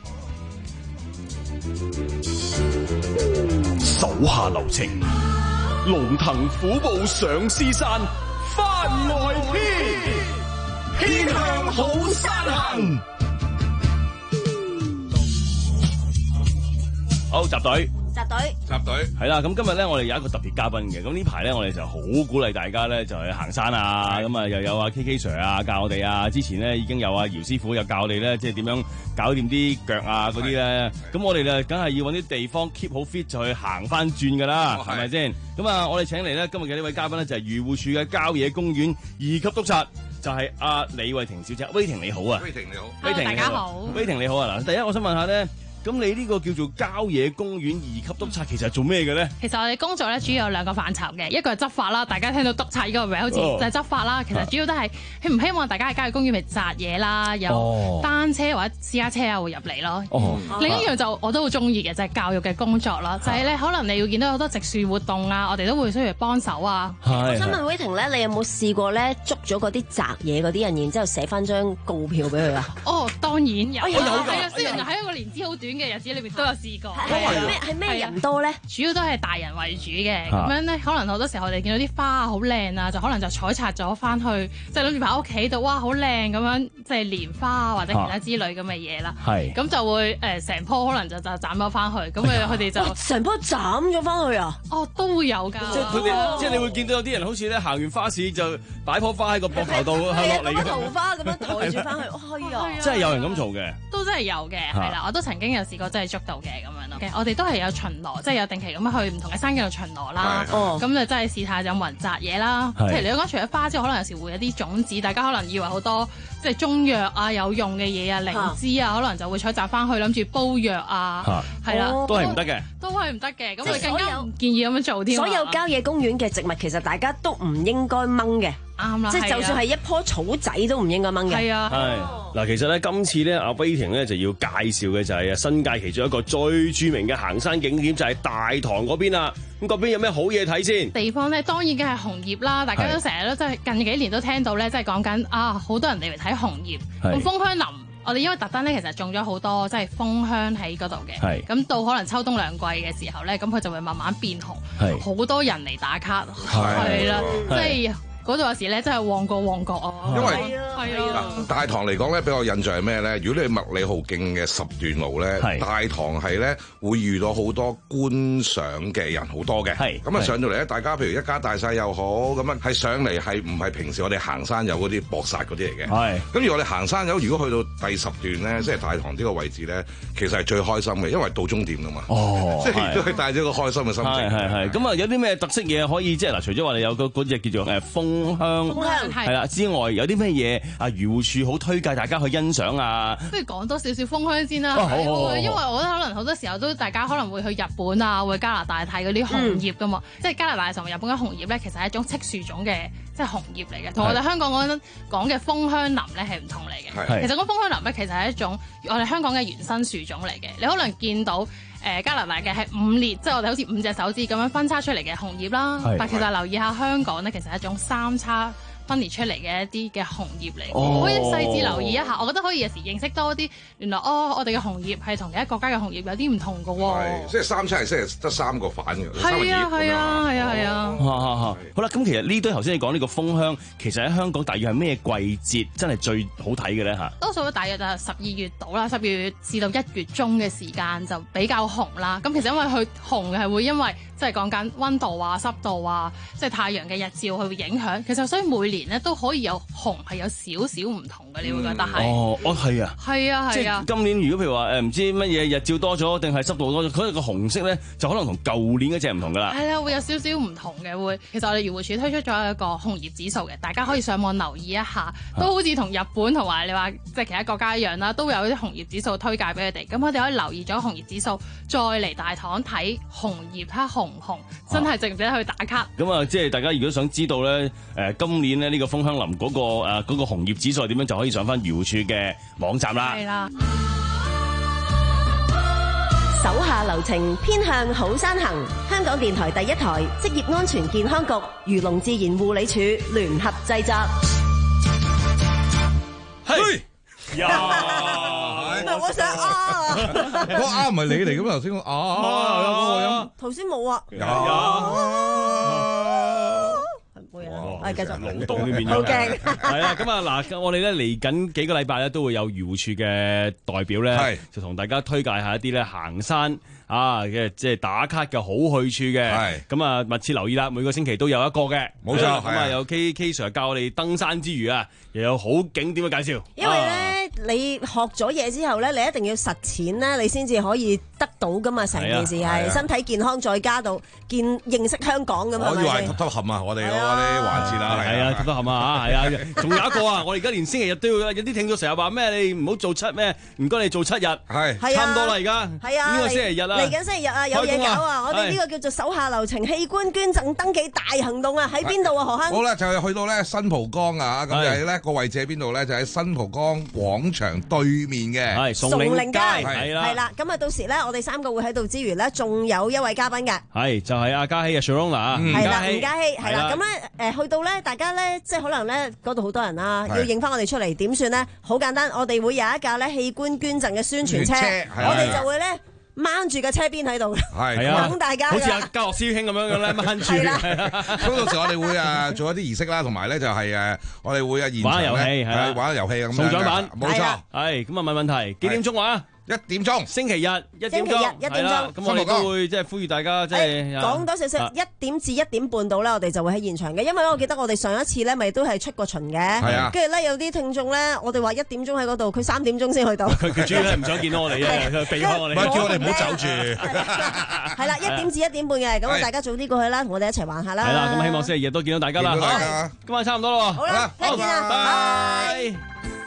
手下留情，龍騰虎步上獅山，番外篇，偏向好山行。好，集隊。 集隊， 集隊係啦，咁今日咧我哋有一個特別嘉賓嘅，咁呢排咧我哋就好鼓勵大家咧就去行山啊，咁啊又有阿 K K Sir 啊教我哋啊，之前咧已經有阿姚師傅又教我哋咧即係點樣搞掂啲腳啊嗰啲咧，咁我哋咧梗係要揾啲地方 keep 好 fit 就去行翻轉噶啦，係咪先？咁啊我哋請嚟咧今日嘅呢位嘉賓咧就係漁護署嘅郊野公園二級督察，就係阿李慧婷小姐。威婷你好啊， 威婷你好， 威婷大家好， 威婷你好啊，嗱，第一我想問下咧。 咁你呢個叫做郊野公園二級督察，其實係做咩嘅咧？ 其實我哋工作咧主要有兩個範疇嘅，一個係執法啦，大家聽到督察呢個名好似就係執法啦。其實主要都係希唔希望大家喺郊野公園咪摘嘢啦，有單車或者私家車啊會入嚟咯。哦、另一樣就我都好中意嘅就係、是、教育嘅工作啦，就係、是、咧可能你要見到好多植樹活動啊，我哋都會需要幫手啊。 我想問威霆咧，你有冇試過咧捉咗嗰啲摘嘢嗰啲人，然之後寫翻張告票俾佢啊？ 哦，當然有， 我有㗎。 係啊，雖然喺一個年資好短嘅日子裏邊都有試過。 係咩係咩人多咧？ 主要都係大人為主嘅，咁樣咧可能好多時候我哋見到啲花啊好靚啊，就可能就採摘咗翻去，即係諗住擺屋企度，哇好靚咁樣，即係蓮花啊或者其他之類咁嘅嘢啦。係，咁就會誒成棵可能就就斬咗翻去，咁佢佢哋就成棵斬咗翻去啊？ 哦，都會有㗎。 即係佢哋，即係你會見到有啲人好似咧行完花市就擺棵花喺個膊頭度落嚟嘅。 桃花咁樣抬住翻去，係啊， 真係有人咁做嘅， 都真係有嘅，係啦，我都曾經有試過真係捉到嘅咁樣咯。我哋都係有巡邏，即係有定期咁樣去唔同嘅山徑度巡邏啦。咁就真係試下有冇人摘嘢啦。譬如你講除咗花之外，可能有時會有啲種子，大家可能以為好多即係中藥啊有用嘅嘢啊，靈芝啊，可能就會採摘翻去諗住煲藥啊，係啦， 都係唔得嘅， 都係唔得嘅。咁佢更加唔建議咁樣做添。 所有郊野公園嘅植物其實大家都唔應該掹嘅。 啱啦， 即係就算係一棵草仔都唔應該掹嘅。係啊， 係嗱，其實咧今次咧阿威霆咧就要介紹嘅就係啊新界其中一個最著名嘅行山景點就係大棠嗰邊啦。咁嗰邊有咩好嘢睇先？ 地方咧當然嘅係紅葉啦，大家都成日都即係近幾年都聽到咧，即係講緊啊好多人嚟睇紅葉。咁楓香林，我哋因為特登咧其實種咗好多即係楓香喺嗰度嘅。咁到可能秋冬兩季嘅時候咧，咁佢就會慢慢變紅。好多人嚟打卡，係啦，即係。嗰度有時咧真係旺過旺角啊！ 因為嗱大棠嚟講咧，俾我印象係咩咧？如果你麥理浩徑嘅十段路咧，大棠係咧會遇到好多觀賞嘅人好多嘅。咁啊上到嚟咧，大家譬如一家大細又好，咁啊係上嚟係唔係平時我哋行山友嗰啲搏殺嗰啲嚟嘅？係。咁而我哋行山友如果去到第十段咧，即係大棠呢個位置咧，其實係最開心嘅，因為到終點啊嘛。哦，即係都係帶咗個開心嘅心情。係係係。咁啊有啲咩特色嘢可以即係嗱？除咗話你有個嗰隻叫做誒楓香係啦之外，有啲咩嘢啊？漁護署好推介大家去欣賞啊！ 不如講多少少楓香先啦， 哦、好好好好因為我覺得可能好多時候都大家可能會去日本啊，會加拿大睇嗰啲紅葉噶嘛，嗯、即係加拿大同日本嘅紅葉咧，其實係一種敕樹種嘅即係紅葉嚟嘅，同我哋香港講講嘅楓香林咧係唔同嚟嘅。其實嗰楓香林咧其實係一種我哋香港嘅原生樹種嚟嘅，你可能見到。誒、呃、加拿大嘅係五列，即係我哋好似五隻手指咁樣分叉出嚟嘅紅葉啦，但其實留意下香港咧，其實係一種三叉分裂出嚟嘅一啲嘅紅葉嚟，哦、可以細緻留意一下。我覺得可以有時認識多啲，原來哦，我哋嘅紅葉係同其他國家嘅紅葉有啲唔同嘅喎、哦。 即係三叉係即係得三個反嘅。 係啊係啊係啊係啊。 好啦，咁其實呢堆頭先你講呢個楓香，其實喺香港大約係咩季節真係最好睇嘅咧嚇？ 多數都大約就係十二月到啦，十二月至到一月中嘅時間就比較紅啦。咁其實因為佢紅係會因為即係講緊溫度啊、濕度啊，即係太陽嘅日照佢會影響。其實所以每年咧都可以有紅係有少少唔同嘅，你會覺得係？哦， 哦係啊， 係啊係啊。 今年如果譬如話誒唔知乜嘢日照多咗定係濕度多咗，佢個紅色咧就可能同舊年嗰隻唔同噶啦。 係啊，會有少少唔同嘅會。其實我哋漁護署推出咗一個紅葉指數嘅，大家可以上網留意一下，都好似同日本同埋你話即係其他國家一樣啦，都有啲紅葉指數推介俾佢哋。咁我哋可以留意咗紅葉指數，再嚟大棠睇紅葉睇紅唔紅，真係值唔值得去打卡？ 咁啊，即係大家如果想知道咧，誒今年咧呢個楓香林嗰個誒嗰個紅葉指數係點樣，就可以上翻漁護署嘅網站啦。 係啦。 手下留情，偏向好山行。香港電台第一台職業安全健康局、漁農自然護理署聯合製作。 嘿呀！ 唔係我想啊， 嗰啊唔係你嚟嘅咩？頭先我啊有個音， 頭先冇啊。 有啊。 冇嘢啦，係繼續。 勞動呢邊好驚。 係啊，咁啊嗱，我哋咧嚟緊幾個禮拜咧都會有漁護署嘅代表咧，就同大家推介下一啲咧行山啊嘅即係打卡嘅好去處嘅。係咁啊，密切留意啦，每個星期都有一個嘅。冇錯。咁啊，有 K K Sir 教我哋登山之餘啊，又有好景點嘅介紹。 因為咧你學咗嘢之後咧，你一定要實踐咧，你先至可以得到噶嘛。成件事係身體健康，再加到見認識香港咁嘛。 我以為係揼揼冚啊，我哋嗰啲環節啦， 係啊，揼揼冚啊，係啊，仲有一個啊，我哋而家連星期日都要，有啲聽眾成日話咩？你唔好做七咩？唔該你做七日，係差唔多啦，而家係啊， 呢個星期日啊， 嚟緊星期日啊，有嘢搞啊！我哋呢個叫做手下留情器官捐贈登記大行動啊，喺邊度啊？何坑？ 好啦，就係去到咧新蒲崗啊，咁就係咧個位置喺邊度咧？就喺新蒲崗廣場對面嘅， 係崇寧街， 係啦， 係啦。咁啊，到時咧，我哋三個會喺度之餘咧，仲有一位嘉賓嘅， 係就係阿嘉希嘅 Sharona 啊， 係啦，吳嘉希係啦。咁咧誒，去到咧，大家咧，即係可能咧嗰度好多人啦，要認翻我哋出嚟點算咧？好簡單，我哋會有一架咧器官捐贈嘅宣傳車，我哋就會咧掹住個車邊喺度， 係啊， 等大家好似阿嘉樂師兄咁樣嘅咧掹住。 咁到時我哋會誒做一啲儀式啦，同埋咧就係誒我哋會啊現場玩遊戲係啦， 玩遊戲咁送獎品， 冇錯。 係咁啊，問問題幾點鐘話？ 一點鐘， 星期日一點鐘， 星期日一點鐘。 咁我哋都會即係呼籲大家即係講多少少，一點至一點半到咧，我哋就會喺現場嘅。因為咧，我記得我哋上一次咧，咪都係出過巡嘅。係啊。跟住咧，有啲聽眾咧，我哋話一點鐘喺嗰度，佢三點鐘先去到。 佢佢主要係唔想見到我哋啫，佢避開我哋。 唔係叫我哋唔好走住。 係啦，一點至一點半嘅，咁啊，大家早啲過去啦，同我哋一齊玩下啦。 係啦，咁希望星期日都見到大家啦。 見到大家。 今晚差唔多啦喎。 好啦，聽見啦，拜拜。